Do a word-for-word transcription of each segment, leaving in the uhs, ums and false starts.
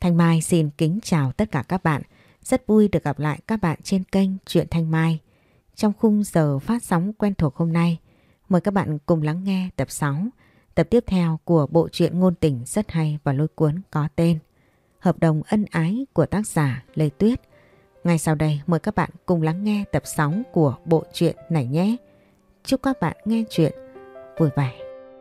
Thanh Mai xin kính chào tất cả các bạn. Rất vui được gặp lại các bạn trên kênh Truyện Thanh Mai. Trong khung giờ phát sóng quen thuộc hôm nay, mời các bạn cùng lắng nghe tập sáu, tập tiếp theo của bộ truyện ngôn tình rất hay và lôi cuốn có tên Hợp đồng ân ái của tác giả Lê Tuyết. Ngay sau đây mời các bạn cùng lắng nghe tập sáu của bộ truyện này nhé. Chúc các bạn nghe truyện vui vẻ.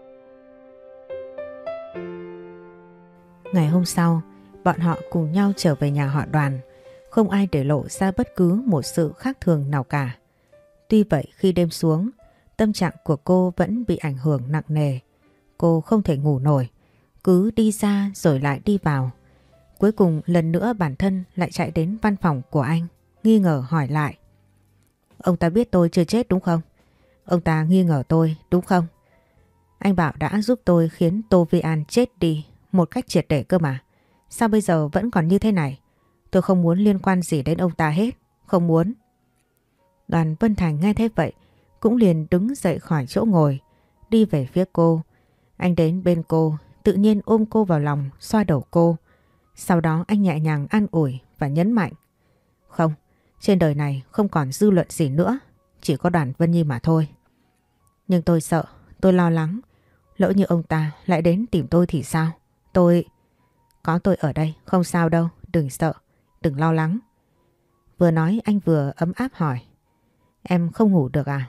Ngày hôm sau, bọn họ cùng nhau trở về nhà họ Đoàn, không ai để lộ ra bất cứ một sự khác thường nào cả. Tuy vậy khi đêm xuống, tâm trạng của cô vẫn bị ảnh hưởng nặng nề. Cô không thể ngủ nổi, cứ đi ra rồi lại đi vào. Cuối cùng lần nữa bản thân lại chạy đến văn phòng của anh, nghi ngờ hỏi lại. Ông ta biết tôi chưa chết đúng không? Ông ta nghi ngờ tôi đúng không? Anh bảo đã giúp tôi khiến Tô Vi An chết đi một cách triệt để cơ mà. Sao bây giờ vẫn còn như thế này? Tôi không muốn liên quan gì đến ông ta hết. Không muốn. Đoàn Vân Thành nghe thấy vậy cũng liền đứng dậy khỏi chỗ ngồi, đi về phía cô. Anh đến bên cô, tự nhiên ôm cô vào lòng, xoa đầu cô. Sau đó anh nhẹ nhàng an ủi và nhấn mạnh. Không, trên đời này không còn dư luận gì nữa, chỉ có Đoàn Vân Nhi mà thôi. Nhưng tôi sợ, tôi lo lắng. Lỡ như ông ta lại đến tìm tôi thì sao? Tôi... Có tôi ở đây, không sao đâu, đừng sợ, đừng lo lắng. Vừa nói anh vừa ấm áp hỏi. Em không ngủ được à?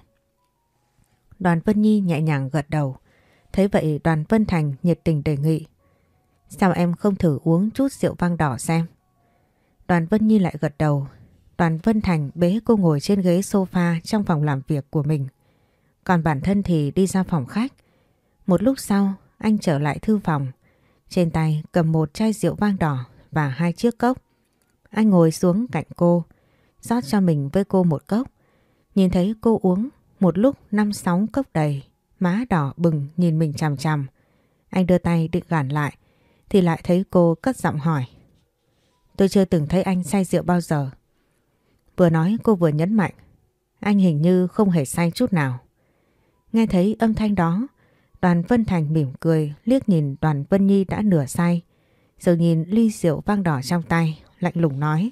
Đoàn Vân Nhi nhẹ nhàng gật đầu. Thấy vậy Đoàn Vân Thành nhiệt tình đề nghị. Sao em không thử uống chút rượu vang đỏ xem? Đoàn Vân Nhi lại gật đầu. Đoàn Vân Thành bế cô ngồi trên ghế sofa trong phòng làm việc của mình. Còn bản thân thì đi ra phòng khách. Một lúc sau anh trở lại thư phòng. Trên tay cầm một chai rượu vang đỏ và hai chiếc cốc. Anh ngồi xuống cạnh cô, rót cho mình với cô một cốc. Nhìn thấy cô uống một lúc năm sáu cốc đầy, má đỏ bừng nhìn mình chằm chằm. Anh đưa tay định gản lại, thì lại thấy cô cất giọng hỏi. Tôi chưa từng thấy anh say rượu bao giờ. Vừa nói cô vừa nhấn mạnh. Anh hình như không hề say chút nào. Nghe thấy âm thanh đó, Đoàn Vân Thành mỉm cười liếc nhìn Đoàn Vân Nhi đã nửa say, rồi nhìn ly rượu vang đỏ trong tay, lạnh lùng nói.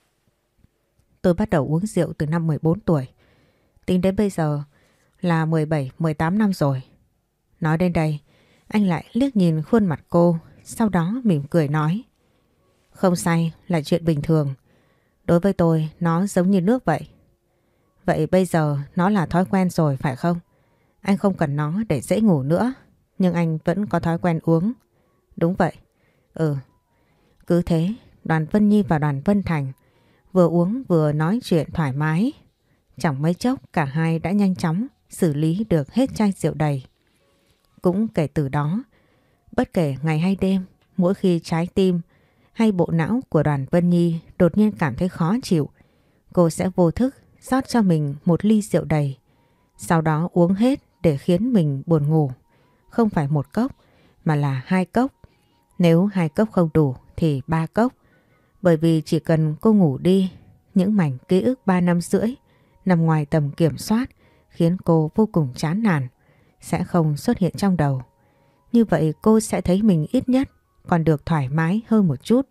Tôi bắt đầu uống rượu từ năm mười bốn tuổi. Tính đến bây giờ là mười bảy mười tám năm rồi. Nói đến đây, anh lại liếc nhìn khuôn mặt cô, sau đó mỉm cười nói. Không say là chuyện bình thường. Đối với tôi nó giống như nước vậy. Vậy bây giờ nó là thói quen rồi phải không? Anh không cần nó để dễ ngủ nữa, nhưng anh vẫn có thói quen uống. Đúng vậy. Ừ. Cứ thế, Đoàn Vân Nhi và Đoàn Vân Thành vừa uống vừa nói chuyện thoải mái. Chẳng mấy chốc cả hai đã nhanh chóng xử lý được hết chai rượu đầy. Cũng kể từ đó, bất kể ngày hay đêm, mỗi khi trái tim hay bộ não của Đoàn Vân Nhi đột nhiên cảm thấy khó chịu, cô sẽ vô thức rót cho mình một ly rượu đầy. Sau đó uống hết để khiến mình buồn ngủ. Không phải một cốc mà là hai cốc. Nếu hai cốc không đủ thì ba cốc. Bởi vì chỉ cần cô ngủ đi, những mảnh ký ức ba năm rưỡi nằm ngoài tầm kiểm soát khiến cô vô cùng chán nản sẽ không xuất hiện trong đầu. Như vậy cô sẽ thấy mình ít nhất còn được thoải mái hơn một chút.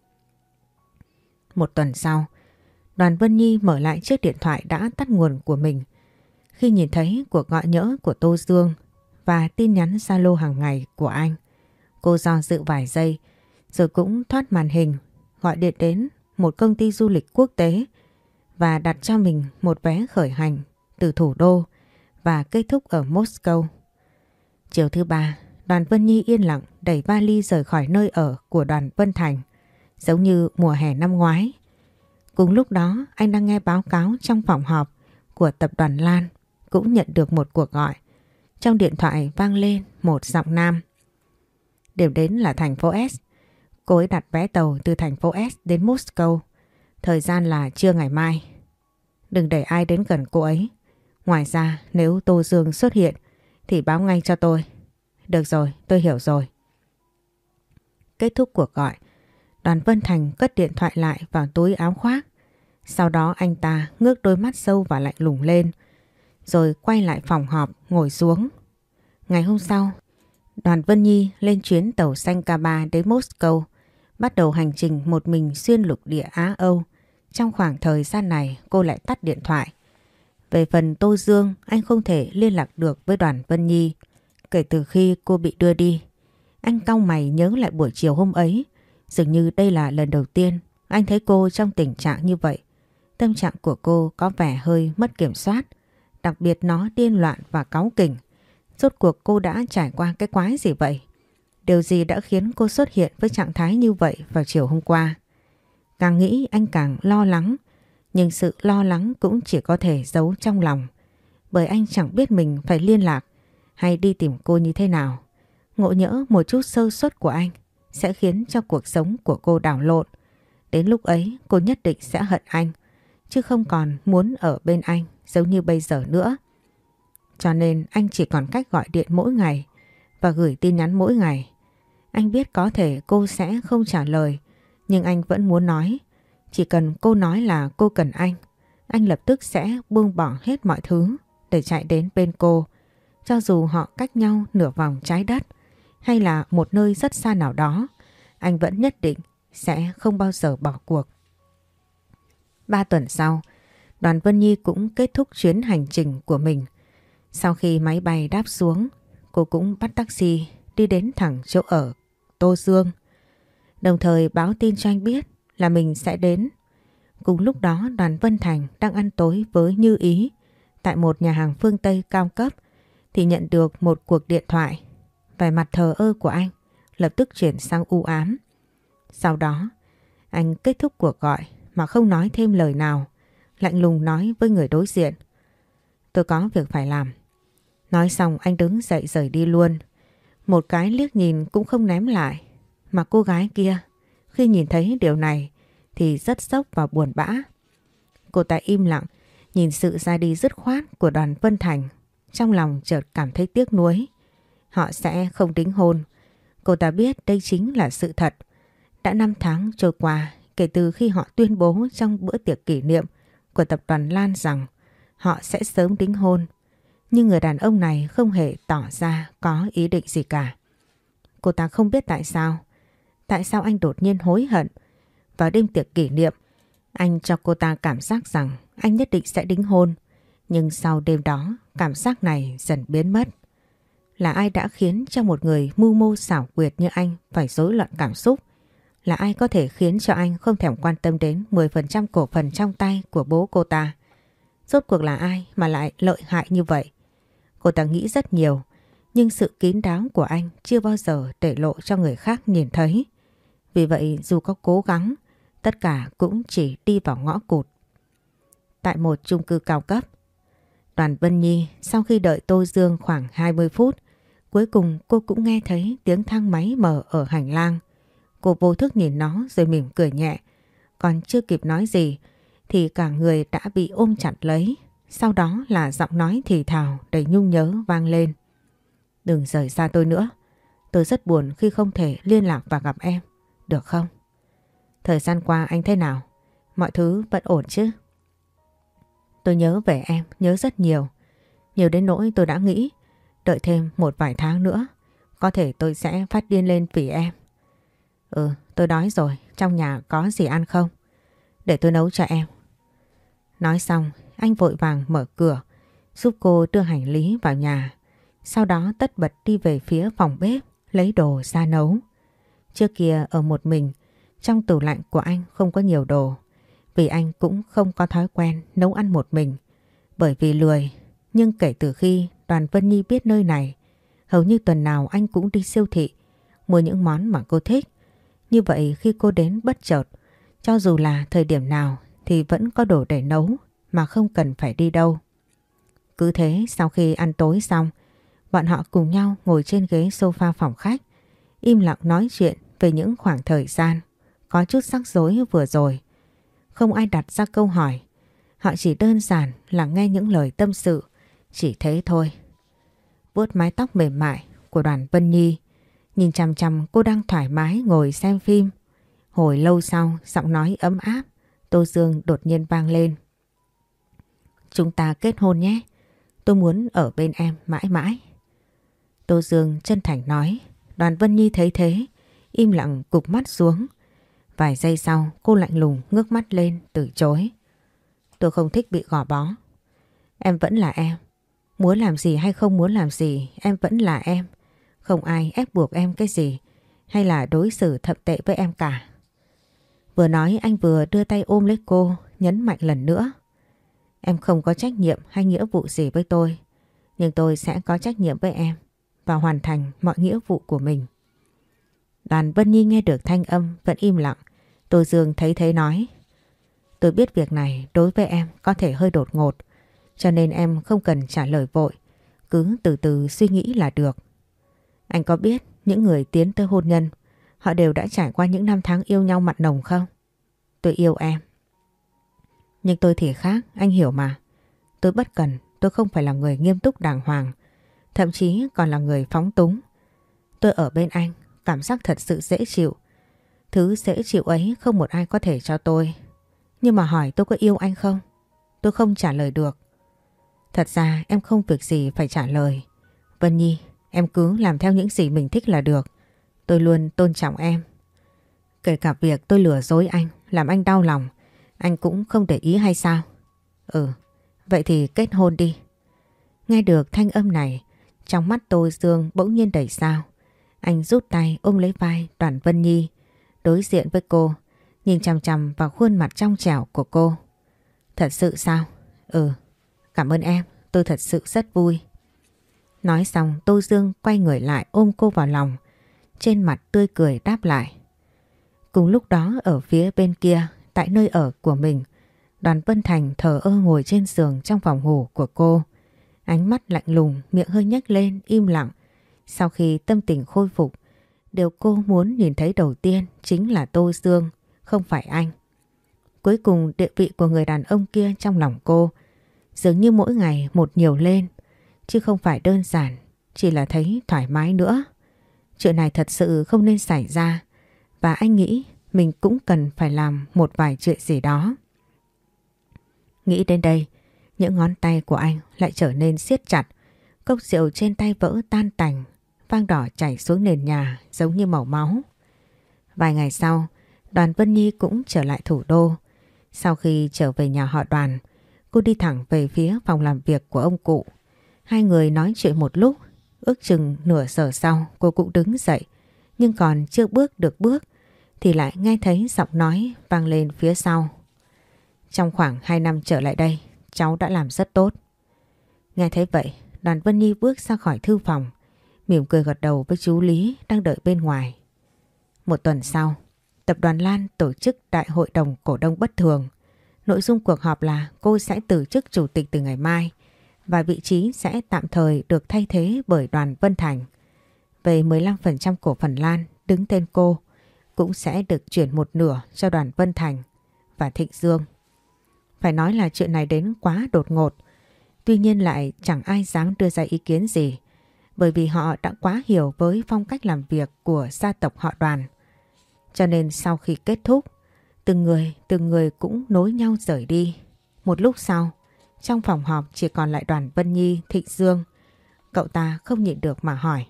Một tuần sau, Đoàn Vân Nhi mở lại chiếc điện thoại đã tắt nguồn của mình. Khi nhìn thấy cuộc gọi nhỡ của Tô Dương và tin nhắn Zalo hàng ngày của anh, cô do dự vài giây rồi cũng thoát màn hình, gọi điện đến một công ty du lịch quốc tế và đặt cho mình một vé khởi hành từ thủ đô và kết thúc ở Moscow. Chiều thứ ba, Đoàn Vân Nhi yên lặng đẩy vali rời khỏi nơi ở của Đoàn Vân Thành, giống như mùa hè năm ngoái. Cùng lúc đó, anh đang nghe báo cáo trong phòng họp của tập đoàn Lan, cũng nhận được một cuộc gọi. Trong điện thoại vang lên một giọng nam. Điểm đến là thành phố S. Cô ấy đặt vé tàu từ thành phố S đến Moscow. Thời gian là trưa ngày mai. Đừng để ai đến gần cô ấy. Ngoài ra nếu Tô Dương xuất hiện thì báo ngay cho tôi. Được rồi, tôi hiểu rồi. Kết thúc cuộc gọi, Đoàn Vân Thành cất điện thoại lại vào túi áo khoác. Sau đó anh ta ngước đôi mắt sâu và lạnh lùng lên, rồi quay lại phòng họp ngồi xuống. Ngày hôm sau, Đoàn Vân Nhi lên chuyến tàu xanh K ba đến Moscow Bắt đầu hành trình một mình xuyên lục địa Á Âu. Trong khoảng thời gian này cô lại tắt điện thoại. Về phần Tô Dương, anh không thể liên lạc được với Đoàn Vân Nhi kể từ khi cô bị đưa đi. Anh cau mày nhớ lại buổi chiều hôm ấy. Dường như đây là lần đầu tiên anh thấy cô trong tình trạng như vậy. Tâm trạng của cô có vẻ hơi mất kiểm soát. Đặc biệt nó điên loạn và cáu kỉnh. Rốt cuộc cô đã trải qua cái quái gì vậy? Điều gì đã khiến cô xuất hiện với trạng thái như vậy vào chiều hôm qua? Càng nghĩ anh càng lo lắng. Nhưng sự lo lắng cũng chỉ có thể giấu trong lòng. Bởi anh chẳng biết mình phải liên lạc hay đi tìm cô như thế nào. Ngộ nhỡ một chút sơ suất của anh sẽ khiến cho cuộc sống của cô đảo lộn. Đến lúc ấy cô nhất định sẽ hận anh, chứ không còn muốn ở bên anh giống như bây giờ nữa. Cho nên anh chỉ còn cách gọi điện mỗi ngày và gửi tin nhắn mỗi ngày. Anh biết có thể cô sẽ không trả lời, nhưng anh vẫn muốn nói. Chỉ cần cô nói là cô cần anh, anh lập tức sẽ buông bỏ hết mọi thứ để chạy đến bên cô. Cho dù họ cách nhau nửa vòng trái đất hay là một nơi rất xa nào đó, anh vẫn nhất định sẽ không bao giờ bỏ cuộc. Ba tuần sau, Đoàn Vân Nhi cũng kết thúc chuyến hành trình của mình. Sau khi máy bay đáp xuống, cô cũng bắt taxi đi đến thẳng chỗ ở Tô Dương. Đồng thời báo tin cho anh biết là mình sẽ đến. Cùng lúc đó Đoàn Vân Thành đang ăn tối với Như Ý tại một nhà hàng phương Tây cao cấp thì nhận được một cuộc điện thoại. Vẻ mặt thờ ơ của anh lập tức chuyển sang u ám. Sau đó anh kết thúc cuộc gọi mà không nói thêm lời nào, lạnh lùng nói với người đối diện: "Tôi có việc phải làm." Nói xong anh đứng dậy rời đi luôn. Một cái liếc nhìn cũng không ném lại. Mà cô gái kia khi nhìn thấy điều này thì rất sốc và buồn bã. Cô ta im lặng nhìn sự ra đi dứt khoát của Đoàn Vân Thành. Trong lòng chợt cảm thấy tiếc nuối. Họ sẽ không đính hôn. Cô ta biết đây chính là sự thật. Đã năm tháng trôi qua kể từ khi họ tuyên bố trong bữa tiệc kỷ niệm của tập đoàn Lan rằng họ sẽ sớm đính hôn. Nhưng người đàn ông này không hề tỏ ra có ý định gì cả. Cô ta không biết tại sao. Tại sao anh đột nhiên hối hận. Vào đêm tiệc kỷ niệm, anh cho cô ta cảm giác rằng anh nhất định sẽ đính hôn. Nhưng sau đêm đó, cảm giác này dần biến mất. Là ai đã khiến cho một người mưu mô xảo quyệt như anh phải rối loạn cảm xúc? Là ai có thể khiến cho anh không thèm quan tâm đến mười phần trăm cổ phần trong tay của bố cô ta? Rốt cuộc là ai mà lại lợi hại như vậy? Cô ta nghĩ rất nhiều, nhưng sự kín đáo của anh chưa bao giờ để lộ cho người khác nhìn thấy. Vì vậy dù có cố gắng, tất cả cũng chỉ đi vào ngõ cụt. Tại một chung cư cao cấp, Đoàn Vân Nhi sau khi đợi Tô Dương khoảng hai mươi phút, cuối cùng cô cũng nghe thấy tiếng thang máy mở ở hành lang. Cô vô thức nhìn nó rồi mỉm cười nhẹ. Còn chưa kịp nói gì thì cả người đã bị ôm chặt lấy. Sau đó là giọng nói thì thào đầy nhung nhớ vang lên: "Đừng rời xa tôi nữa. Tôi rất buồn khi không thể liên lạc và gặp em. Được không? Thời gian qua anh thế nào? Mọi thứ vẫn ổn chứ?" "Tôi nhớ về em, nhớ rất nhiều. Nhiều đến nỗi tôi đã nghĩ đợi thêm một vài tháng nữa có thể tôi sẽ phát điên lên vì em." "Ừ, tôi đói rồi. Trong nhà có gì ăn không? Để tôi nấu cho em." Nói xong anh vội vàng mở cửa giúp cô đưa hành lý vào nhà. Sau đó tất bật đi về phía phòng bếp lấy đồ ra nấu. Trước kia ở một mình, trong tủ lạnh của anh không có nhiều đồ. Vì anh cũng không có thói quen nấu ăn một mình. Bởi vì lười. Nhưng kể từ khi Đoàn Vân Nhi biết nơi này, hầu như tuần nào anh cũng đi siêu thị mua những món mà cô thích. Như vậy khi cô đến bất chợt, cho dù là thời điểm nào thì vẫn có đồ để nấu mà không cần phải đi đâu. Cứ thế sau khi ăn tối xong, bọn họ cùng nhau ngồi trên ghế sofa phòng khách, im lặng nói chuyện về những khoảng thời gian có chút rắc rối vừa rồi. Không ai đặt ra câu hỏi, họ chỉ đơn giản là nghe những lời tâm sự, chỉ thế thôi. Vuốt mái tóc mềm mại của Đoàn Vân Nhi, nhìn chằm chằm cô đang thoải mái ngồi xem phim. Hồi lâu sau, giọng nói ấm áp Tô Dương đột nhiên vang lên: "Chúng ta kết hôn nhé. Tôi muốn ở bên em mãi mãi." Tô Dương chân thành nói. Đoàn Vân Nhi thấy thế, im lặng cụp mắt xuống. Vài giây sau cô lạnh lùng ngước mắt lên từ chối. Tôi không thích bị gò bó. Em vẫn là em. Muốn làm gì hay không muốn làm gì em vẫn là em. Không ai ép buộc em cái gì hay là đối xử thậm tệ với em cả. Vừa nói anh vừa đưa tay ôm lấy cô, nhấn mạnh lần nữa. Em không có trách nhiệm hay nghĩa vụ gì với tôi, nhưng tôi sẽ có trách nhiệm với em và hoàn thành mọi nghĩa vụ của mình. Đoàn Vân Nhi nghe được thanh âm vẫn im lặng. Tô Dương thấy thế nói. Tôi biết việc này đối với em có thể hơi đột ngột, cho nên em không cần trả lời vội, cứ từ từ suy nghĩ là được. Anh có biết những người tiến tới hôn nhân, họ đều đã trải qua những năm tháng yêu nhau mặn nồng không? Tôi yêu em. Nhưng tôi thì khác, anh hiểu mà. Tôi bất cần, tôi không phải là người nghiêm túc đàng hoàng, thậm chí còn là người phóng túng. Tôi ở bên anh, cảm giác thật sự dễ chịu. Thứ dễ chịu ấy không một ai có thể cho tôi. Nhưng mà hỏi tôi có yêu anh không? Tôi không trả lời được. Thật ra em không việc gì phải trả lời. Vân Nhi, em cứ làm theo những gì mình thích là được. Tôi luôn tôn trọng em. Kể cả việc tôi lừa dối anh, làm anh đau lòng, anh cũng không để ý hay sao? Ừ, vậy thì kết hôn đi. Nghe được thanh âm này, trong mắt Tô Dương bỗng nhiên đầy sao. Anh rút tay ôm lấy vai Đoàn Vân Nhi, đối diện với cô, nhìn chằm chằm vào khuôn mặt trong trẻo của cô. Thật sự sao? Ừ, cảm ơn em, tôi thật sự rất vui. Nói xong Tô Dương quay người lại ôm cô vào lòng, trên mặt tươi cười đáp lại. Cùng lúc đó ở phía bên kia, tại nơi ở của mình, Đoàn Vân Thành thờ ơ ngồi trên giường trong phòng ngủ của cô. Ánh mắt lạnh lùng, miệng hơi nhếch lên, im lặng. Sau khi tâm tình khôi phục, điều cô muốn nhìn thấy đầu tiên chính là Tô Dương, không phải anh. Cuối cùng địa vị của người đàn ông kia trong lòng cô dường như mỗi ngày một nhiều lên, chứ không phải đơn giản, chỉ là thấy thoải mái nữa. Chuyện này thật sự không nên xảy ra, và anh nghĩ mình cũng cần phải làm một vài chuyện gì đó. Nghĩ đến đây, những ngón tay của anh lại trở nên siết chặt. Cốc rượu trên tay vỡ tan tành, vang đỏ chảy xuống nền nhà giống như màu máu. Vài ngày sau, Đoàn Vân Nhi cũng trở lại thủ đô. Sau khi trở về nhà họ Đoàn, cô đi thẳng về phía phòng làm việc của ông cụ. Hai người nói chuyện một lúc, ước chừng nửa giờ sau cô cũng đứng dậy. Nhưng còn chưa bước được bước thì lại nghe thấy giọng nói vang lên phía sau. Trong khoảng hai năm trở lại đây, cháu đã làm rất tốt. Nghe thấy vậy, Đoàn Vân Nhi bước ra khỏi thư phòng, mỉm cười gật đầu với chú Lý đang đợi bên ngoài. Một tuần sau, tập đoàn Lan tổ chức đại hội đồng cổ đông bất thường. Nội dung cuộc họp là cô sẽ từ chức chủ tịch từ ngày mai và vị trí sẽ tạm thời được thay thế bởi Đoàn Vân Thành. Về mười lăm phần trăm cổ phần Lan đứng tên cô cũng sẽ được chuyển một nửa cho Đoàn Vân Thành và Thịnh Dương. Phải nói là chuyện này đến quá đột ngột, tuy nhiên lại chẳng ai dám đưa ra ý kiến gì, bởi vì họ đã quá hiểu với phong cách làm việc của gia tộc họ Đoàn. Cho nên sau khi kết thúc, từng người từng người cũng nối nhau rời đi. Một lúc sau, trong phòng họp chỉ còn lại Đoàn Vân Nhi, Thịnh Dương. Cậu ta không nhịn được mà hỏi.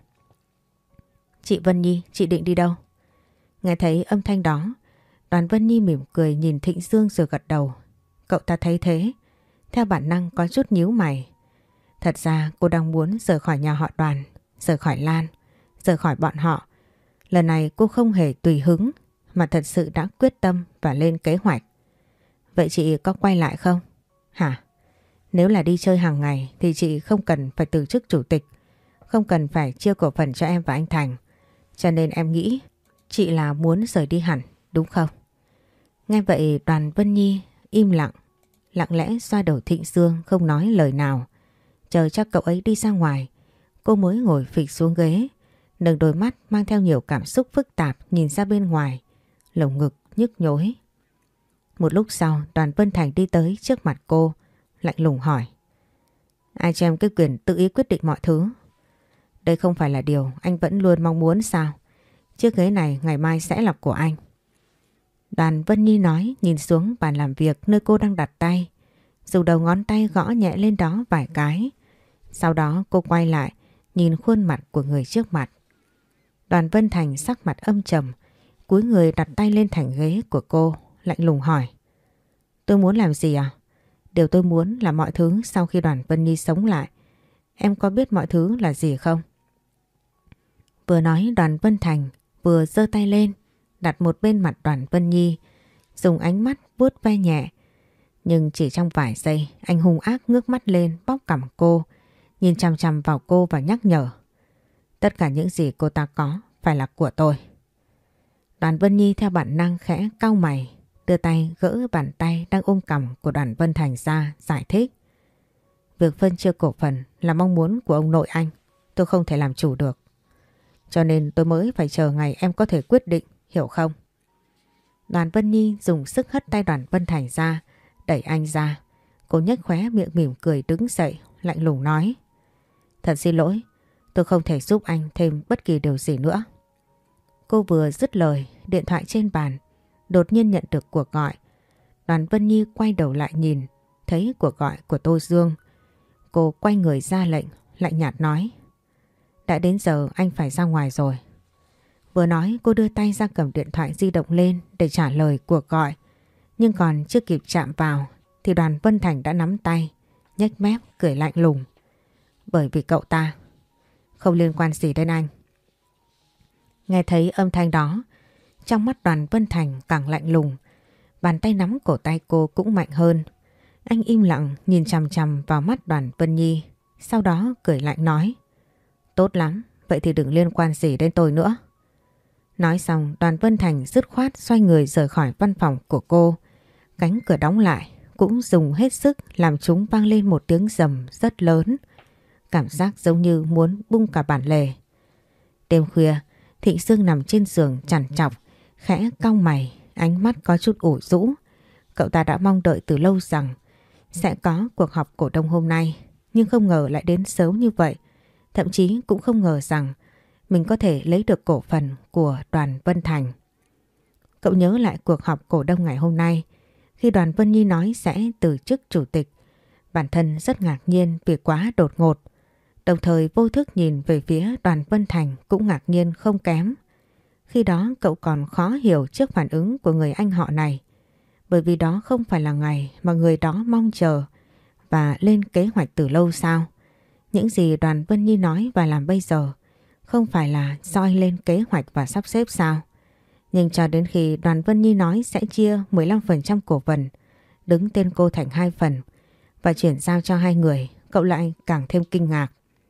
Chị Vân Nhi, chị định đi đâu? Nghe thấy âm thanh đó, Đoàn Vân Nhi mỉm cười nhìn Thịnh Dương rồi gật đầu. Cậu ta thấy thế, theo bản năng có chút nhíu mày. Thật ra cô đang muốn rời khỏi nhà họ Đoàn, rời khỏi Lan, rời khỏi bọn họ. Lần này cô không hề tùy hứng, mà thật sự đã quyết tâm và lên kế hoạch. Vậy chị có quay lại không? Hả? Nếu là đi chơi hàng ngày thì chị không cần phải từ chức chủ tịch, không cần phải chia cổ phần cho em và anh Thành. Cho nên em nghĩ chị là muốn rời đi hẳn, đúng không? Nghe vậy Đoàn Vân Nhi im lặng, lặng lẽ xoa đầu Thịnh Dương không nói lời nào. Chờ cho cậu ấy đi ra ngoài, cô mới ngồi phịch xuống ghế, nâng đôi mắt mang theo nhiều cảm xúc phức tạp nhìn ra bên ngoài, lồng ngực nhức nhối. Một lúc sau, Đoàn Vân Thành đi tới trước mặt cô, lạnh lùng hỏi. Ai cho em cái quyền tự ý quyết định mọi thứ? Đây không phải là điều anh vẫn luôn mong muốn sao? Chiếc ghế này ngày mai sẽ là của anh. Đoàn Vân Nhi nói, nhìn xuống bàn làm việc nơi cô đang đặt tay, dùng đầu ngón tay gõ nhẹ lên đó vài cái. Sau đó cô quay lại, nhìn khuôn mặt của người trước mặt. Đoàn Vân Thành sắc mặt âm trầm, cúi người đặt tay lên thành ghế của cô, lạnh lùng hỏi. Tôi muốn làm gì à? Điều tôi muốn là mọi thứ sau khi Đoàn Vân Nhi sống lại. Em có biết mọi thứ là gì không? Vừa nói Đoàn Vân Thành vừa giơ tay lên, đặt một bên mặt Đoàn Vân Nhi, dùng ánh mắt vuốt ve nhẹ. Nhưng chỉ trong vài giây, anh hung ác ngước mắt lên bóp cằm cô, nhìn chằm chằm vào cô và nhắc nhở. Tất cả những gì cô ta có phải là của tôi. Đoàn Vân Nhi theo bản năng khẽ cau mày, đưa tay gỡ bàn tay đang ôm cằm của Đoàn Vân Thành ra, giải thích. Việc phân chia cổ phần là mong muốn của ông nội anh, tôi không thể làm chủ được. Cho nên tôi mới phải chờ ngày em có thể quyết định, hiểu không? Đoàn Vân Nhi dùng sức hất tay Đoàn Vân Thành ra, đẩy anh ra. Cô nhếch khóe miệng mỉm cười đứng dậy, lạnh lùng nói. Thật xin lỗi, tôi không thể giúp anh thêm bất kỳ điều gì nữa. Cô vừa dứt lời, điện thoại trên bàn đột nhiên nhận được cuộc gọi. Đoàn Vân Nhi quay đầu lại nhìn, thấy cuộc gọi của Tô Dương. Cô quay người ra lệnh, lạnh nhạt nói. Đã đến giờ anh phải ra ngoài rồi. Vừa nói cô đưa tay ra cầm điện thoại di động lên để trả lời cuộc gọi. Nhưng còn chưa kịp chạm vào thì Đoàn Vân Thành đã nắm tay, nhếch mép cười lạnh lùng. Bởi vì cậu ta không liên quan gì đến anh. Nghe thấy âm thanh đó, trong mắt Đoàn Vân Thành càng lạnh lùng. Bàn tay nắm cổ tay cô cũng mạnh hơn. Anh im lặng nhìn chằm chằm vào mắt Đoàn Vân Nhi, sau đó cười lạnh nói. Tốt lắm, vậy thì đừng liên quan gì đến tôi nữa. Nói xong Đoàn Vân Thành dứt khoát xoay người rời khỏi văn phòng của cô. Cánh cửa đóng lại, cũng dùng hết sức làm chúng vang lên một tiếng rầm rất lớn. Cảm giác giống như muốn bung cả bản lề. Đêm khuya, Thịnh Dương nằm trên giường trằn trọc, khẽ cau mày, ánh mắt có chút ủ rũ. Cậu ta đã mong đợi từ lâu rằng sẽ có cuộc họp cổ đông hôm nay, nhưng không ngờ lại đến sớm như vậy. Thậm chí cũng không ngờ rằng mình có thể lấy được cổ phần của Đoàn Vân Thành. Cậu nhớ lại cuộc họp cổ đông ngày hôm nay, khi Đoàn Vân Nhi nói sẽ từ chức chủ tịch. Bản thân rất ngạc nhiên vì quá đột ngột. Đồng thời vô thức nhìn về phía Đoàn Vân Thành cũng ngạc nhiên không kém. Khi đó cậu còn khó hiểu trước phản ứng của người anh họ này. Bởi vì đó không phải là ngày mà người đó mong chờ và lên kế hoạch từ lâu sao. Những gì Đoàn Vân Nhi nói và làm bây giờ không phải là do anh lên kế hoạch và sắp xếp sao. Nhưng cho đến khi Đoàn Vân Nhi nói sẽ chia mười lăm phần trăm cổ phần, đứng tên cô thành hai phần và chuyển giao cho hai người, cậu lại càng thêm kinh ngạc.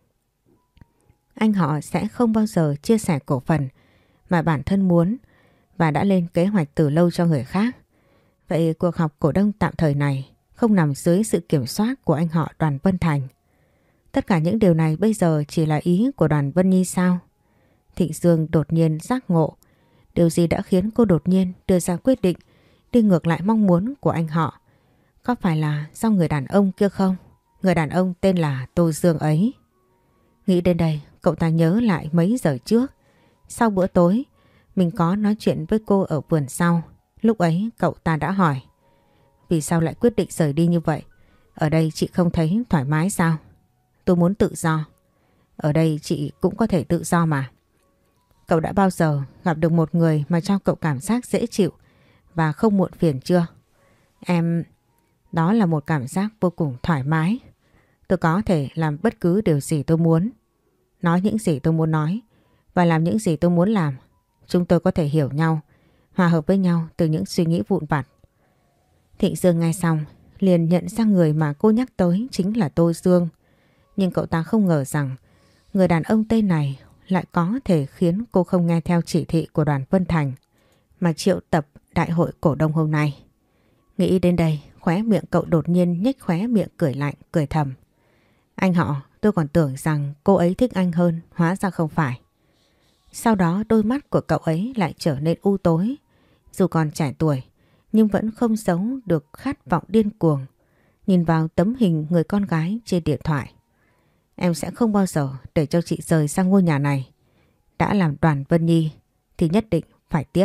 Anh họ sẽ không bao giờ chia sẻ cổ phần mà bản thân muốn và đã lên kế hoạch từ lâu cho người khác. Vậy cuộc họp cổ đông tạm thời này không nằm dưới sự kiểm soát của anh họ Đoàn Vân Thành. Tất cả những điều này bây giờ chỉ là ý của Đoàn Vân Nhi sao? Thịnh Dương đột nhiên giác ngộ. Điều gì đã khiến cô đột nhiên đưa ra quyết định đi ngược lại mong muốn của anh họ? Có phải là do người đàn ông kia không? Người đàn ông tên là Tô Dương ấy. Nghĩ đến đây, cậu ta nhớ lại mấy giờ trước. Sau bữa tối, mình có nói chuyện với cô ở vườn sau. Lúc ấy cậu ta đã hỏi. Vì sao lại quyết định rời đi như vậy? Ở đây chị không thấy thoải mái sao? Tôi muốn tự do. Ở đây chị cũng có thể tự do mà. Cậu đã bao giờ gặp được một người mà cho cậu cảm giác dễ chịu và không muộn phiền chưa? Em... Đó là một cảm giác vô cùng thoải mái. Tôi có thể làm bất cứ điều gì tôi muốn. Nói những gì tôi muốn nói và làm những gì tôi muốn làm. Chúng tôi có thể hiểu nhau, hòa hợp với nhau từ những suy nghĩ vụn vặt. Thịnh Dương nghe xong liền nhận ra người mà cô nhắc tới chính là Tô Dương. Nhưng cậu ta không ngờ rằng người đàn ông tên này lại có thể khiến cô không nghe theo chỉ thị của Đoàn Vân Thành mà triệu tập đại hội cổ đông hôm nay. Nghĩ đến đây, khóe miệng cậu đột nhiên nhếch khóe miệng cười lạnh, cười thầm. Anh họ, tôi còn tưởng rằng cô ấy thích anh hơn, hóa ra không phải. Sau đó đôi mắt của cậu ấy lại trở nên u tối. Dù còn trẻ tuổi, nhưng vẫn không giấu được khát vọng điên cuồng. Nhìn vào tấm hình người con gái trên điện thoại. Em sẽ không bao giờ để cho chị rời sang ngôi nhà này. Đã làm Đoàn Vân Nhi thì nhất định phải tiếp.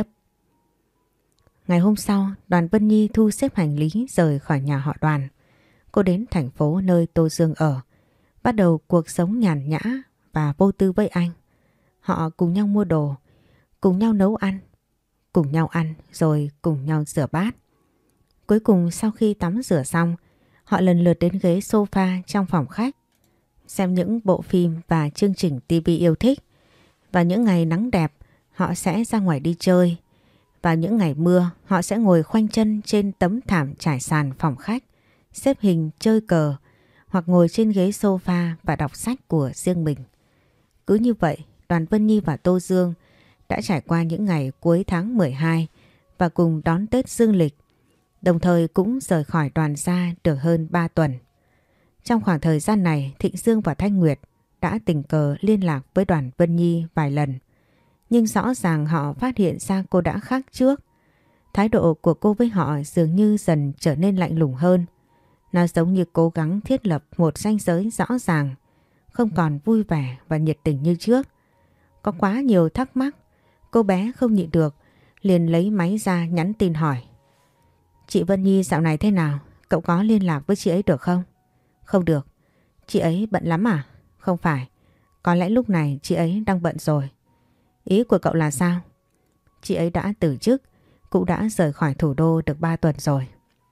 Ngày hôm sau, Đoàn Vân Nhi thu xếp hành lý rời khỏi nhà họ Đoàn. Cô đến thành phố nơi Tô Dương ở, bắt đầu cuộc sống nhàn nhã và vô tư với anh. Họ cùng nhau mua đồ, cùng nhau nấu ăn, cùng nhau ăn rồi cùng nhau rửa bát. Cuối cùng sau khi tắm rửa xong, họ lần lượt đến ghế sofa trong phòng khách, xem những bộ phim và chương trình ti vi yêu thích. Vào những ngày nắng đẹp, họ sẽ ra ngoài đi chơi. Vào những ngày mưa, họ sẽ ngồi khoanh chân trên tấm thảm trải sàn phòng khách, xếp hình chơi cờ, hoặc ngồi trên ghế sofa và đọc sách của riêng mình. Cứ như vậy, Đoàn Vân Nhi và Tô Dương đã trải qua những ngày cuối tháng mười hai và cùng đón Tết dương lịch, đồng thời cũng rời khỏi Đoàn gia được hơn ba tuần. Trong khoảng thời gian này, Thịnh Dương và Thanh Nguyệt đã tình cờ liên lạc với Đoàn Vân Nhi vài lần. Nhưng rõ ràng họ phát hiện ra cô đã khác trước. Thái độ của cô với họ dường như dần trở nên lạnh lùng hơn. Nó giống như cố gắng thiết lập một ranh giới rõ ràng, không còn vui vẻ và nhiệt tình như trước. Có quá nhiều thắc mắc, cô bé không nhịn được, liền lấy máy ra nhắn tin hỏi. Chị Vân Nhi dạo này thế nào? Cậu có liên lạc với chị ấy được không? Không được. Chị ấy bận lắm à? Không phải. Có lẽ lúc này chị ấy đang bận rồi. Ý của cậu là sao? Chị ấy đã từ chức, cũng đã rời khỏi thủ đô được ba tuần rồi.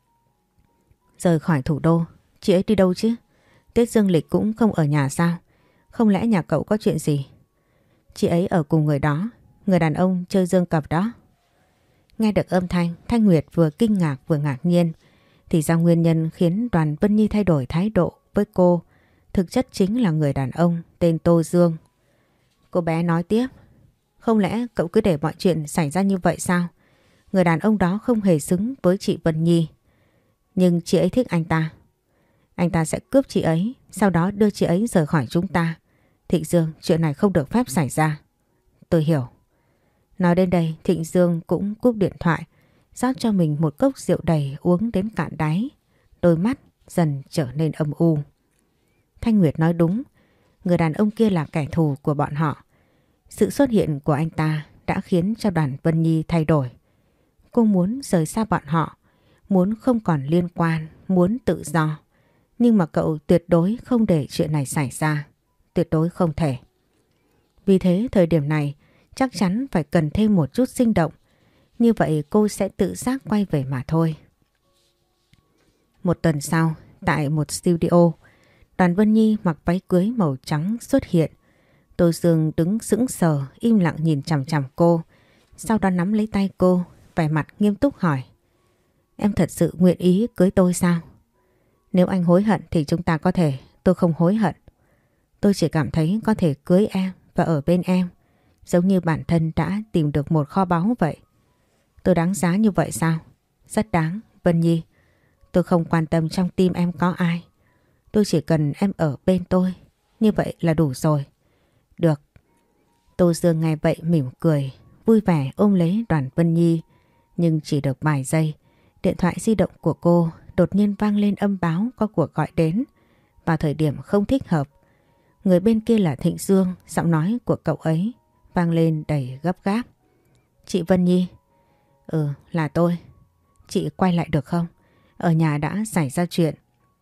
Rời khỏi thủ đô? Chị ấy đi đâu chứ? Tết dương lịch cũng không ở nhà sao? Không lẽ nhà cậu có chuyện gì? Chị ấy ở cùng người đó, người đàn ông chơi dương cầm đó. Nghe được âm thanh, Thanh Nguyệt vừa kinh ngạc vừa ngạc nhiên. Thì ra nguyên nhân khiến Đoàn Vân Nhi thay đổi thái độ với cô thực chất chính là người đàn ông tên Tô Dương. Cô bé nói tiếp. Không lẽ cậu cứ để mọi chuyện xảy ra như vậy sao? Người đàn ông đó không hề xứng với chị Vân Nhi. Nhưng chị ấy thích anh ta. Anh ta sẽ cướp chị ấy, sau đó đưa chị ấy rời khỏi chúng ta. Thịnh Dương, chuyện này không được phép xảy ra. Tôi hiểu. Nói đến đây, Thịnh Dương cũng cúp điện thoại, rót cho mình một cốc rượu đầy uống đến cạn đáy. Đôi mắt dần trở nên âm u. Thanh Nguyệt nói đúng, người đàn ông kia là kẻ thù của bọn họ. Sự xuất hiện của anh ta đã khiến cho Đoàn Vân Nhi thay đổi. Cô muốn rời xa bọn họ, muốn không còn liên quan, muốn tự do. Nhưng mà cậu tuyệt đối không để chuyện này xảy ra. Tuyệt đối không thể. Vì thế thời điểm này chắc chắn phải cần thêm một chút sinh động. Như vậy cô sẽ tự giác quay về mà thôi. Một tuần sau, tại một studio, Đoàn Vân Nhi mặc váy cưới màu trắng xuất hiện. Tô Dương đứng sững sờ, im lặng nhìn chằm chằm cô. Sau đó nắm lấy tay cô, vẻ mặt nghiêm túc hỏi. Em thật sự nguyện ý cưới tôi sao? Nếu anh hối hận thì chúng ta có thể, tôi không hối hận. Tôi chỉ cảm thấy có thể cưới em và ở bên em, giống như bản thân đã tìm được một kho báu vậy. Tôi đáng giá như vậy sao? Rất đáng, Vân Nhi. Tôi không quan tâm trong tim em có ai. Tôi chỉ cần em ở bên tôi, như vậy là đủ rồi. Được. Tô Dương nghe vậy mỉm cười, vui vẻ ôm lấy Đoàn Vân Nhi. Nhưng chỉ được vài giây, điện thoại di động của cô đột nhiên vang lên âm báo có cuộc gọi đến. Vào thời điểm không thích hợp. Người bên kia là Thịnh Dương, giọng nói của cậu ấy vang lên đầy gấp gáp. Chị Vân Nhi. Ừ, là tôi. Chị quay lại được không? Ở nhà đã xảy ra chuyện.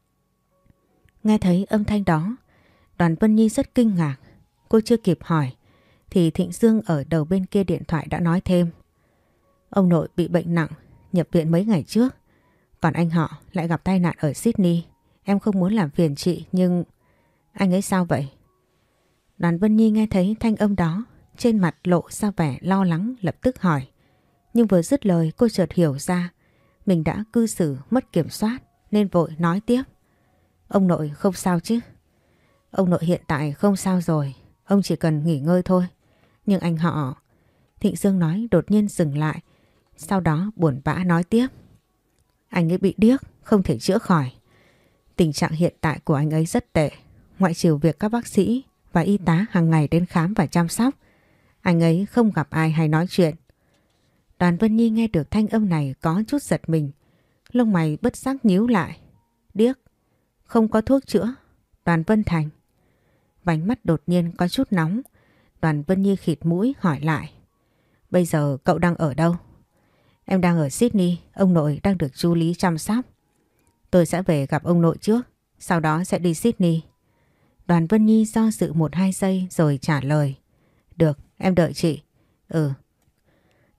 Nghe thấy âm thanh đó, Đoàn Vân Nhi rất kinh ngạc. Cô chưa kịp hỏi thì Thịnh Dương ở đầu bên kia điện thoại đã nói thêm. Ông nội bị bệnh nặng, nhập viện mấy ngày trước. Còn anh họ lại gặp tai nạn ở Sydney. Em không muốn làm phiền chị nhưng... Anh ấy sao vậy? Đoàn Vân Nhi nghe thấy thanh âm đó, trên mặt lộ ra vẻ lo lắng, lập tức hỏi. Nhưng vừa dứt lời cô chợt hiểu ra mình đã cư xử mất kiểm soát nên vội nói tiếp. Ông nội không sao chứ? Ông nội hiện tại không sao rồi, ông chỉ cần nghỉ ngơi thôi. Nhưng anh họ... Thịnh Dương nói đột nhiên dừng lại, sau đó buồn bã nói tiếp. Anh ấy bị điếc, không thể chữa khỏi. Tình trạng hiện tại của anh ấy rất tệ. Ngoại trừ việc các bác sĩ và y tá hàng ngày đến khám và chăm sóc, anh ấy không gặp ai hay nói chuyện. Đoàn Vân Nhi nghe được thanh âm này có chút giật mình. Lông mày bất giác nhíu lại. Điếc, không có thuốc chữa. Đoàn Vân Thành. Vành mắt đột nhiên có chút nóng. Đoàn Vân Nhi khịt mũi hỏi lại. Bây giờ cậu đang ở đâu? Em đang ở Sydney, ông nội đang được chú Lý chăm sóc. Tôi sẽ về gặp ông nội trước, sau đó sẽ đi Sydney. Đoàn Vân Nhi do dự một hai giây rồi trả lời. Được, em đợi chị. Ừ.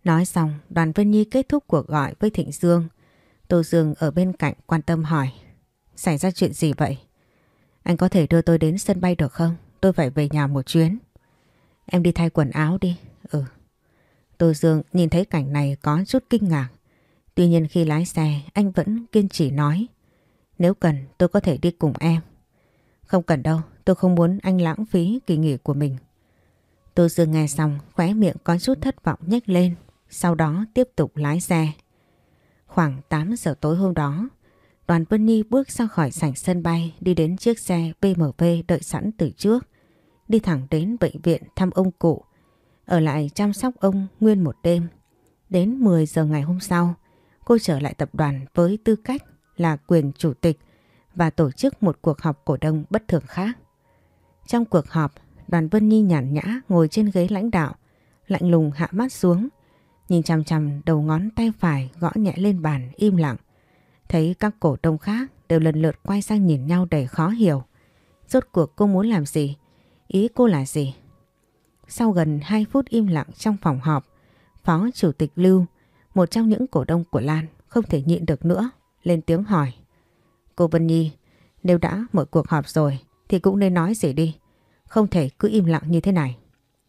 Nói xong, Đoàn Vân Nhi kết thúc cuộc gọi với Thịnh Dương. Tô Dương ở bên cạnh quan tâm hỏi. Xảy ra chuyện gì vậy? Anh có thể đưa tôi đến sân bay được không? Tôi phải về nhà một chuyến. Em đi thay quần áo đi. Ừ. Tô Dương nhìn thấy cảnh này có chút kinh ngạc. Tuy nhiên khi lái xe anh vẫn kiên trì nói. Nếu cần tôi có thể đi cùng em. Không cần đâu, tôi không muốn anh lãng phí kỳ nghỉ của mình. Tô Dương nghe xong khóe miệng có chút thất vọng nhếch lên. Sau đó tiếp tục lái xe. Khoảng tám giờ tối hôm đó, Đoàn Vân Nhi bước ra khỏi sảnh sân bay đi đến chiếc xe bê em vê đợi sẵn từ trước. Đi thẳng đến bệnh viện thăm ông cụ. Ở lại chăm sóc ông nguyên một đêm. Đến mười giờ ngày hôm sau, cô trở lại tập đoàn với tư cách là quyền chủ tịch và tổ chức một cuộc họp cổ đông bất thường khác. Trong cuộc họp, Đoàn Vân Nhi nhàn nhã ngồi trên ghế lãnh đạo, lạnh lùng hạ mắt xuống, nhìn chằm chằm đầu ngón tay phải gõ nhẹ lên bàn im lặng. Thấy các cổ đông khác đều lần lượt quay sang nhìn nhau đầy khó hiểu. Rốt cuộc cô muốn làm gì? Ý cô là gì? Sau gần hai phút im lặng trong phòng họp, Phó Chủ tịch Lưu, một trong những cổ đông của Lan, không thể nhịn được nữa, lên tiếng hỏi. Cô Vân Nhi, nếu đã mở cuộc họp rồi thì cũng nên nói gì đi, không thể cứ im lặng như thế này.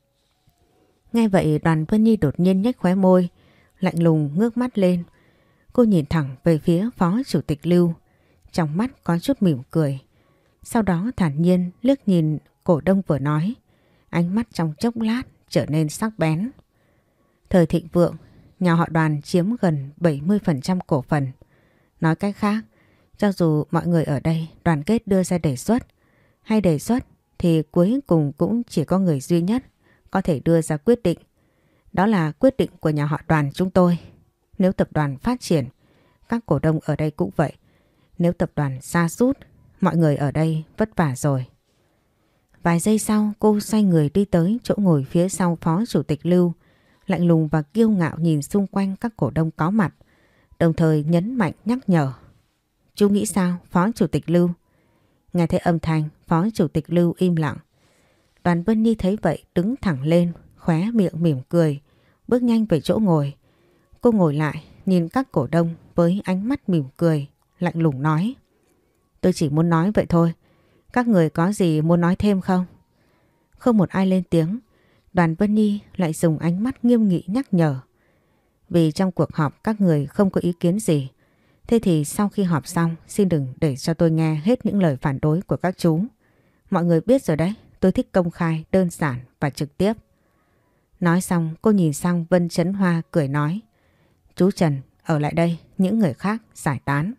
Nghe vậy Đoàn Vân Nhi đột nhiên nhếch khóe môi, lạnh lùng ngước mắt lên. Cô nhìn thẳng về phía Phó Chủ tịch Lưu, trong mắt có chút mỉm cười. Sau đó thản nhiên liếc nhìn cổ đông vừa nói, ánh mắt trong chốc lát trở nên sắc bén. Thời thịnh vượng, nhà họ Đoàn chiếm gần bảy mươi phần trăm cổ phần. Nói cách khác, cho dù mọi người ở đây đoàn kết đưa ra đề xuất hay đề xuất thì cuối cùng cũng chỉ có người duy nhất có thể đưa ra quyết định. Đó là quyết định của nhà họ Đoàn chúng tôi. Nếu tập đoàn phát triển, các cổ đông ở đây cũng vậy. Nếu tập đoàn sa sút, mọi người ở đây vất vả rồi. Vài giây sau cô xoay người đi tới chỗ ngồi phía sau Phó Chủ tịch Lưu, lạnh lùng và kiêu ngạo nhìn xung quanh các cổ đông có mặt, đồng thời nhấn mạnh nhắc nhở. Chú nghĩ sao Phó Chủ tịch Lưu? Nghe thấy âm thanh, Phó Chủ tịch Lưu im lặng. Đoàn Vân Nhi thấy vậy đứng thẳng lên, khóe miệng mỉm cười, bước nhanh về chỗ ngồi. Cô ngồi lại, nhìn các cổ đông với ánh mắt mỉm cười, lạnh lùng nói. Tôi chỉ muốn nói vậy thôi. Các người có gì muốn nói thêm không? Không một ai lên tiếng. Đoàn Vân Nhi lại dùng ánh mắt nghiêm nghị nhắc nhở. Vì trong cuộc họp các người không có ý kiến gì. Thế thì sau khi họp xong, xin đừng để cho tôi nghe hết những lời phản đối của các chú. Mọi người biết rồi đấy, tôi thích công khai, đơn giản và trực tiếp. Nói xong cô nhìn sang Vân Chấn Hoa cười nói. Chú Trần, ở lại đây, những người khác giải tán.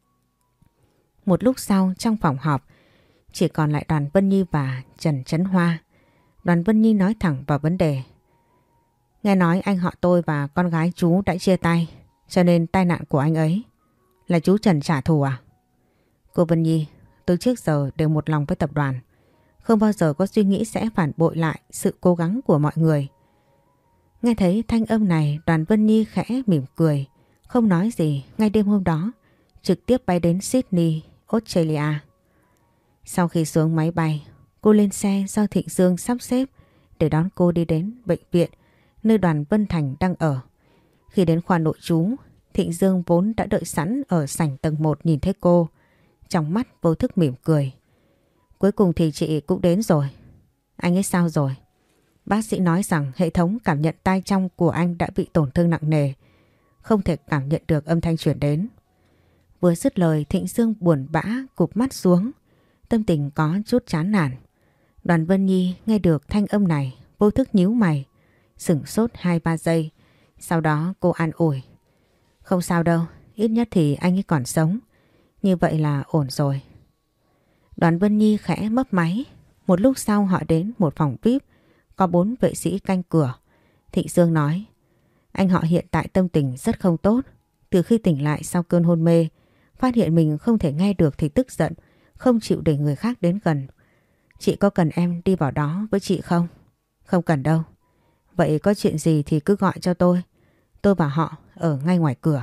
Một lúc sau trong phòng họp, chỉ còn lại Đoàn Vân Nhi và Trần Chấn Hoa. Đoàn Vân Nhi nói thẳng vào vấn đề. Nghe nói anh họ tôi và con gái chú đã chia tay, cho nên tai nạn của anh ấy là chú Trần trả thù à? Cô Vân Nhi, tôi trước giờ đều một lòng với tập đoàn, không bao giờ có suy nghĩ sẽ phản bội lại sự cố gắng của mọi người. Nghe thấy thanh âm này, Đoàn Vân Nhi khẽ mỉm cười, không nói gì. Ngay đêm hôm đó trực tiếp bay đến Sydney, Australia. Sau khi xuống máy bay, cô lên xe do Thịnh Dương sắp xếp để đón cô đi đến bệnh viện nơi Đoàn Vân Thành đang ở. Khi đến khoa nội trú, Thịnh Dương vốn đã đợi sẵn ở sảnh tầng một nhìn thấy cô, trong mắt vô thức mỉm cười. Cuối cùng thì chị cũng đến rồi. Anh ấy sao rồi? Bác sĩ nói rằng hệ thống cảm nhận tai trong của anh đã bị tổn thương nặng nề, không thể cảm nhận được âm thanh truyền đến. Vừa dứt lời, Thịnh Dương buồn bã cụp mắt xuống, tâm tình có chút chán nản. Đoàn Vân Nhi nghe được thanh âm này, vô thức nhíu mày, sửng sốt hai ba giây. Sau đó cô an ủi. Không sao đâu, ít nhất thì anh ấy còn sống. Như vậy là ổn rồi. Đoàn Vân Nhi khẽ mấp máy. Một lúc sau họ đến một phòng vi ai pi, có bốn vệ sĩ canh cửa. Thịnh Dương nói. Anh họ hiện tại tâm tình rất không tốt. Từ khi tỉnh lại sau cơn hôn mê, phát hiện mình không thể nghe được thì tức giận, không chịu để người khác đến gần. Chị có cần em đi vào đó với chị không? Không cần đâu. Vậy có chuyện gì thì cứ gọi cho tôi. Tôi và họ ở ngay ngoài cửa.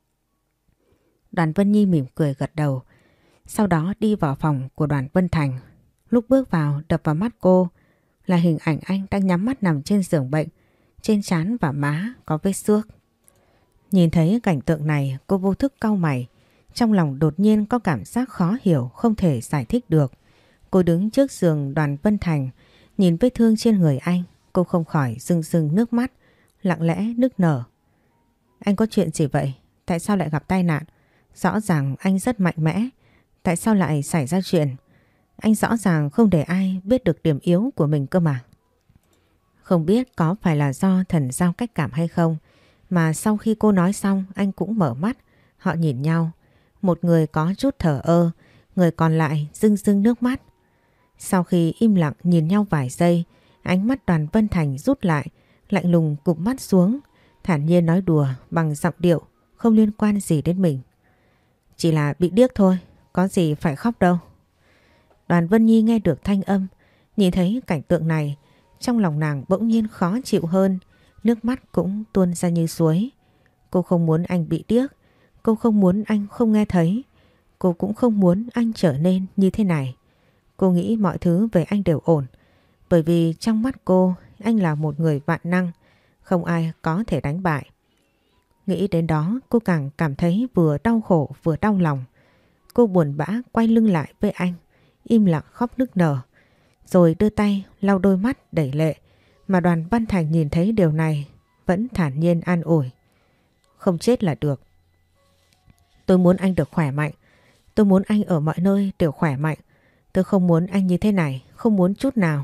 Đoàn Vân Nhi mỉm cười gật đầu. Sau đó đi vào phòng của Đoàn Vân Thành. Lúc bước vào, đập vào mắt cô là hình ảnh anh đang nhắm mắt nằm trên giường bệnh, trên trán và má có vết xước. Nhìn thấy cảnh tượng này, cô vô thức cau mày. Trong lòng đột nhiên có cảm giác khó hiểu, không thể giải thích được. Cô đứng trước giường Đoàn Vân Thành, nhìn vết thương trên người anh. Cô không khỏi rưng rưng nước mắt, lặng lẽ nức nở. Anh có chuyện gì vậy? Tại sao lại gặp tai nạn? Rõ ràng anh rất mạnh mẽ. Tại sao lại xảy ra chuyện? Anh rõ ràng không để ai biết được điểm yếu của mình cơ mà. Không biết có phải là do thần giao cách cảm hay không, mà sau khi cô nói xong anh cũng mở mắt. Họ nhìn nhau. Một người có chút thờ ơ, người còn lại rưng rưng nước mắt. Sau khi im lặng nhìn nhau vài giây, ánh mắt Đoàn Vân Thành rút lại, lạnh lùng cụp mắt xuống, thản nhiên nói đùa bằng giọng điệu không liên quan gì đến mình. Chỉ là bị điếc thôi, có gì phải khóc đâu. Đoàn Vân Nhi nghe được thanh âm, nhìn thấy cảnh tượng này, trong lòng nàng bỗng nhiên khó chịu hơn, nước mắt cũng tuôn ra như suối. Cô không muốn anh bị điếc, cô không muốn anh không nghe thấy, cô cũng không muốn anh trở nên như thế này. Cô nghĩ mọi thứ về anh đều ổn, bởi vì trong mắt cô, anh là một người vạn năng, không ai có thể đánh bại. Nghĩ đến đó, cô càng cảm thấy vừa đau khổ vừa đau lòng. Cô buồn bã quay lưng lại với anh, im lặng khóc nức nở, rồi đưa tay lau đôi mắt đầy lệ. Mà Đoàn Văn Thành nhìn thấy điều này, vẫn thản nhiên an ủi. Không chết là được. Tôi muốn anh được khỏe mạnh. Tôi muốn anh ở mọi nơi đều khỏe mạnh. Tôi không muốn anh như thế này, không muốn chút nào.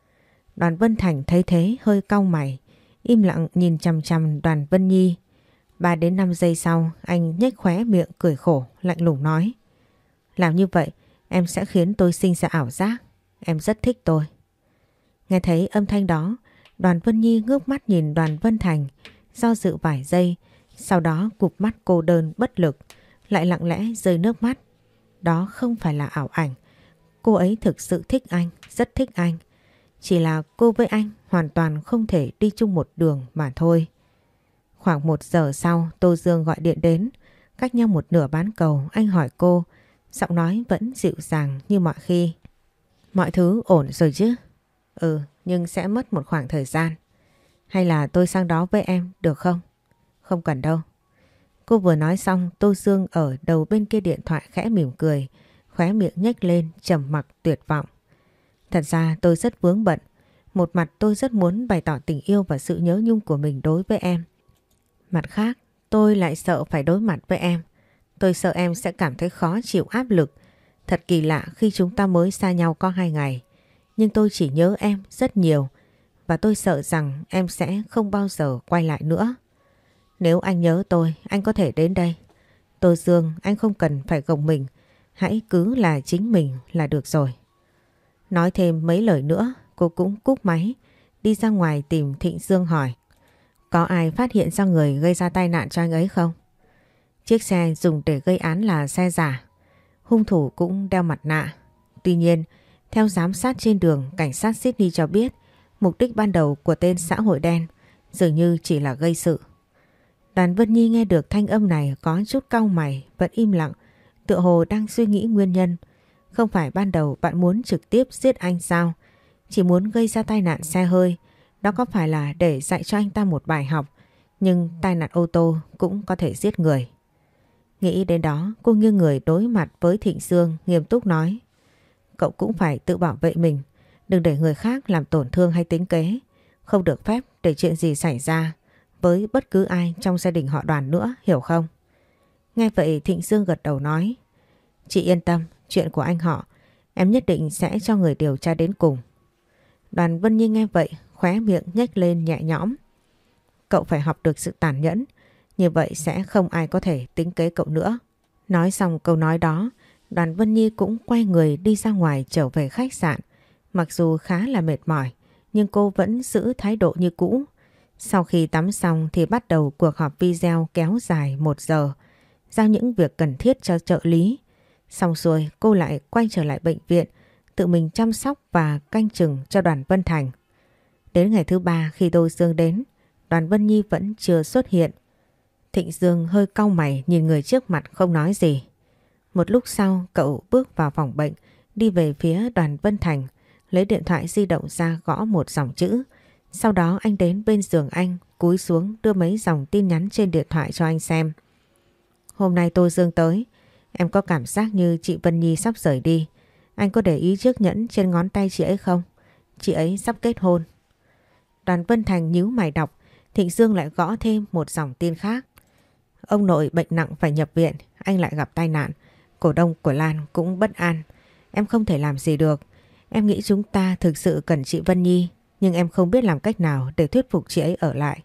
Đoàn Vân Thành thấy thế hơi cau mày, im lặng nhìn chằm chằm Đoàn Vân Nhi. Ba đến năm giây sau, anh nhếch khóe miệng cười khổ, lạnh lùng nói. Làm như vậy, em sẽ khiến tôi sinh ra ảo giác. Em rất thích tôi. Nghe thấy âm thanh đó, Đoàn Vân Nhi ngước mắt nhìn Đoàn Vân Thành, do dự vài giây, sau đó cụp mắt cô đơn bất lực, lại lặng lẽ rơi nước mắt. Đó không phải là ảo ảnh. Cô ấy thực sự thích anh, rất thích anh. Chỉ là cô với anh hoàn toàn không thể đi chung một đường mà thôi. Khoảng một giờ sau, Tô Dương gọi điện đến. Cách nhau một nửa bán cầu, anh hỏi cô, giọng nói vẫn dịu dàng như mọi khi. Mọi thứ ổn rồi chứ? Ừ, nhưng sẽ mất một khoảng thời gian. Hay là tôi sang đó với em được không? Không cần đâu. Cô vừa nói xong, Tô Dương ở đầu bên kia điện thoại khẽ mỉm cười, khóe miệng nhếch lên trầm mặc tuyệt vọng. Thật ra tôi rất vướng bận. Một mặt tôi rất muốn bày tỏ tình yêu và sự nhớ nhung của mình đối với em. Mặt khác, tôi lại sợ phải đối mặt với em. Tôi sợ em sẽ cảm thấy khó chịu áp lực. Thật kỳ lạ khi chúng ta mới xa nhau có hai ngày. Nhưng tôi chỉ nhớ em rất nhiều. Và tôi sợ rằng em sẽ không bao giờ quay lại nữa. Nếu anh nhớ tôi, anh có thể đến đây. Tô Dương, anh không cần phải gồng mình. Hãy cứ là chính mình là được rồi. Nói thêm mấy lời nữa, cô cũng cúp máy, đi ra ngoài tìm Thịnh Dương hỏi. Có ai phát hiện ra người gây ra tai nạn cho anh ấy không? Chiếc xe dùng để gây án là xe giả. Hung thủ cũng đeo mặt nạ. Tuy nhiên, theo giám sát trên đường, cảnh sát Sydney cho biết mục đích ban đầu của tên xã hội đen dường như chỉ là gây sự. Đoàn Vân Nhi nghe được thanh âm này có chút cau mày, vẫn im lặng, tựa hồ đang suy nghĩ nguyên nhân. Không phải ban đầu bạn muốn trực tiếp giết anh sao? Chỉ muốn gây ra tai nạn xe hơi. Đó có phải là để dạy cho anh ta một bài học? Nhưng tai nạn ô tô cũng có thể giết người. Nghĩ đến đó, cô nghiêng người đối mặt với Thịnh Dương, nghiêm túc nói. Cậu cũng phải tự bảo vệ mình. Đừng để người khác làm tổn thương hay tính kế. Không được phép để chuyện gì xảy ra với bất cứ ai trong gia đình họ Đoàn nữa, hiểu không? Nghe vậy Thịnh Dương gật đầu nói. Chị yên tâm, chuyện của anh họ em nhất định sẽ cho người điều tra đến cùng. Đoàn Vân Nhi nghe vậy, khóe miệng nhếch lên nhẹ nhõm. Cậu phải học được sự tàn nhẫn, như vậy sẽ không ai có thể tính kế cậu nữa. Nói xong câu nói đó, Đoàn Vân Nhi cũng quay người đi ra ngoài trở về khách sạn. Mặc dù khá là mệt mỏi, nhưng cô vẫn giữ thái độ như cũ. Sau khi tắm xong thì bắt đầu cuộc họp video kéo dài một giờ, giao những việc cần thiết cho trợ lý. Xong rồi cô lại quay trở lại bệnh viện, tự mình chăm sóc và canh chừng cho Đoàn Vân Thành. Đến ngày thứ ba khi Tô Dương đến, Đoàn Vân Nhi vẫn chưa xuất hiện. Thịnh Dương hơi cau mày nhìn người trước mặt không nói gì. Một lúc sau cậu bước vào phòng bệnh, đi về phía Đoàn Vân Thành, lấy điện thoại di động ra gõ một dòng chữ, Sau đó anh đến bên giường anh, cúi xuống đưa mấy dòng tin nhắn trên điện thoại cho anh xem. Hôm nay Tô Dương tới, em có cảm giác như chị Vân Nhi sắp rời đi. Anh có để ý chiếc nhẫn trên ngón tay chị ấy không? Chị ấy sắp kết hôn. Đoàn Vân Thành nhíu mày đọc, Thịnh Dương lại gõ thêm một dòng tin khác. Ông nội bệnh nặng phải nhập viện, anh lại gặp tai nạn. Cổ đông của Lan cũng bất an. Em không thể làm gì được. Em nghĩ chúng ta thực sự cần chị Vân Nhi, nhưng em không biết làm cách nào để thuyết phục chị ấy ở lại.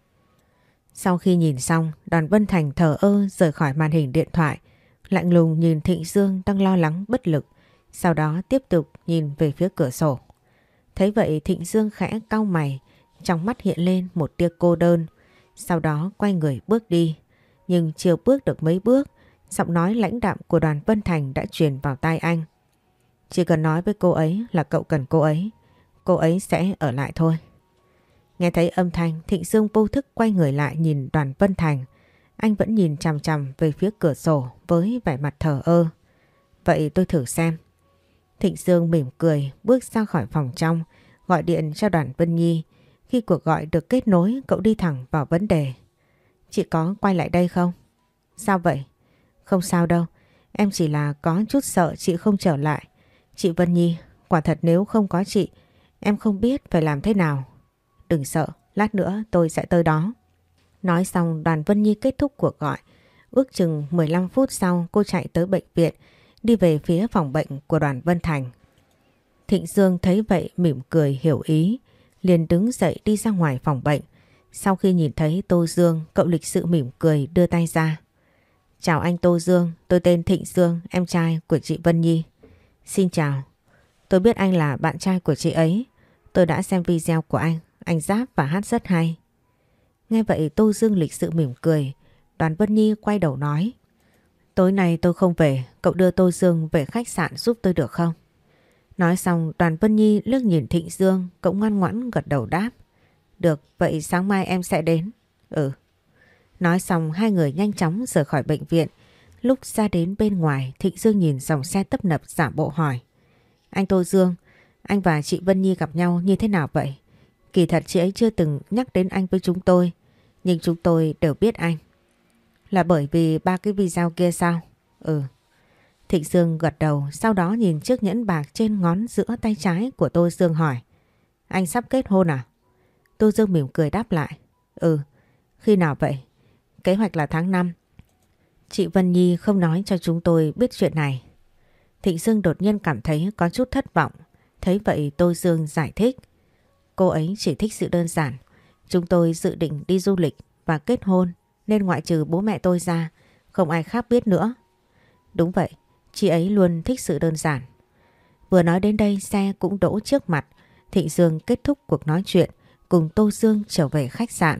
Sau khi nhìn xong, Đoàn Vân Thành thờ ơ rời khỏi màn hình điện thoại, lạnh lùng nhìn Thịnh Dương đang lo lắng bất lực, sau đó tiếp tục nhìn về phía cửa sổ. Thấy vậy Thịnh Dương khẽ cau mày, trong mắt hiện lên một tia cô đơn, sau đó quay người bước đi. Nhưng chưa bước được mấy bước, giọng nói lãnh đạm của Đoàn Vân Thành đã truyền vào tai anh. Chỉ cần nói với cô ấy là cậu cần cô ấy, cô ấy sẽ ở lại thôi. Nghe thấy âm thanh, Thịnh Dương vô thức quay người lại nhìn Đoàn Vân Thành. Anh vẫn nhìn chằm chằm về phía cửa sổ với vẻ mặt thờ ơ. Vậy tôi thử xem. Thịnh Dương mỉm cười bước ra khỏi phòng trong, gọi điện cho Đoàn Vân Nhi. Khi cuộc gọi được kết nối, cậu đi thẳng vào vấn đề. Chị có quay lại đây không? Sao vậy? Không sao đâu, em chỉ là có chút sợ chị không trở lại. Chị Vân Nhi, quả thật nếu không có chị, em không biết phải làm thế nào. Đừng sợ, lát nữa tôi sẽ tới đó. Nói xong Đoàn Vân Nhi kết thúc cuộc gọi. Ước chừng mười lăm phút sau cô chạy tới bệnh viện, đi về phía phòng bệnh của Đoàn Vân Thành. Thịnh Dương thấy vậy mỉm cười hiểu ý, liền đứng dậy đi ra ngoài phòng bệnh. Sau khi nhìn thấy Tô Dương, cậu lịch sự mỉm cười đưa tay ra. Chào anh Tô Dương, tôi tên Thịnh Dương, em trai của chị Vân Nhi. Xin chào, tôi biết anh là bạn trai của chị ấy. Tôi đã xem video của anh, anh rap và hát rất hay. Nghe vậy Tô Dương lịch sự mỉm cười. Đoàn Vân Nhi quay đầu nói. Tối nay tôi không về, cậu đưa Tô Dương về khách sạn giúp tôi được không? Nói xong Đoàn Vân Nhi liếc nhìn Thịnh Dương, cậu ngoan ngoãn gật đầu đáp. Được, vậy sáng mai em sẽ đến. Ừ. Nói xong hai người nhanh chóng rời khỏi bệnh viện. Lúc ra đến bên ngoài, Thịnh Dương nhìn dòng xe tấp nập giả bộ hỏi. Anh Tô Dương, anh và chị Vân Nhi gặp nhau như thế nào vậy? Kỳ thật chị ấy chưa từng nhắc đến anh với chúng tôi, nhưng chúng tôi đều biết anh. Là bởi vì ba cái video kia sao? Ừ. Thịnh Dương gật đầu, sau đó nhìn chiếc nhẫn bạc trên ngón giữa tay trái của Tô Dương hỏi. Anh sắp kết hôn à? Tô Dương mỉm cười đáp lại. Ừ. Khi nào vậy? Kế hoạch là tháng năm. Chị Vân Nhi không nói cho chúng tôi biết chuyện này. Thịnh Dương đột nhiên cảm thấy có chút thất vọng. Thấy vậy Tô Dương giải thích. Cô ấy chỉ thích sự đơn giản. Chúng tôi dự định đi du lịch và kết hôn, nên ngoại trừ bố mẹ tôi ra, không ai khác biết nữa. Đúng vậy, chị ấy luôn thích sự đơn giản. Vừa nói đến đây xe cũng đỗ trước mặt. Thịnh Dương kết thúc cuộc nói chuyện, cùng Tô Dương trở về khách sạn.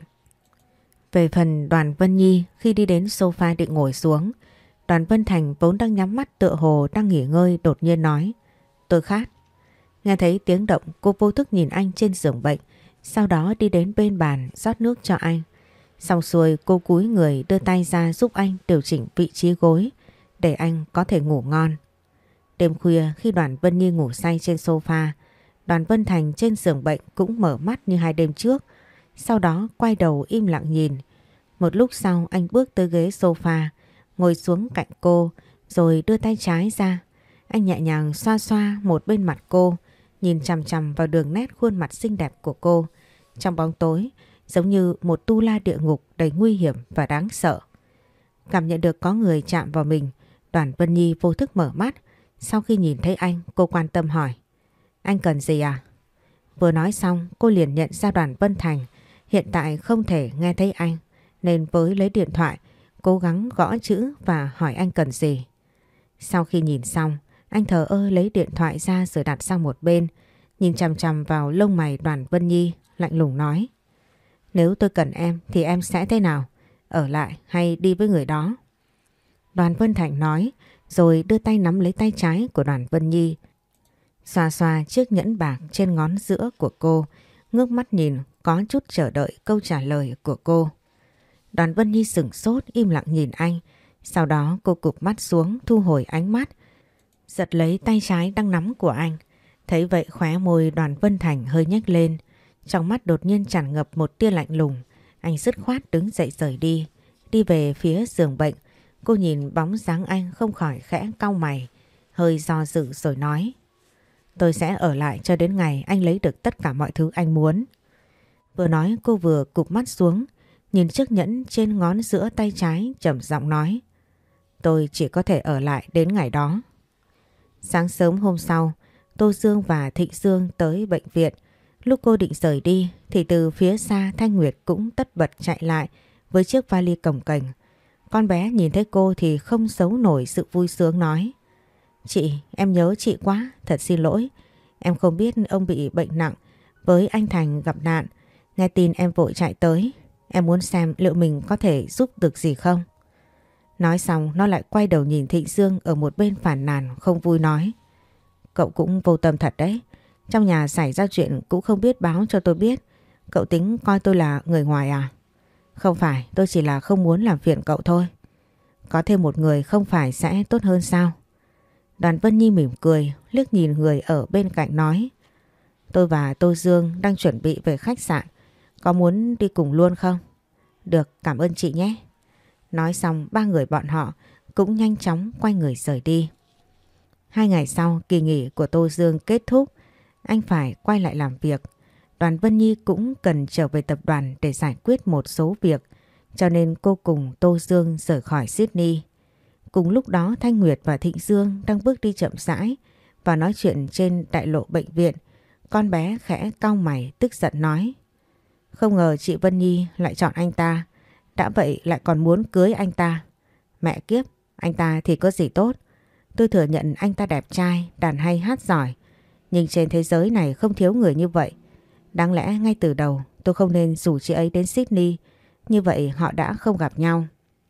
Về phần Đoàn Vân Nhi, khi đi đến sofa định ngồi xuống, Đoàn Vân Thành vốn đang nhắm mắt tựa hồ đang nghỉ ngơi đột nhiên nói. Tôi khát. Nghe thấy tiếng động cô vô thức nhìn anh trên giường bệnh, sau đó đi đến bên bàn rót nước cho anh. Xong xuôi cô cúi người đưa tay ra giúp anh điều chỉnh vị trí gối để anh có thể ngủ ngon. Đêm khuya khi Đoàn Vân Nhi ngủ say trên sofa, Đoàn Vân Thành trên giường bệnh cũng mở mắt như hai đêm trước, sau đó quay đầu im lặng nhìn. Một lúc sau anh bước tới ghế sofa, ngồi xuống cạnh cô rồi đưa tay trái ra. Anh nhẹ nhàng xoa xoa một bên mặt cô, nhìn chằm chằm vào đường nét khuôn mặt xinh đẹp của cô. Trong bóng tối, giống như một tu la địa ngục đầy nguy hiểm và đáng sợ. Cảm nhận được có người chạm vào mình, Đoàn Vân Nhi vô thức mở mắt. Sau khi nhìn thấy anh, cô quan tâm hỏi. Anh cần gì à? Vừa nói xong, cô liền nhận ra Đoàn Vân Thành hiện tại không thể nghe thấy anh, nên với lấy điện thoại, cố gắng gõ chữ và hỏi anh cần gì. Sau khi nhìn xong, anh thờ ơ lấy điện thoại ra rồi đặt sang một bên, nhìn chằm chằm vào lông mày Đoàn Vân Nhi, lạnh lùng nói. Nếu tôi cần em thì em sẽ thế nào? Ở lại hay đi với người đó? Đoàn Vân Thành nói, rồi đưa tay nắm lấy tay trái của Đoàn Vân Nhi, xoa xoa chiếc nhẫn bạc trên ngón giữa của cô, ngước mắt nhìn có chút chờ đợi câu trả lời của cô. Đoàn Vân Nhi sửng sốt im lặng nhìn anh, sau đó cô cụp mắt xuống thu hồi ánh mắt, giật lấy tay trái đang nắm của anh. Thấy vậy khóe môi Đoàn Vân Thành hơi nhếch lên, Trong mắt đột nhiên tràn ngập một tia lạnh lùng. Anh dứt khoát đứng dậy rời đi. Đi về phía giường bệnh. Cô nhìn bóng dáng anh không khỏi khẽ cau mày. Hơi do dự rồi nói: tôi sẽ ở lại cho đến ngày anh lấy được tất cả mọi thứ anh muốn. Vừa nói cô vừa cụp mắt xuống, nhìn chiếc nhẫn trên ngón giữa tay trái, trầm giọng nói: tôi chỉ có thể ở lại đến ngày đó. Sáng sớm hôm sau, Tô Dương và Thịnh Dương tới bệnh viện. Lúc cô định rời đi thì từ phía xa Thanh Nguyệt cũng tất bật chạy lại với chiếc vali cồng kềnh. Con bé nhìn thấy cô thì không giấu nổi sự vui sướng nói: chị, em nhớ chị quá, thật xin lỗi. Em không biết ông bị bệnh nặng, với anh Thành gặp nạn. Nghe tin em vội chạy tới. Em muốn xem liệu mình có thể giúp được gì không. Nói xong nó lại quay đầu nhìn Thịnh Dương ở một bên phàn nàn không vui nói: cậu cũng vô tâm thật đấy. Trong nhà xảy ra chuyện cũng không biết báo cho tôi biết. Cậu tính coi tôi là người ngoài à? Không phải, tôi chỉ là không muốn làm phiền cậu thôi. Có thêm một người không phải sẽ tốt hơn sao? Đoàn Vân Nhi mỉm cười, liếc nhìn người ở bên cạnh nói: tôi và Tô Dương đang chuẩn bị về khách sạn. Có muốn đi cùng luôn không? Được, cảm ơn chị nhé. Nói xong ba người bọn họ cũng nhanh chóng quay người rời đi. Hai ngày sau, kỳ nghỉ của Tô Dương kết thúc. Anh phải quay lại làm việc. Đoàn Vân Nhi cũng cần trở về tập đoàn để giải quyết một số việc, cho nên cô cùng Tô Dương rời khỏi Sydney. Cùng lúc đó Thanh Nguyệt và Thịnh Dương đang bước đi chậm rãi và nói chuyện trên đại lộ bệnh viện. Con bé khẽ cau mày tức giận nói: không ngờ chị Vân Nhi lại chọn anh ta. Đã vậy lại còn muốn cưới anh ta. Mẹ kiếp, anh ta thì có gì tốt. Tôi thừa nhận anh ta đẹp trai, đàn hay hát giỏi. Nhưng trên thế giới này không thiếu người như vậy. Đáng lẽ ngay từ đầu tôi không nên rủ chị ấy đến Sydney. Như vậy họ đã không gặp nhau.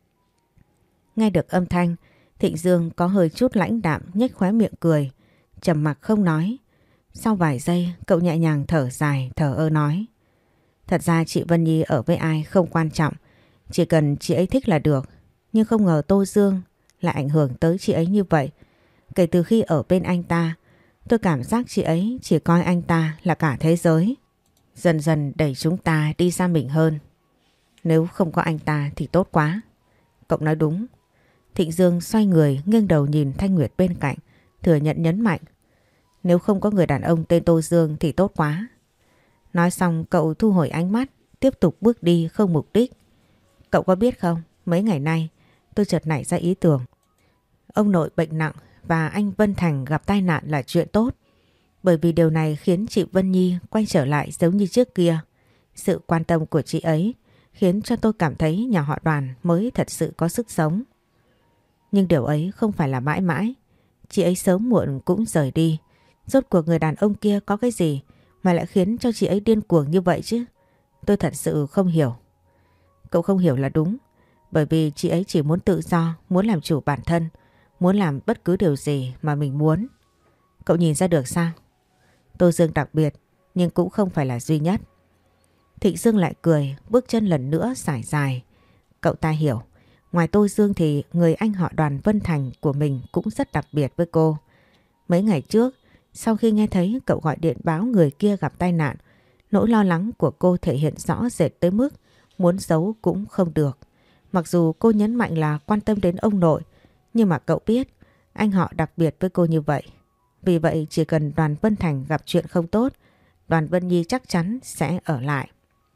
Nghe được âm thanh, Thịnh Dương có hơi chút lãnh đạm nhếch khóe miệng cười, trầm mặc không nói. Sau vài giây cậu nhẹ nhàng thở dài, thở ơ nói: thật ra chị Vân Nhi ở với ai không quan trọng, chỉ cần chị ấy thích là được. Nhưng không ngờ Tô Dương lại ảnh hưởng tới chị ấy như vậy. Kể từ khi ở bên anh ta, tôi cảm giác chị ấy chỉ coi anh ta là cả thế giới. Dần dần đẩy chúng ta đi xa mình hơn. Nếu không có anh ta thì tốt quá. Cậu nói đúng. Thịnh Dương xoay người nghiêng đầu nhìn Thanh Nguyệt bên cạnh, thừa nhận nhấn mạnh: nếu không có người đàn ông tên Tô Dương thì tốt quá. Nói xong cậu thu hồi ánh mắt, tiếp tục bước đi không mục đích. Cậu có biết không, mấy ngày nay tôi chợt nảy ra ý tưởng. Ông nội bệnh nặng và anh Vân Thành gặp tai nạn là chuyện tốt. Bởi vì điều này khiến chị Vân Nhi quay trở lại giống như trước kia. Sự quan tâm của chị ấy khiến cho tôi cảm thấy nhà họ Đoàn mới thật sự có sức sống. Nhưng điều ấy không phải là mãi mãi. Chị ấy sớm muộn cũng rời đi. Rốt cuộc người đàn ông kia có cái gì mà lại khiến cho chị ấy điên cuồng như vậy chứ? Tôi thật sự không hiểu. Cậu không hiểu là đúng. Bởi vì chị ấy chỉ muốn tự do, muốn làm chủ bản thân, muốn làm bất cứ điều gì mà mình muốn. Cậu nhìn ra được sao? Tô Dương đặc biệt, nhưng cũng không phải là duy nhất. Thịnh Dương lại cười, bước chân lần nữa sải dài. Cậu ta hiểu, ngoài Tô Dương thì người anh họ Đoàn Vân Thành của mình cũng rất đặc biệt với cô. Mấy ngày trước, sau khi nghe thấy cậu gọi điện báo người kia gặp tai nạn, nỗi lo lắng của cô thể hiện rõ rệt tới mức muốn giấu cũng không được. Mặc dù cô nhấn mạnh là quan tâm đến ông nội, nhưng mà cậu biết anh họ đặc biệt với cô như vậy. Vì vậy chỉ cần Đoàn Vân Thành gặp chuyện không tốt, Đoàn Vân Nhi chắc chắn sẽ ở lại.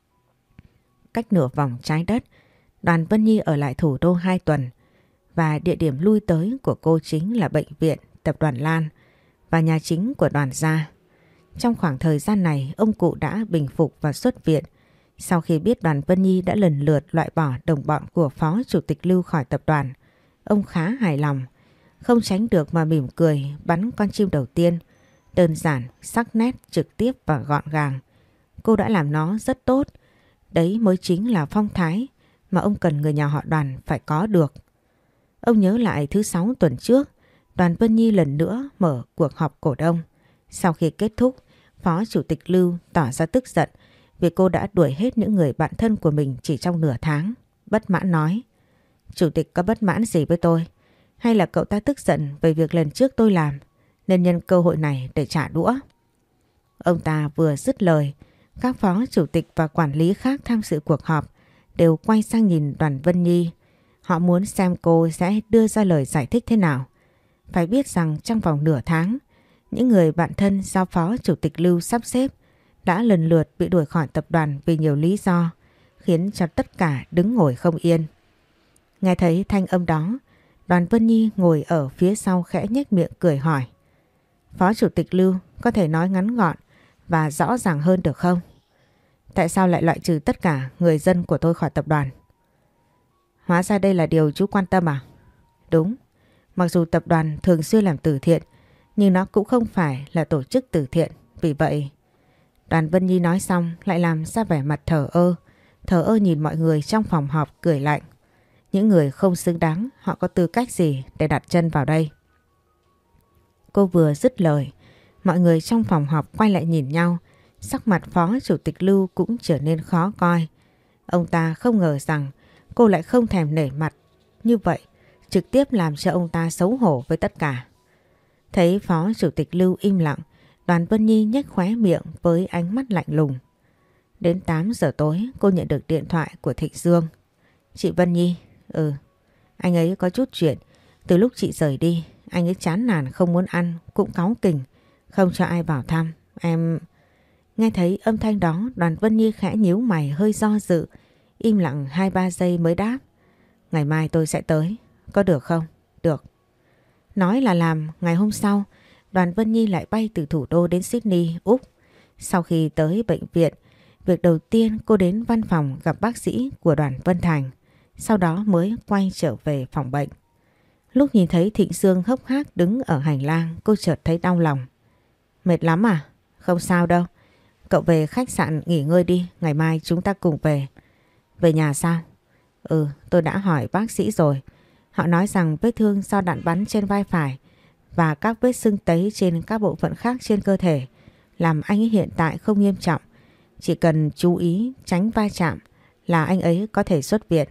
Cách nửa vòng trái đất, Đoàn Vân Nhi ở lại thủ đô hai tuần và địa điểm lui tới của cô chính là bệnh viện, tập đoàn Lan và nhà chính của Đoàn gia. Trong khoảng thời gian này, ông cụ đã bình phục và xuất viện. Sau khi biết Đoàn Vân Nhi đã lần lượt loại bỏ đồng bọn của Phó Chủ tịch Lưu khỏi tập đoàn, ông khá hài lòng, không tránh được mà mỉm cười bắn con chim đầu tiên. Đơn giản, sắc nét, trực tiếp và gọn gàng. Cô đã làm nó rất tốt. Đấy mới chính là phong thái mà ông cần người nhà họ Đoàn phải có được. Ông nhớ lại thứ sáu tuần trước, Đoàn Vân Nhi lần nữa mở cuộc họp cổ đông. Sau khi kết thúc, Phó Chủ tịch Lưu tỏ ra tức giận vì cô đã đuổi hết những người bạn thân của mình chỉ trong nửa tháng. Bất mãn nói: Chủ tịch có bất mãn gì với tôi? Hay là cậu ta tức giận về việc lần trước tôi làm nên nhân cơ hội này để trả đũa? Ông ta vừa dứt lời, Các phó chủ tịch và quản lý khác tham dự cuộc họp đều quay sang nhìn Đoàn Vân Nhi. Họ muốn xem cô sẽ đưa ra lời giải thích thế nào. Phải biết rằng trong vòng nửa tháng, những người bạn thân do Phó Chủ tịch Lưu sắp xếp đã lần lượt bị đuổi khỏi tập đoàn vì nhiều lý do, khiến cho tất cả đứng ngồi không yên. Nghe thấy thanh âm đó, Đoàn Vân Nhi ngồi ở phía sau khẽ nhếch miệng cười hỏi. Phó Chủ tịch Lưu có thể nói ngắn gọn và rõ ràng hơn được không? Tại sao lại loại trừ tất cả người dân của tôi khỏi tập đoàn? Hóa ra đây là điều chú quan tâm à? Đúng, mặc dù tập đoàn thường xuyên làm từ thiện, nhưng nó cũng không phải là tổ chức từ thiện. Vì vậy, Đoàn Vân Nhi nói xong lại làm ra vẻ mặt thờ ơ, thờ ơ nhìn mọi người trong phòng họp cười lạnh. Những người không xứng đáng, họ có tư cách gì để đặt chân vào đây? Cô vừa dứt lời, mọi người trong phòng họp quay lại nhìn nhau, sắc mặt Phó Chủ tịch Lưu cũng trở nên khó coi. Ông ta không ngờ rằng cô lại không thèm nể mặt như vậy, trực tiếp làm cho ông ta xấu hổ với tất cả. Thấy Phó Chủ tịch Lưu im lặng, Đoàn Vân Nhi nhếch khóe miệng với ánh mắt lạnh lùng. Đến tám giờ tối cô nhận được điện thoại của Thịnh Dương. Chị Vân Nhi, ừ, anh ấy có chút chuyện. Từ lúc chị rời đi, anh ấy chán nản không muốn ăn, cũng cáu kỉnh, không cho ai vào thăm. Em... Nghe thấy âm thanh đó, Đoàn Vân Nhi khẽ nhíu mày hơi do dự, im lặng hai ba giây mới đáp. Ngày mai tôi sẽ tới, có được không? Được. Nói là làm, ngày hôm sau, Đoàn Vân Nhi lại bay từ thủ đô đến Sydney, Úc. Sau khi tới bệnh viện, việc đầu tiên cô đến văn phòng gặp bác sĩ của Đoàn Vân Thành, sau đó mới quay trở về phòng bệnh. Lúc nhìn thấy Thịnh Dương hốc hác đứng ở hành lang, cô chợt thấy đau lòng. Mệt lắm à? Không sao đâu. Cậu về khách sạn nghỉ ngơi đi, ngày mai chúng ta cùng về. Về nhà sao? Ừ, tôi đã hỏi bác sĩ rồi. Họ nói rằng vết thương do đạn bắn trên vai phải và các vết sưng tấy trên các bộ phận khác trên cơ thể làm anh ấy hiện tại không nghiêm trọng. Chỉ cần chú ý tránh va chạm là anh ấy có thể xuất viện.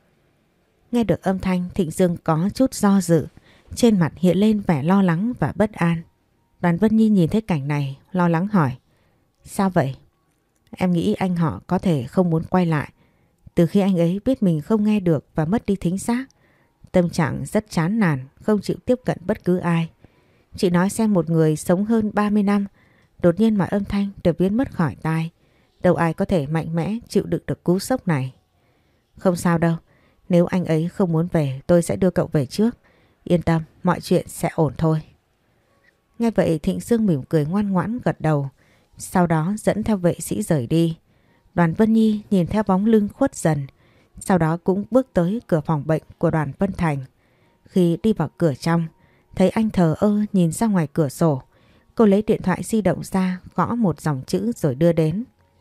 Nghe được âm thanh, Thịnh Dương có chút do dự, trên mặt hiện lên vẻ lo lắng và bất an. Đoàn Vân Nhi nhìn thấy cảnh này, lo lắng hỏi. Sao vậy? Em nghĩ anh họ có thể không muốn quay lại. Từ khi anh ấy biết mình không nghe được và mất đi thính giác, tâm trạng rất chán nản, không chịu tiếp cận bất cứ ai. Chị nói xem, một người sống hơn ba mươi năm, đột nhiên mọi âm thanh đều biến mất khỏi tai. Đâu ai có thể mạnh mẽ chịu đựng được cú sốc này. Không sao đâu, nếu anh ấy không muốn về tôi sẽ đưa cậu về trước. Yên tâm, mọi chuyện sẽ ổn thôi. Nghe vậy Thịnh Dương mỉm cười ngoan ngoãn gật đầu, sau đó dẫn theo vệ sĩ rời đi. Đoàn Vân Nhi nhìn theo bóng lưng khuất dần, sau đó cũng bước tới cửa phòng bệnh của Đoàn Vân Thành. Khi đi vào cửa trong, thấy anh thờ ơ nhìn ra ngoài cửa sổ. Cô lấy điện thoại di động ra, gõ một dòng chữ rồi đưa đến.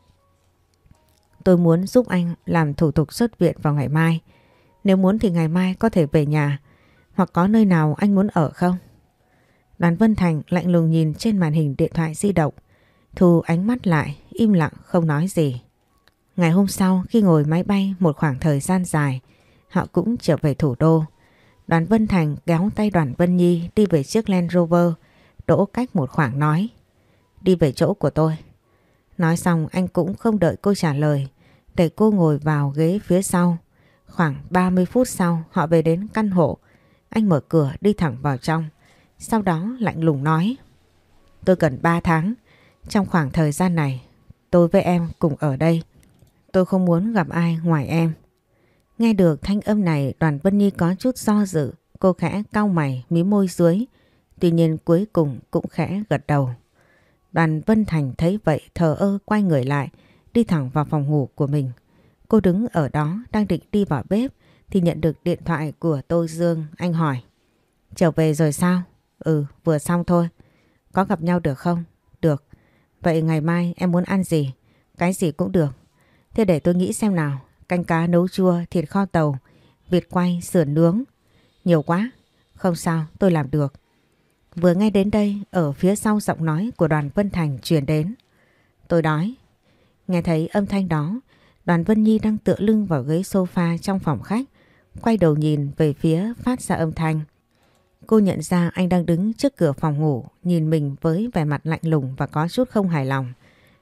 Tôi muốn giúp anh làm thủ tục xuất viện vào ngày mai. Nếu muốn thì ngày mai có thể về nhà, hoặc có nơi nào anh muốn ở không? Đoàn Vân Thành lạnh lùng nhìn trên màn hình điện thoại di động, thu ánh mắt lại, im lặng không nói gì. Ngày hôm sau, khi ngồi máy bay một khoảng thời gian dài, họ cũng trở về thủ đô. Đoàn Vân Thành kéo tay Đoàn Vân Nhi đi về chiếc Land Rover, đỗ cách một khoảng nói. Đi về chỗ của tôi. Nói xong anh cũng không đợi cô trả lời, để cô ngồi vào ghế phía sau. Khoảng ba mươi phút sau họ về đến căn hộ. Anh mở cửa đi thẳng vào trong, sau đó lạnh lùng nói. Tôi cần ba tháng. Trong khoảng thời gian này tôi với em cùng ở đây. Tôi không muốn gặp ai ngoài em. Nghe được thanh âm này, Đoàn Vân Nhi có chút do dự. Cô khẽ cau mày, mím môi dưới. Tuy nhiên cuối cùng cũng khẽ gật đầu. Đoàn Vân Thành thấy vậy thờ ơ quay người lại, đi thẳng vào phòng ngủ của mình. Cô đứng ở đó đang định đi vào bếp thì nhận được điện thoại của Tô Dương. Anh hỏi. Trở về rồi sao? Ừ, vừa xong thôi. Có gặp nhau được không? Được. Vậy ngày mai em muốn ăn gì? Cái gì cũng được. Thế để tôi nghĩ xem nào. Canh cá nấu chua, thịt kho tàu, vịt quay, sườn nướng. Nhiều quá. Không sao, tôi làm được. Vừa nghe đến đây, ở phía sau giọng nói của Đoàn Vân Thành truyền đến. Tôi đói. Nghe thấy âm thanh đó, Đoàn Vân Nhi đang tựa lưng vào ghế sofa trong phòng khách, quay đầu nhìn về phía phát ra âm thanh. Cô nhận ra anh đang đứng trước cửa phòng ngủ, nhìn mình với vẻ mặt lạnh lùng và có chút không hài lòng.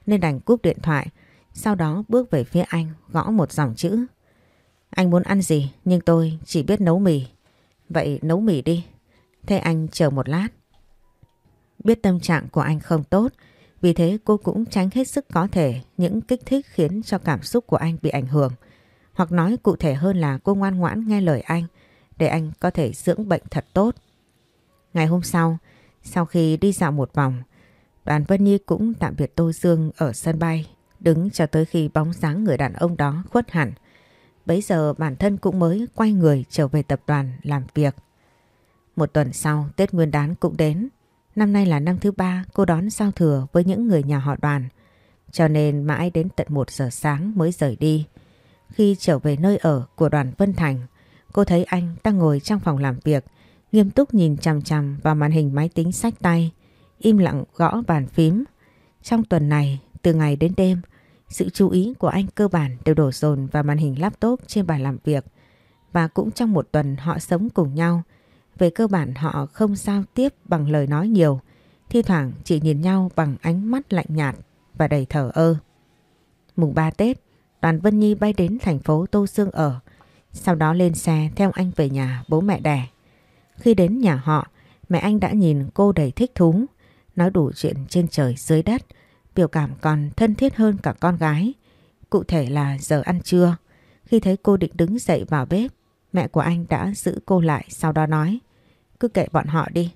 nên đành cúp điện thoại. Sau đó bước về phía anh gõ một dòng chữ. Anh muốn ăn gì nhưng tôi chỉ biết nấu mì. Vậy nấu mì đi. Thế anh chờ một lát. Biết tâm trạng của anh không tốt, vì thế cô cũng tránh hết sức có thể những kích thích khiến cho cảm xúc của anh bị ảnh hưởng. Hoặc nói cụ thể hơn là cô ngoan ngoãn nghe lời anh để anh có thể dưỡng bệnh thật tốt. Ngày hôm sau, sau khi đi dạo một vòng, Đoàn Vân Nhi cũng tạm biệt Tô Dương ở sân bay, đứng cho tới khi bóng dáng người đàn ông đó khuất hẳn. Bấy giờ bản thân cũng mới quay người trở về tập đoàn làm việc. Một tuần sau, Tết Nguyên đán cũng đến. Năm nay là năm thứ ba cô đón giao thừa với những người nhà họ Đoàn, cho nên mãi đến tận một giờ sáng mới rời đi. Khi trở về nơi ở của Đoàn Vân Thành, cô thấy anh đang ngồi trong phòng làm việc, nghiêm túc nhìn chằm chằm vào màn hình máy tính xách tay, im lặng gõ bàn phím. Trong tuần này, từ ngày đến đêm, sự chú ý của anh cơ bản đều đổ dồn vào màn hình laptop trên bàn làm việc. Và cũng trong một tuần họ sống cùng nhau, về cơ bản họ không giao tiếp bằng lời nói nhiều, thi thoảng chỉ nhìn nhau bằng ánh mắt lạnh nhạt và đầy thờ ơ. Mùng ba Tết, Đoàn Vân Nhi bay đến thành phố Tô Dương ở, sau đó lên xe theo anh về nhà bố mẹ đẻ. Khi đến nhà họ, mẹ anh đã nhìn cô đầy thích thú, nói đủ chuyện trên trời dưới đất, biểu cảm còn thân thiết hơn cả con gái. Cụ thể là giờ ăn trưa, khi thấy cô định đứng dậy vào bếp, mẹ của anh đã giữ cô lại, sau đó nói: cứ kệ bọn họ đi.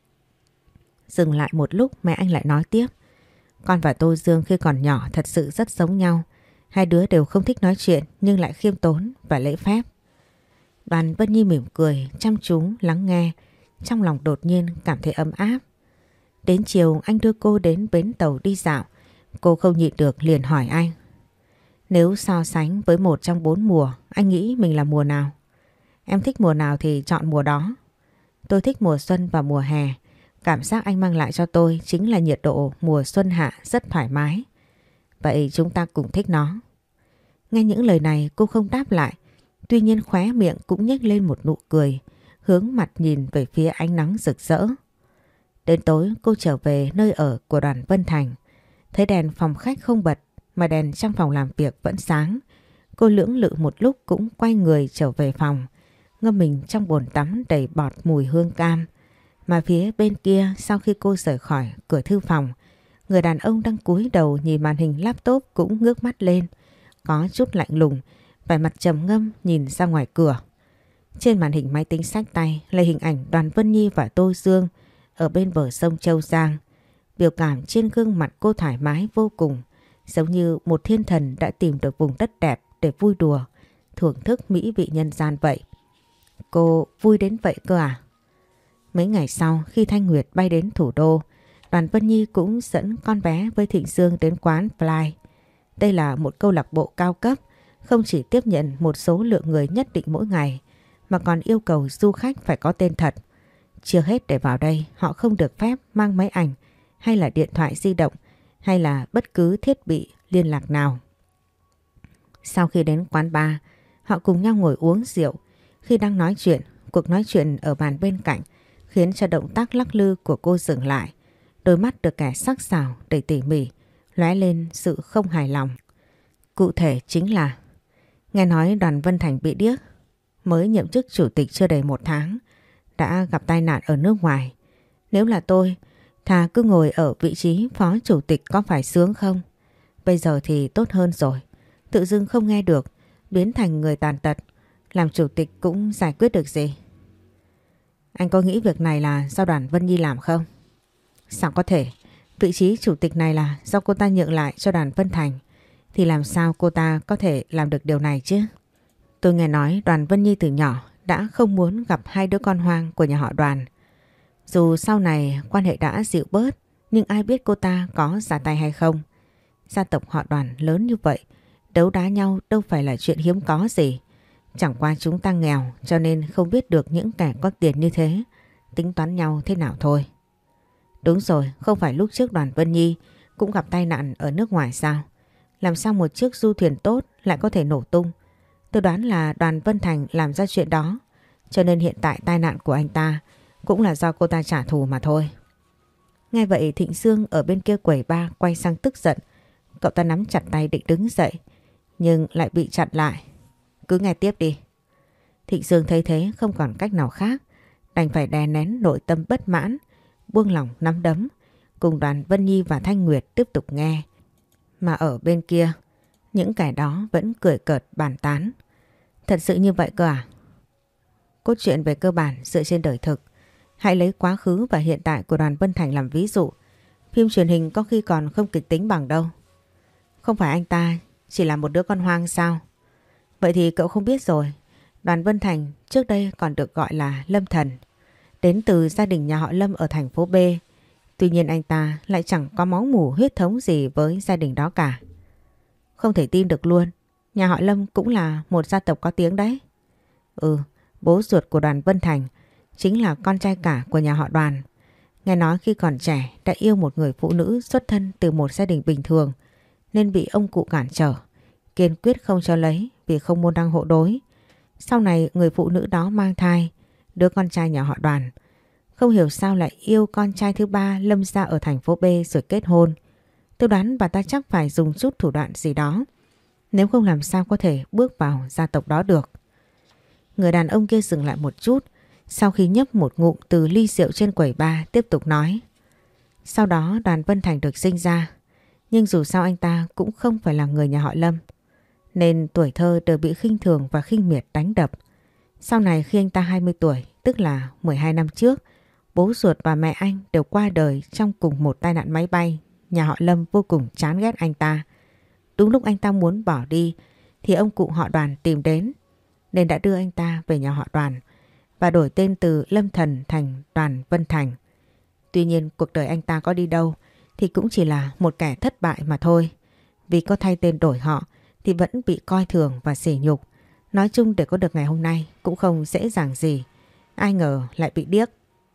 Dừng lại một lúc, mẹ anh lại nói tiếp: con và Tô Dương khi còn nhỏ thật sự rất giống nhau. Hai đứa đều không thích nói chuyện nhưng lại khiêm tốn và lễ phép. Đoàn Vân Nhi mỉm cười, chăm chú lắng nghe, trong lòng đột nhiên cảm thấy ấm áp. Đến chiều anh đưa cô đến bến tàu đi dạo. Cô không nhịn được liền hỏi anh: nếu so sánh với một trong bốn mùa, anh nghĩ mình là mùa nào? Em thích mùa nào thì chọn mùa đó. Tôi thích mùa xuân và mùa hè. Cảm giác anh mang lại cho tôi chính là nhiệt độ mùa xuân hạ rất thoải mái. Vậy chúng ta cùng thích nó. Nghe những lời này cô không đáp lại, tuy nhiên khóe miệng cũng nhếch lên một nụ cười, hướng mặt nhìn về phía ánh nắng rực rỡ. Đến tối cô trở về nơi ở của Đoàn Vân Thành, thấy đèn phòng khách không bật mà đèn trong phòng làm việc vẫn sáng. Cô lưỡng lự một lúc cũng quay người trở về phòng, ngâm mình trong bồn tắm đầy bọt mùi hương cam. Mà phía bên kia, sau khi cô rời khỏi cửa thư phòng, người đàn ông đang cúi đầu nhìn màn hình laptop cũng ngước mắt lên, có chút lạnh lùng, vẻ mặt trầm ngâm nhìn ra ngoài cửa. Trên màn hình máy tính xách tay là hình ảnh Đoàn Vân Nhi và Tô Dương ở bên bờ sông Châu Giang. Biểu cảm trên gương mặt cô thoải mái vô cùng, giống như một thiên thần đã tìm được vùng đất đẹp để vui đùa, thưởng thức mỹ vị nhân gian vậy. Cô vui đến vậy cơ à? Mấy ngày sau, khi Thanh Nguyệt bay đến thủ đô, Đoàn Vân Nhi cũng dẫn con bé với Thịnh Dương đến quán Fly. Đây là một câu lạc bộ cao cấp, không chỉ tiếp nhận một số lượng người nhất định mỗi ngày, mà còn yêu cầu du khách phải có tên thật. Chưa hết, để vào đây, họ không được phép mang máy ảnh hay là điện thoại di động hay là bất cứ thiết bị liên lạc nào. Sau khi đến quán bar, họ cùng nhau ngồi uống rượu. Khi đang nói chuyện, cuộc nói chuyện ở bàn bên cạnh khiến cho động tác lắc lư của cô dừng lại. Đôi mắt được kẻ sắc sảo đầy tỉ mỉ lóe lên sự không hài lòng. Cụ thể chính là: nghe nói Đoàn Vân Thành bị điếc, mới nhậm chức chủ tịch chưa đầy một tháng đã gặp tai nạn ở nước ngoài. Nếu là tôi, thà cứ ngồi ở vị trí phó chủ tịch có phải sướng không? Bây giờ thì tốt hơn rồi, tự dưng không nghe được, biến thành người tàn tật, làm chủ tịch cũng giải quyết được gì. Anh có nghĩ việc này là do Đoàn Vân Nhi làm không? Sao có thể? Vị trí chủ tịch này là do cô ta nhượng lại cho Đoàn Vân Thành, thì làm sao cô ta có thể làm được điều này chứ? Tôi nghe nói Đoàn Vân Nhi từ nhỏ đã không muốn gặp hai đứa con hoang của nhà họ Đoàn. Dù sau này quan hệ đã dịu bớt, nhưng ai biết cô ta có ra tay hay không. Gia tộc họ Đoàn lớn như vậy, đấu đá nhau đâu phải là chuyện hiếm có gì. Chẳng qua chúng ta nghèo cho nên không biết được những kẻ có tiền như thế tính toán nhau thế nào thôi. Đúng rồi, không phải lúc trước Đoàn Vân Nhi cũng gặp tai nạn ở nước ngoài sao? Làm sao một chiếc du thuyền tốt lại có thể nổ tung? Tôi đoán là Đoàn Vân Thành làm ra chuyện đó, cho nên hiện tại tai nạn của anh ta cũng là do cô ta trả thù mà thôi. Nghe vậy Thịnh Dương ở bên kia quầy bar quay sang tức giận. cậu ta nắm chặt tay định đứng dậy nhưng lại bị chặn lại. Cứ nghe tiếp đi. Thịnh Dương thấy thế không còn cách nào khác, đành phải đè nén nội tâm bất mãn, buông lỏng nắm đấm, cùng Đoàn Vân Nhi và Thanh Nguyệt tiếp tục nghe. Mà ở bên kia, những kẻ đó vẫn cười cợt bàn tán. Thật sự như vậy cơ à? Cốt truyện về cơ bản dựa trên đời thực. Hãy lấy quá khứ và hiện tại của Đoàn Vân Thành làm ví dụ. Phim truyền hình có khi còn không kịch tính bằng đâu. Không phải anh ta chỉ là một đứa con hoang sao? Vậy thì cậu không biết rồi. Đoàn Vân Thành trước đây còn được gọi là Lâm Thần, đến từ gia đình nhà họ Lâm ở thành phố B. Tuy nhiên anh ta lại chẳng có máu mủ huyết thống gì với gia đình đó cả. Không thể tin được luôn. Nhà họ Lâm cũng là một gia tộc có tiếng đấy. Ừ, bố ruột của Đoàn Vân Thành chính là con trai cả của nhà họ Đoàn. Nghe nói khi còn trẻ đã yêu một người phụ nữ xuất thân từ một gia đình bình thường nên bị ông cụ cản trở, kiên quyết không cho lấy vì không môn đăng hộ đối. Sau này người phụ nữ đó mang thai đứa con trai nhà họ Đoàn. Không hiểu sao lại yêu con trai thứ ba Lâm gia ở thành phố B rồi kết hôn. Tôi đoán bà ta chắc phải dùng chút thủ đoạn gì đó. Nếu không làm sao có thể bước vào gia tộc đó được. Người đàn ông kia dừng lại một chút, sau khi nhấp một ngụm từ ly rượu trên quầy bar tiếp tục nói. Sau đó Đoàn Vân Thành được sinh ra, nhưng dù sao anh ta cũng không phải là người nhà họ Lâm, nên tuổi thơ đều bị khinh thường và khinh miệt đánh đập. Sau này khi anh ta hai mươi tuổi, tức là mười hai năm trước, bố ruột và mẹ anh đều qua đời trong cùng một tai nạn máy bay. Nhà họ Lâm vô cùng chán ghét anh ta. Đúng lúc anh ta muốn bỏ đi thì ông cụ họ Đoàn tìm đến, nên đã đưa anh ta về nhà họ Đoàn và đổi tên từ Lâm Thần thành Đoàn Vân Thành. Tuy nhiên cuộc đời anh ta có đi đâu thì cũng chỉ là một kẻ thất bại mà thôi. Vì có thay tên đổi họ thì vẫn bị coi thường và sỉ nhục. Nói chung để có được ngày hôm nay cũng không dễ dàng gì. Ai ngờ lại bị điếc.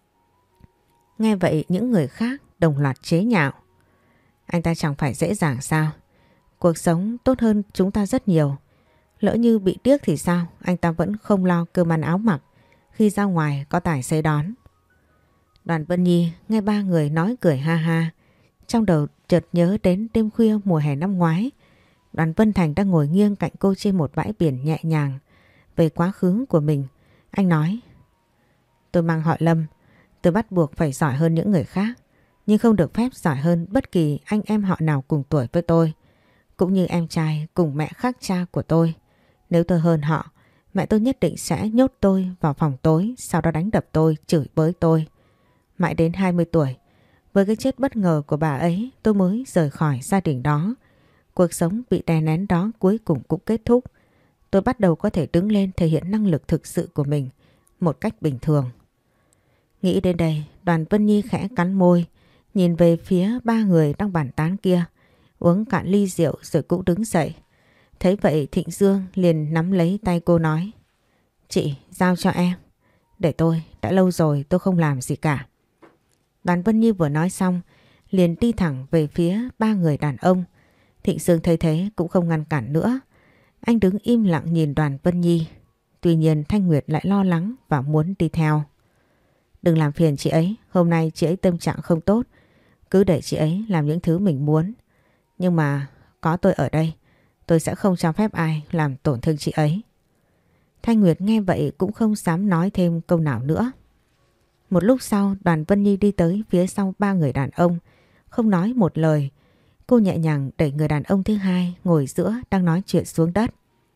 Nghe vậy những người khác đồng loạt chế nhạo. Anh ta chẳng phải dễ dàng sao? Cuộc sống tốt hơn chúng ta rất nhiều. Lỡ như bị điếc thì sao? Anh ta vẫn không lo cơm ăn áo mặc khi ra ngoài có tài xế đón. Đoàn Vân Nhi nghe ba người nói cười ha ha. Trong đầu chợt nhớ đến đêm khuya mùa hè năm ngoái. Đoàn Vân Thành đang ngồi nghiêng cạnh cô trên một bãi biển nhẹ nhàng. Về quá khứ của mình, anh nói: Tôi mang họ Lâm, tôi bắt buộc phải giỏi hơn những người khác, nhưng không được phép giỏi hơn bất kỳ anh em họ nào cùng tuổi với tôi, cũng như em trai cùng mẹ khác cha của tôi. Nếu tôi hơn họ, mẹ tôi nhất định sẽ nhốt tôi vào phòng tối, sau đó đánh đập tôi, chửi bới tôi. Mãi đến hai mươi tuổi, với cái chết bất ngờ của bà ấy, tôi mới rời khỏi gia đình đó. Cuộc sống bị đè nén đó cuối cùng cũng kết thúc. Tôi bắt đầu có thể đứng lên thể hiện năng lực thực sự của mình một cách bình thường. Nghĩ đến đây, Đoàn Vân Nhi khẽ cắn môi, nhìn về phía ba người đang bàn tán kia, uống cạn ly rượu rồi cũng đứng dậy. Thấy vậy Thịnh Dương liền nắm lấy tay cô nói: Chị, giao cho em. Để tôi, đã lâu rồi tôi không làm gì cả. Đoàn Vân Nhi vừa nói xong, liền đi thẳng về phía ba người đàn ông. Thịnh Dương thấy thế cũng không ngăn cản nữa. Anh đứng im lặng nhìn Đoàn Vân Nhi. Tuy nhiên Thanh Nguyệt lại lo lắng và muốn đi theo. Đừng làm phiền chị ấy, hôm nay chị ấy tâm trạng không tốt. Cứ để chị ấy làm những thứ mình muốn. Nhưng mà có tôi ở đây, tôi sẽ không cho phép ai làm tổn thương chị ấy. Thanh Nguyệt nghe vậy cũng không dám nói thêm câu nào nữa. Một lúc sau Đoàn Vân Nhi đi tới phía sau ba người đàn ông, không nói một lời. Cô nhẹ nhàng đẩy người đàn ông thứ hai ngồi giữa đang nói chuyện xuống đất.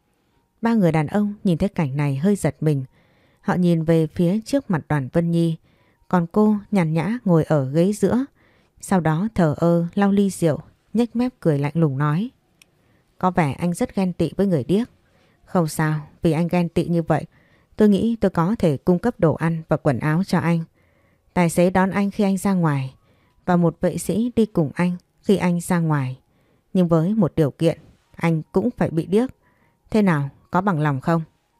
Ba người đàn ông nhìn thấy cảnh này hơi giật mình. Họ nhìn về phía trước mặt Đoàn Vân Nhi, còn cô nhàn nhã ngồi ở ghế giữa. Sau đó thờ ơ lau ly rượu, nhếch mép cười lạnh lùng nói: Có vẻ anh rất ghen tị với người điếc. Không sao, vì anh ghen tị như vậy, tôi nghĩ tôi có thể cung cấp đồ ăn và quần áo cho anh. Tài xế đón anh khi anh ra ngoài, và một vệ sĩ đi cùng anh khi anh ra ngoài. Nhưng với một điều kiện, anh cũng phải bị điếc. Thế nào, có bằng lòng không?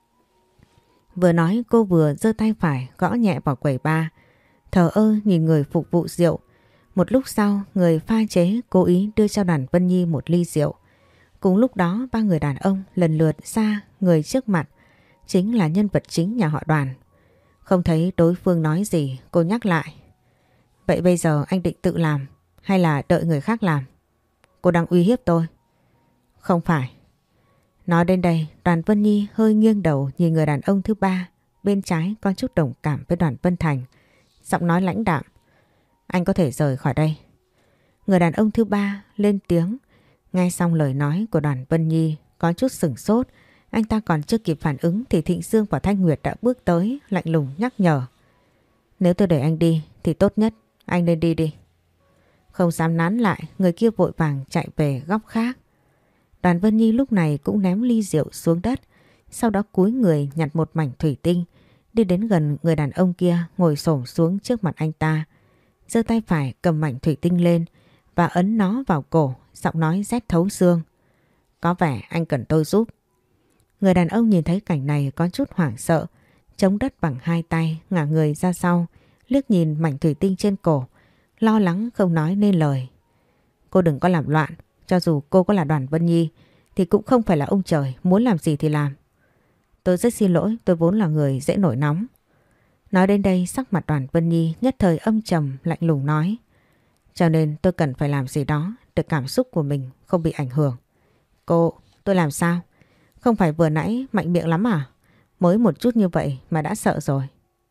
Vừa nói cô vừa giơ tay phải gõ nhẹ vào quầy bar, thờ ơ nhìn người phục vụ rượu. Một lúc sau, người pha chế cố ý đưa cho Đoàn Vân Nhi một ly rượu. Cùng lúc đó ba người đàn ông lần lượt ra, người trước mặt chính là nhân vật chính nhà họ Đoàn. Không thấy đối phương nói gì, cô nhắc lại: Vậy bây giờ anh định tự làm hay là đợi người khác làm? cô đang uy hiếp tôi. Không phải. Nói đến đây, Đoàn Vân Nhi hơi nghiêng đầu nhìn người đàn ông thứ ba, bên trái có chút đồng cảm với Đoàn Vân Thành. Giọng nói lãnh đạm. Anh có thể rời khỏi đây. Người đàn ông thứ ba lên tiếng. Nghe xong lời nói của Đoàn Vân Nhi có chút sửng sốt. Anh ta còn chưa kịp phản ứng thì Thịnh Dương và Thanh Nguyệt đã bước tới lạnh lùng nhắc nhở. Nếu tôi để anh đi thì tốt nhất anh nên đi đi. Không dám nán lại, người kia vội vàng chạy về góc khác. Đoàn Vân Nhi lúc này cũng ném ly rượu xuống đất, sau đó cúi người nhặt một mảnh thủy tinh, đi đến gần người đàn ông kia ngồi xổm xuống trước mặt anh ta. Giơ tay phải cầm mảnh thủy tinh lên và ấn nó vào cổ, giọng nói rét thấu xương. Có vẻ anh cần tôi giúp. Người đàn ông nhìn thấy cảnh này có chút hoảng sợ, chống đất bằng hai tay, ngả người ra sau, liếc nhìn mảnh thủy tinh trên cổ, lo lắng không nói nên lời. Cô đừng có làm loạn, cho dù cô có là Đoàn Vân Nhi thì cũng không phải là ông trời, muốn làm gì thì làm. Tôi rất xin lỗi, tôi vốn là người dễ nổi nóng. Nói đến đây sắc mặt Đoàn Vân Nhi nhất thời âm trầm lạnh lùng nói. Cho nên tôi cần phải làm gì đó để cảm xúc của mình không bị ảnh hưởng. Cô, tôi làm sao? Không phải vừa nãy mạnh miệng lắm à? Mới một chút như vậy mà đã sợ rồi.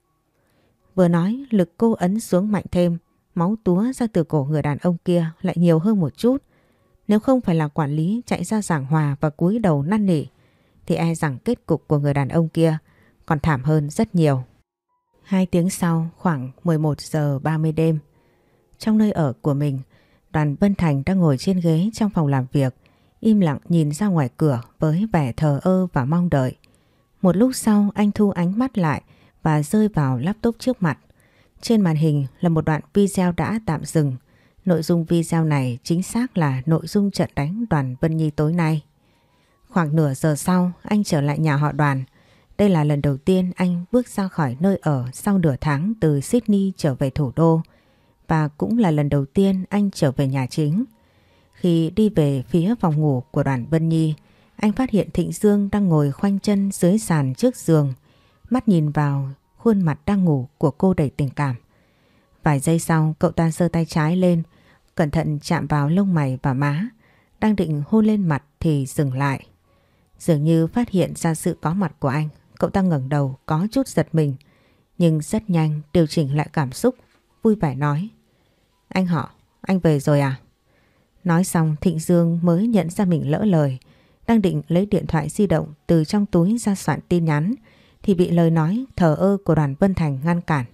Vừa nói lực cô ấn xuống mạnh thêm, máu túa ra từ cổ người đàn ông kia lại nhiều hơn một chút. Nếu không phải là quản lý chạy ra giảng hòa và cúi đầu năn nỉ thì e rằng kết cục của người đàn ông kia còn thảm hơn rất nhiều. Hai tiếng sau, khoảng mười một giờ ba mươi đêm, trong nơi ở của mình, Đoàn Vân Thành đang ngồi trên ghế trong phòng làm việc, im lặng nhìn ra ngoài cửa với vẻ thờ ơ và mong đợi. Một lúc sau anh thu ánh mắt lại và rơi vào laptop trước mặt. Trên màn hình là một đoạn video đã tạm dừng. Nội dung video này chính xác là nội dung trận đánh Đoàn Vân Nhi tối nay. Khoảng nửa giờ sau anh trở lại nhà họ Đoàn. Đây là lần đầu tiên anh bước ra khỏi nơi ở sau nửa tháng từ Sydney trở về thủ đô. Và cũng là lần đầu tiên anh trở về nhà chính. Khi đi về phía phòng ngủ của Đoàn Vân Nhi, anh phát hiện Thịnh Dương đang ngồi khoanh chân dưới sàn trước giường, mắt nhìn vào khuôn mặt đang ngủ của cô đầy tình cảm. Vài giây sau cậu ta giơ tay trái lên, cẩn thận chạm vào lông mày và má, đang định hôn lên mặt thì dừng lại. Dường như phát hiện ra sự có mặt của anh, cậu ta ngẩng đầu có chút giật mình, nhưng rất nhanh điều chỉnh lại cảm xúc, vui vẻ nói. Anh họ, anh về rồi à? Nói xong Thịnh Dương mới nhận ra mình lỡ lời, đang định lấy điện thoại di động từ trong túi ra soạn tin nhắn thì bị lời nói thờ ơ của Đoàn Vân Thành ngăn cản.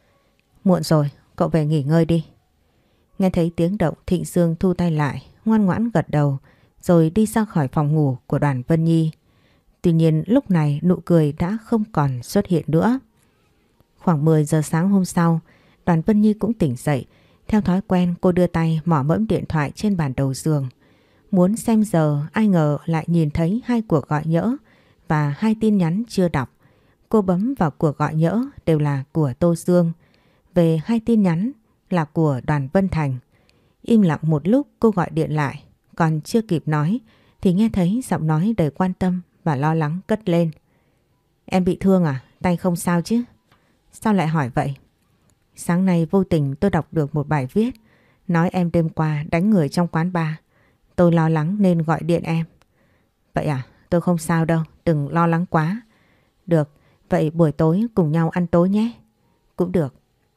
Muộn rồi, cậu về nghỉ ngơi đi. Nghe thấy tiếng động Thịnh Dương thu tay lại, ngoan ngoãn gật đầu rồi đi ra khỏi phòng ngủ của Đoàn Vân Nhi. Tuy nhiên lúc này nụ cười đã không còn xuất hiện nữa. Khoảng mười giờ sáng hôm sau, Đoàn Vân Nhi cũng tỉnh dậy. Theo thói quen cô đưa tay mỏ mẫm điện thoại trên bàn đầu giường. Muốn xem giờ, ai ngờ lại nhìn thấy hai cuộc gọi nhỡ và hai tin nhắn chưa đọc. Cô bấm vào cuộc gọi nhỡ đều là của Tô Dương. Về hai tin nhắn là của Đoàn Vân Thành. Im lặng một lúc cô gọi điện lại. Còn chưa kịp nói thì nghe thấy giọng nói đầy quan tâm và lo lắng cất lên. Em bị thương à? Tay không sao chứ? Sao lại hỏi vậy? Sáng nay vô tình tôi đọc được một bài viết nói em đêm qua đánh người trong quán bar. Tôi lo lắng nên gọi điện em. Vậy à? Tôi không sao đâu, đừng lo lắng quá. Được, vậy buổi tối cùng nhau ăn tối nhé. Cũng được.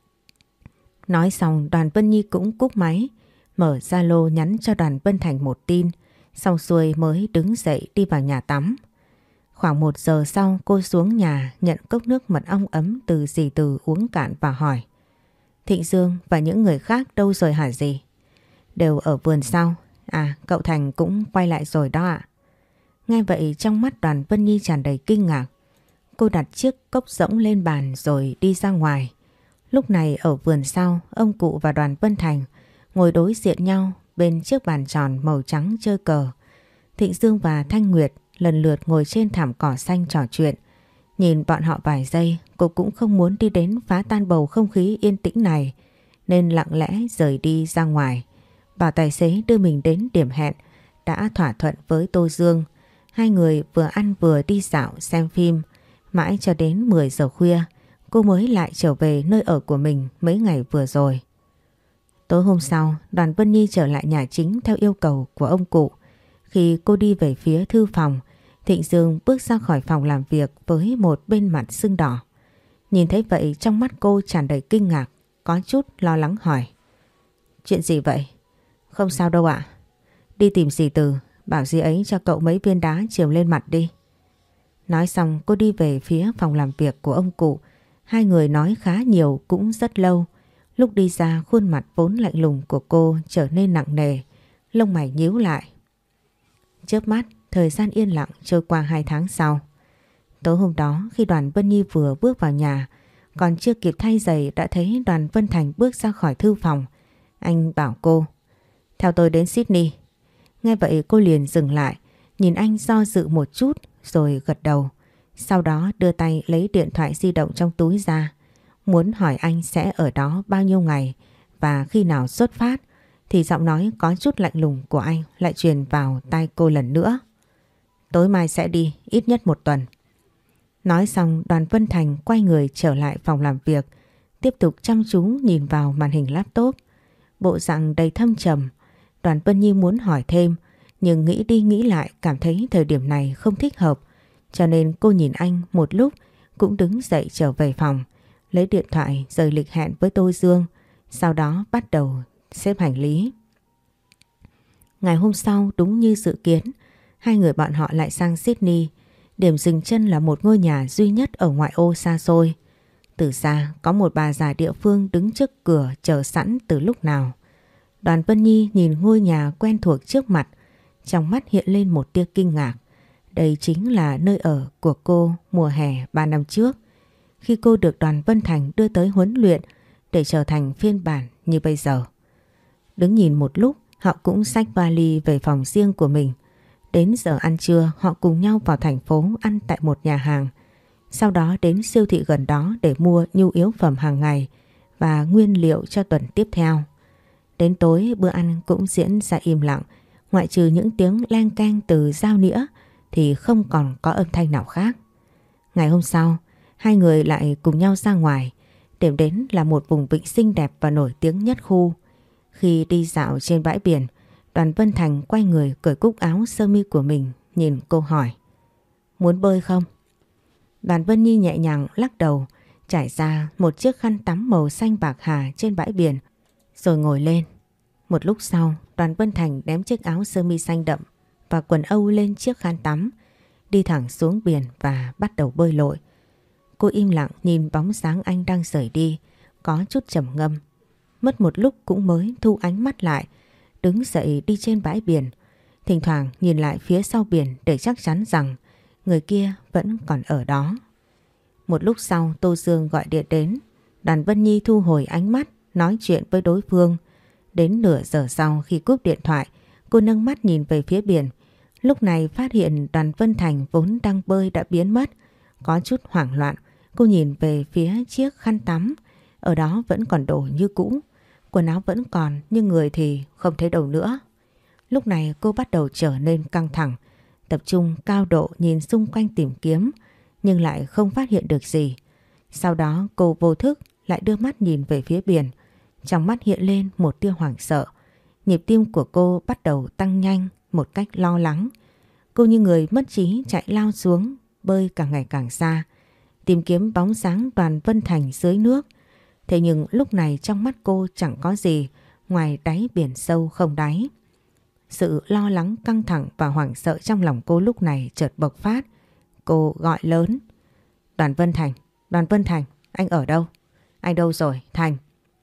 Nói xong Đoàn Vân Nhi cũng cúp máy, mở Zalo nhắn cho Đoàn Vân Thành một tin, xong xuôi mới đứng dậy đi vào nhà tắm. Khoảng một giờ sau cô xuống nhà nhận cốc nước mật ong ấm từ dì Từ uống cạn và hỏi. Thịnh Dương và những người khác đâu rồi hả dì? Đều ở vườn sau. À, cậu Thành cũng quay lại rồi đó ạ. Nghe vậy trong mắt Đoàn Vân Nhi tràn đầy kinh ngạc. Cô đặt chiếc cốc rỗng lên bàn rồi đi ra ngoài. Lúc này ở vườn sau, ông cụ và Đoàn Vân Thành ngồi đối diện nhau bên chiếc bàn tròn màu trắng chơi cờ. Thịnh Dương và Thanh Nguyệt lần lượt ngồi trên thảm cỏ xanh trò chuyện. Nhìn bọn họ vài giây, cô cũng không muốn đi đến phá tan bầu không khí yên tĩnh này, nên lặng lẽ rời đi ra ngoài. Bảo tài xế đưa mình đến điểm hẹn, đã thỏa thuận với Tô Dương. Hai người vừa ăn vừa đi dạo xem phim, mãi cho đến mười giờ khuya, cô mới lại trở về nơi ở của mình mấy ngày vừa rồi. Tối hôm sau, đoàn Vân Nhi trở lại nhà chính theo yêu cầu của ông cụ. Khi cô đi về phía thư phòng, Thịnh Dương bước ra khỏi phòng làm việc với một bên mặt sưng đỏ. Nhìn thấy vậy trong mắt cô tràn đầy kinh ngạc, có chút lo lắng hỏi. Chuyện gì vậy? Không sao đâu ạ. Đi tìm dì Từ, bảo dì ấy cho cậu mấy viên đá chườm lên mặt đi. Nói xong cô đi về phía phòng làm việc của ông cụ. Hai người nói khá nhiều cũng rất lâu. Lúc đi ra khuôn mặt vốn lạnh lùng của cô trở nên nặng nề, lông mày nhíu lại. Chớp mắt, thời gian yên lặng trôi qua hai tháng sau. Tối hôm đó khi đoàn Vân Nhi vừa bước vào nhà, còn chưa kịp thay giày đã thấy đoàn Vân Thành bước ra khỏi thư phòng. Anh bảo cô, theo tôi đến Sydney. Nghe vậy cô liền dừng lại, nhìn anh do dự một chút rồi gật đầu. Sau đó đưa tay lấy điện thoại di động trong túi ra, muốn hỏi anh sẽ ở đó bao nhiêu ngày và khi nào xuất phát, thì giọng nói có chút lạnh lùng của anh lại truyền vào tai cô lần nữa. Tối mai sẽ đi, ít nhất một tuần. Nói xong đoàn Vân Thành quay người trở lại phòng làm việc, tiếp tục chăm chú nhìn vào màn hình laptop. Bộ dạng đầy thâm trầm. Đoàn Vân Nhi muốn hỏi thêm, nhưng nghĩ đi nghĩ lại cảm thấy thời điểm này không thích hợp, cho nên cô nhìn anh một lúc cũng đứng dậy trở về phòng, lấy điện thoại rời lịch hẹn với Tô Dương, sau đó bắt đầu xếp hành lý. Ngày hôm sau đúng như dự kiến, hai người bọn họ lại sang Sydney. Điểm dừng chân là một ngôi nhà duy nhất ở ngoại ô xa xôi. Từ xa có một bà già địa phương đứng trước cửa chờ sẵn từ lúc nào. Đoàn Vân Nhi nhìn ngôi nhà quen thuộc trước mặt, trong mắt hiện lên một tia kinh ngạc. Đây chính là nơi ở của cô mùa hè ba năm trước, khi cô được đoàn Vân Thành đưa tới huấn luyện để trở thành phiên bản như bây giờ. Đứng nhìn một lúc, họ cũng xách vali về phòng riêng của mình. Đến giờ ăn trưa họ cùng nhau vào thành phố ăn tại một nhà hàng. Sau đó đến siêu thị gần đó để mua nhu yếu phẩm hàng ngày và nguyên liệu cho tuần tiếp theo. Đến tối bữa ăn cũng diễn ra im lặng, ngoại trừ những tiếng leng keng từ dao nĩa thì không còn có âm thanh nào khác. Ngày hôm sau, hai người lại cùng nhau ra ngoài. Điểm đến là một vùng vịnh xinh đẹp và nổi tiếng nhất khu. Khi đi dạo trên bãi biển, đoàn Vân Thành quay người cởi cúc áo sơ mi của mình, nhìn cô hỏi. Muốn bơi không? Đoàn Vân Nhi nhẹ nhàng lắc đầu, trải ra một chiếc khăn tắm màu xanh bạc hà trên bãi biển, rồi ngồi lên. Một lúc sau, đoàn Vân Thành ném chiếc áo sơ mi xanh đậm và quần âu lên chiếc khăn tắm, đi thẳng xuống biển và bắt đầu bơi lội. Cô im lặng nhìn bóng dáng anh đang rời đi, có chút trầm ngâm. Mất một lúc cũng mới thu ánh mắt lại, đứng dậy đi trên bãi biển, thỉnh thoảng nhìn lại phía sau biển để chắc chắn rằng người kia vẫn còn ở đó. Một lúc sau Tô Dương gọi điện đến, đoàn Vân Nhi thu hồi ánh mắt, nói chuyện với đối phương. Đến nửa giờ sau khi cúp điện thoại, cô nâng mắt nhìn về phía biển. Lúc này phát hiện đoàn Vân Thành vốn đang bơi đã biến mất. Có chút hoảng loạn, cô nhìn về phía chiếc khăn tắm, ở đó vẫn còn đồ như cũ. Quần áo vẫn còn nhưng người thì không thấy đâu nữa. Lúc này cô bắt đầu trở nên căng thẳng, tập trung cao độ nhìn xung quanh tìm kiếm, nhưng lại không phát hiện được gì. Sau đó cô vô thức lại đưa mắt nhìn về phía biển. Trong mắt hiện lên một tia hoảng sợ. Nhịp tim của cô bắt đầu tăng nhanh một cách lo lắng. Cô như người mất trí chạy lao xuống, bơi càng ngày càng xa, tìm kiếm bóng dáng đoàn Vân Thành dưới nước. Thế nhưng lúc này trong mắt cô chẳng có gì ngoài đáy biển sâu không đáy. Sự lo lắng, căng thẳng và hoảng sợ trong lòng cô lúc này chợt bộc phát. Cô gọi lớn. Đoàn Vân Thành, Đoàn Vân Thành, anh ở đâu? Anh đâu rồi, Thành?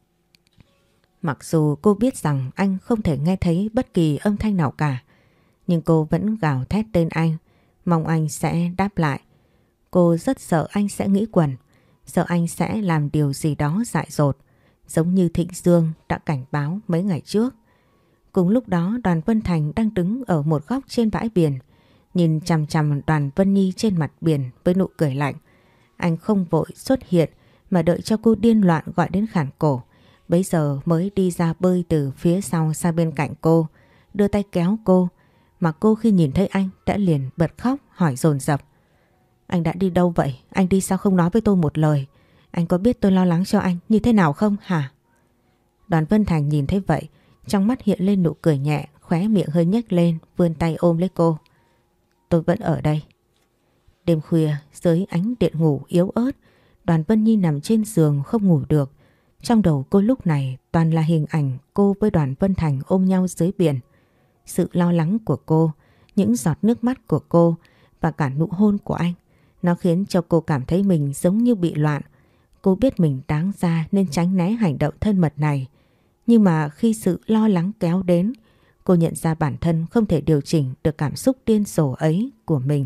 Mặc dù cô biết rằng anh không thể nghe thấy bất kỳ âm thanh nào cả, nhưng cô vẫn gào thét tên anh, mong anh sẽ đáp lại. Cô rất sợ anh sẽ nghĩ quẩn, sợ anh sẽ làm điều gì đó dại dột, giống như Thịnh Dương đã cảnh báo mấy ngày trước. Cùng lúc đó đoàn Vân Thành đang đứng ở một góc trên bãi biển, nhìn chằm chằm đoàn Vân Nhi trên mặt biển với nụ cười lạnh. Anh không vội xuất hiện mà đợi cho cô điên loạn gọi đến khản cổ, bấy giờ mới đi ra bơi từ phía sau sang bên cạnh cô, đưa tay kéo cô, mà cô khi nhìn thấy anh đã liền bật khóc hỏi dồn dập. Anh đã đi đâu vậy? Anh đi sao không nói với tôi một lời? Anh có biết tôi lo lắng cho anh như thế nào không hả? Đoàn Vân Thành nhìn thấy vậy, trong mắt hiện lên nụ cười nhẹ, khóe miệng hơi nhếch lên, vươn tay ôm lấy cô. Tôi vẫn ở đây. Đêm khuya, dưới ánh điện ngủ yếu ớt, Đoàn Vân Nhi nằm trên giường không ngủ được. Trong đầu cô lúc này toàn là hình ảnh cô với Đoàn Vân Thành ôm nhau dưới biển. Sự lo lắng của cô, những giọt nước mắt của cô và cả nụ hôn của anh, nó khiến cho cô cảm thấy mình giống như bị loạn. Cô biết mình đáng ra nên tránh né hành động thân mật này. Nhưng mà khi sự lo lắng kéo đến, cô nhận ra bản thân không thể điều chỉnh được cảm xúc điên rồ ấy của mình.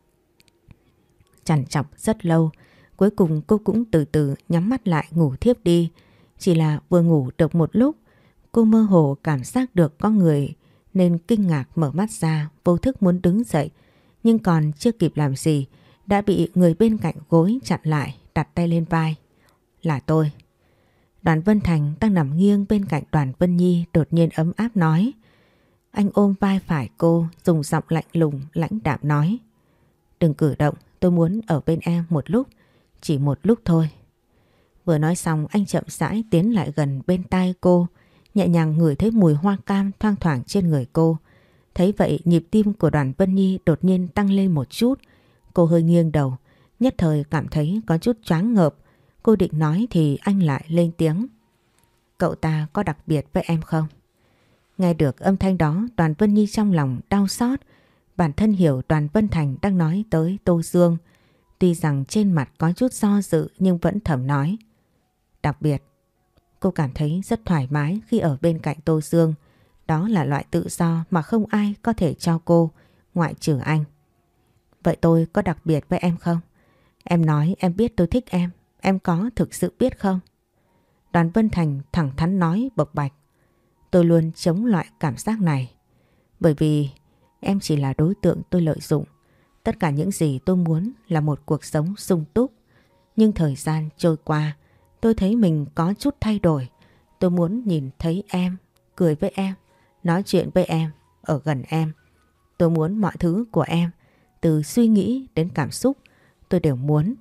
Trằn trọc rất lâu, cuối cùng cô cũng từ từ nhắm mắt lại ngủ thiếp đi. Chỉ là vừa ngủ được một lúc, cô mơ hồ cảm giác được có người nên kinh ngạc mở mắt ra, vô thức muốn đứng dậy. Nhưng còn chưa kịp làm gì, đã bị người bên cạnh gối chặn lại, đặt tay lên vai. Là tôi. Đoàn Vân Thành đang nằm nghiêng bên cạnh Đoàn Vân Nhi đột nhiên ấm áp nói. Anh ôm vai phải cô, dùng giọng lạnh lùng, lãnh đạm nói. Đừng cử động, tôi muốn ở bên em một lúc, chỉ một lúc thôi. Vừa nói xong anh chậm rãi tiến lại gần bên tai cô, nhẹ nhàng ngửi thấy mùi hoa cam thoang thoảng trên người cô. Thấy vậy nhịp tim của Đoàn Vân Nhi đột nhiên tăng lên một chút. Cô hơi nghiêng đầu, nhất thời cảm thấy có chút choáng ngợp. Cô định nói thì anh lại lên tiếng. Cậu ta có đặc biệt với em không? Nghe được âm thanh đó, Đoàn Vân Nhi trong lòng đau xót. Bản thân hiểu Đoàn Vân Thành đang nói tới Tô Dương. Tuy rằng trên mặt có chút do dự nhưng vẫn thầm nói. Đặc biệt, cô cảm thấy rất thoải mái khi ở bên cạnh Tô Dương. Đó là loại tự do mà không ai có thể cho cô, ngoại trừ anh. Vậy tôi có đặc biệt với em không? Em nói em biết tôi thích em, em có thực sự biết không? Đoàn Vân Thành thẳng thắn nói bộc bạch. Tôi luôn chống loại cảm giác này. Bởi vì em chỉ là đối tượng tôi lợi dụng. Tất cả những gì tôi muốn là một cuộc sống sung túc. Nhưng thời gian trôi qua, tôi thấy mình có chút thay đổi. Tôi muốn nhìn thấy em, cười với em, nói chuyện với em, ở gần em. Tôi muốn mọi thứ của em, từ suy nghĩ đến cảm xúc, tôi đều muốn.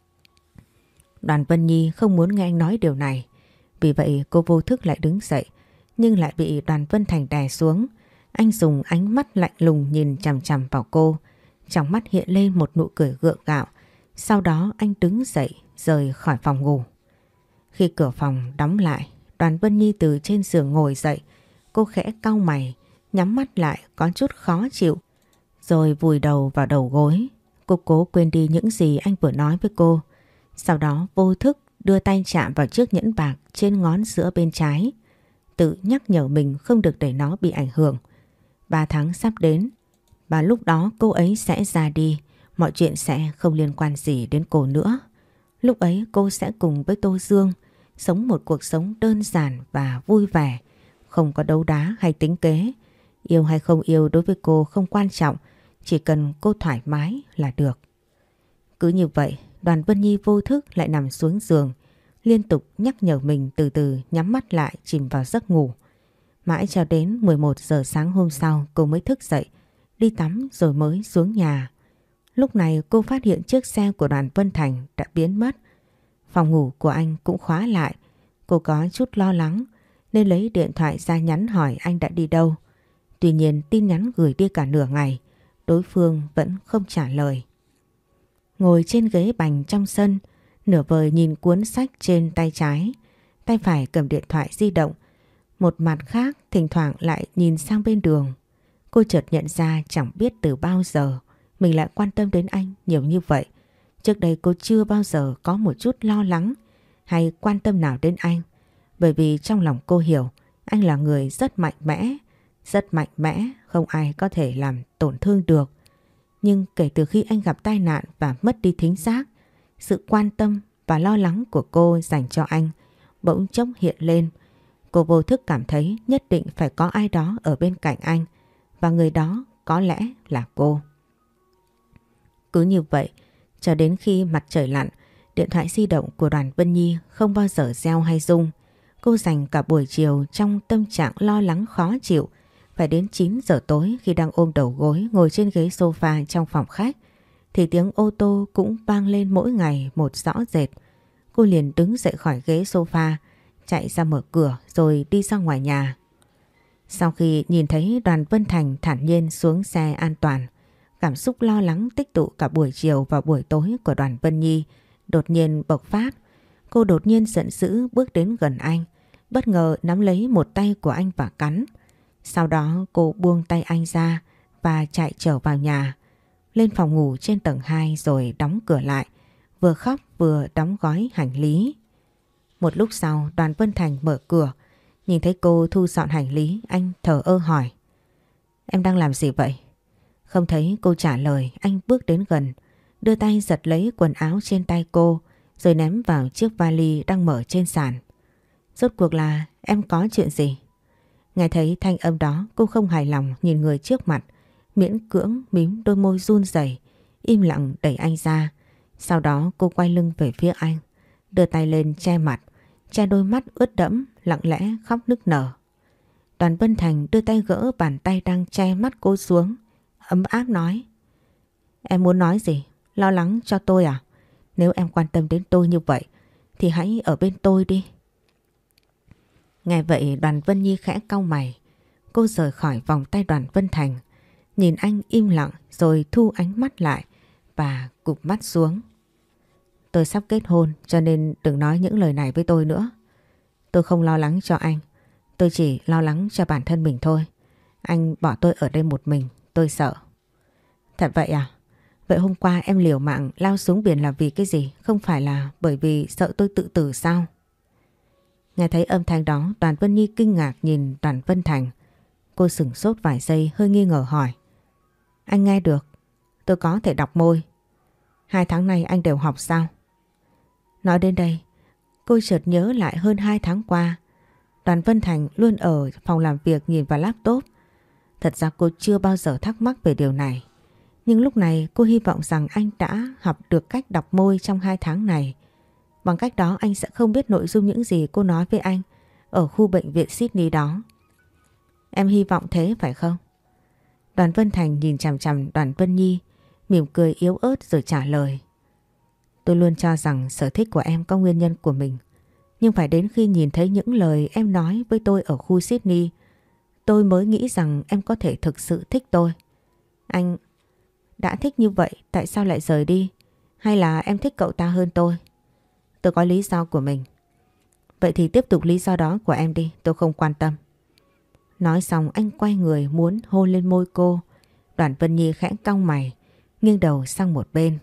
Đoàn Vân Nhi không muốn nghe anh nói điều này. Vì vậy cô vô thức lại đứng dậy, nhưng lại bị Đoàn Vân Thành đè xuống. Anh dùng ánh mắt lạnh lùng nhìn chằm chằm vào cô. Trong mắt hiện lên một nụ cười gượng gạo. Sau đó anh đứng dậy rời khỏi phòng ngủ. Khi cửa phòng đóng lại, Đoàn Vân Nhi từ trên giường ngồi dậy. Cô khẽ cau mày, nhắm mắt lại có chút khó chịu, rồi vùi đầu vào đầu gối. Cô cố quên đi những gì anh vừa nói với cô. Sau đó vô thức đưa tay chạm vào chiếc nhẫn bạc trên ngón giữa bên trái. Tự nhắc nhở mình không được để nó bị ảnh hưởng. Ba tháng sắp đến, và lúc đó cô ấy sẽ ra đi. Mọi chuyện sẽ không liên quan gì đến cô nữa. Lúc ấy cô sẽ cùng với Tô Dương sống một cuộc sống đơn giản và vui vẻ, không có đấu đá hay tính kế. Yêu hay không yêu đối với cô không quan trọng, chỉ cần cô thoải mái là được. Cứ như vậy, Đoàn Vân Nhi vô thức lại nằm xuống giường, liên tục nhắc nhở mình từ từ nhắm mắt lại chìm vào giấc ngủ. Mãi cho đến mười một giờ sáng hôm sau cô mới thức dậy, đi tắm rồi mới xuống nhà. Lúc này cô phát hiện chiếc xe của Đoàn Vân Thành đã biến mất. Phòng ngủ của anh cũng khóa lại. Cô có chút lo lắng nên lấy điện thoại ra nhắn hỏi anh đã đi đâu. Tuy nhiên tin nhắn gửi đi cả nửa ngày, đối phương vẫn không trả lời. Ngồi trên ghế bành trong sân, nửa vời nhìn cuốn sách trên tay trái, tay phải cầm điện thoại di động. Một mặt khác thỉnh thoảng lại nhìn sang bên đường. Cô chợt nhận ra chẳng biết từ bao giờ mình lại quan tâm đến anh nhiều như vậy. Trước đây cô chưa bao giờ có một chút lo lắng hay quan tâm nào đến anh. Bởi vì trong lòng cô hiểu anh là người rất mạnh mẽ, rất mạnh mẽ, không ai có thể làm tổn thương được. Nhưng kể từ khi anh gặp tai nạn và mất đi thính giác, sự quan tâm và lo lắng của cô dành cho anh bỗng chốc hiện lên. Cô vô thức cảm thấy nhất định phải có ai đó ở bên cạnh anh, và người đó có lẽ là cô. Cứ như vậy, cho đến khi mặt trời lặn, điện thoại di động của Đoàn Vân Nhi không bao giờ reo hay rung. Cô dành cả buổi chiều trong tâm trạng lo lắng khó chịu. Phải đến chín giờ tối khi đang ôm đầu gối ngồi trên ghế sofa trong phòng khách, thì tiếng ô tô cũng vang lên mỗi ngày một rõ rệt. Cô liền đứng dậy khỏi ghế sofa, chạy ra mở cửa rồi đi ra ngoài nhà. Sau khi nhìn thấy Đoàn Vân Thành thản nhiên xuống xe an toàn, cảm xúc lo lắng tích tụ cả buổi chiều và buổi tối của Đoàn Vân Nhi đột nhiên bộc phát. Cô đột nhiên giận dữ bước đến gần anh, bất ngờ nắm lấy một tay của anh và cắn. Sau đó cô buông tay anh ra và chạy trở vào nhà, lên phòng ngủ trên tầng hai rồi đóng cửa lại, vừa khóc vừa đóng gói hành lý. Một lúc sau Đoàn Vân Thành mở cửa, nhìn thấy cô thu dọn hành lý, anh thờ ơ hỏi: "Em đang làm gì vậy?" Không thấy cô trả lời, anh bước đến gần, đưa tay giật lấy quần áo trên tay cô rồi ném vào chiếc vali đang mở trên sàn. "Rốt cuộc là em có chuyện gì?" Nghe thấy thanh âm đó, cô không hài lòng nhìn người trước mặt, miễn cưỡng mím đôi môi run rẩy, im lặng đẩy anh ra. Sau đó cô quay lưng về phía anh, đưa tay lên che mặt, che đôi mắt ướt đẫm, lặng lẽ khóc nức nở. Đoàn Vân Thành đưa tay gỡ bàn tay đang che mắt cô xuống, ấm áp nói: "Em muốn nói gì? Lo lắng cho tôi à? Nếu em quan tâm đến tôi như vậy thì hãy ở bên tôi đi." Nghe vậy Đoàn Vân Nhi khẽ cau mày. Cô rời khỏi vòng tay Đoàn Vân Thành, nhìn anh im lặng rồi thu ánh mắt lại và cụp mắt xuống. "Tôi sắp kết hôn cho nên đừng nói những lời này với tôi nữa. Tôi không lo lắng cho anh, tôi chỉ lo lắng cho bản thân mình thôi. Anh bỏ tôi ở đây một mình, tôi sợ." "Thật vậy à? Vậy hôm qua em liều mạng lao xuống biển là vì cái gì? Không phải là bởi vì sợ tôi tự tử sao?" Nghe thấy âm thanh đó, Đoàn Vân Nhi kinh ngạc nhìn Đoàn Vân Thành. Cô sửng sốt vài giây, hơi nghi ngờ hỏi: "Anh nghe được? Tôi có thể đọc môi. Hai tháng nay anh đều học sao?" Nói đến đây, cô chợt nhớ lại hơn hai tháng qua Đoàn Vân Thành luôn ở phòng làm việc nhìn vào laptop. Thật ra cô chưa bao giờ thắc mắc về điều này. Nhưng lúc này cô hy vọng rằng anh đã học được cách đọc môi trong hai tháng này. Bằng cách đó anh sẽ không biết nội dung những gì cô nói với anh ở khu bệnh viện Sydney đó. "Em hy vọng thế phải không?" Đoàn Vân Thành nhìn chằm chằm Đoàn Vân Nhi, mỉm cười yếu ớt rồi trả lời: "Tôi luôn cho rằng sở thích của em có nguyên nhân của mình. Nhưng phải đến khi nhìn thấy những lời em nói với tôi ở khu Sydney, tôi mới nghĩ rằng em có thể thực sự thích tôi. Anh đã thích như vậy tại sao lại rời đi? Hay là em thích cậu ta hơn tôi? Tôi có lý do của mình." "Vậy thì tiếp tục lý do đó của em đi, tôi không quan tâm." Nói xong anh quay người muốn hôn lên môi cô. Đoàn Vân Nhi khẽ cau mày, nghiêng đầu sang một bên.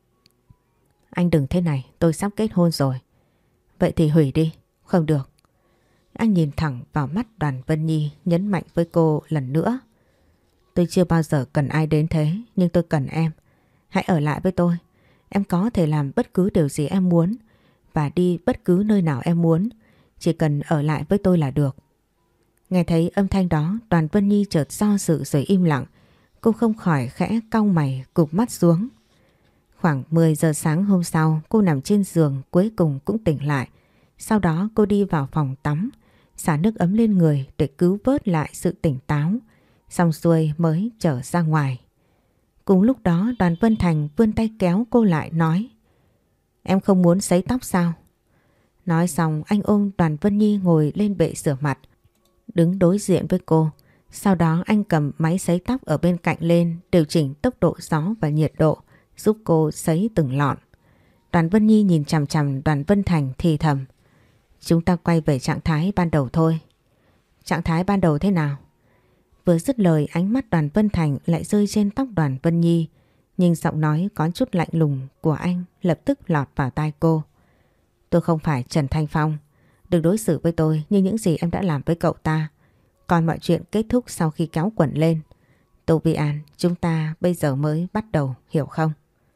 "Anh đừng thế này, tôi sắp kết hôn rồi." "Vậy thì hủy đi." "Không được." Anh nhìn thẳng vào mắt Đoàn Vân Nhi, nhấn mạnh với cô lần nữa: "Tôi chưa bao giờ cần ai đến thế, nhưng tôi cần em. Hãy ở lại với tôi. Em có thể làm bất cứ điều gì em muốn và đi bất cứ nơi nào em muốn. Chỉ cần ở lại với tôi là được." Nghe thấy âm thanh đó, Đoàn Vân Nhi chợt do dự rồi im lặng. Cô không khỏi khẽ cau mày, cụp mắt xuống. Khoảng mười giờ sáng hôm sau, cô nằm trên giường cuối cùng cũng tỉnh lại. Sau đó cô đi vào phòng tắm, xả nước ấm lên người để cứu vớt lại sự tỉnh táo. Xong xuôi mới trở ra ngoài. Cùng lúc đó Đoàn Vân Thành vươn tay kéo cô lại nói: "Em không muốn sấy tóc sao?" Nói xong anh ôm Đoàn Vân Nhi ngồi lên bệ rửa mặt, đứng đối diện với cô. Sau đó anh cầm máy sấy tóc ở bên cạnh lên, điều chỉnh tốc độ gió và nhiệt độ, giúp cô sấy từng lọn. Đoàn Vân Nhi nhìn chằm chằm Đoàn Vân Thành thì thầm: "Chúng ta quay về trạng thái ban đầu thôi." "Trạng thái ban đầu thế nào?" Vừa dứt lời ánh mắt Đoàn Vân Thành lại rơi trên tóc Đoàn Vân Nhi, nhưng giọng nói có chút lạnh lùng của anh lập tức lọt vào tai cô: "Tôi không phải Trần Thanh Phong. Đừng đối xử với tôi như những gì em đã làm với cậu ta. Còn mọi chuyện kết thúc sau khi kéo quần lên. Tô Vi An, chúng ta bây giờ mới bắt đầu, hiểu không?"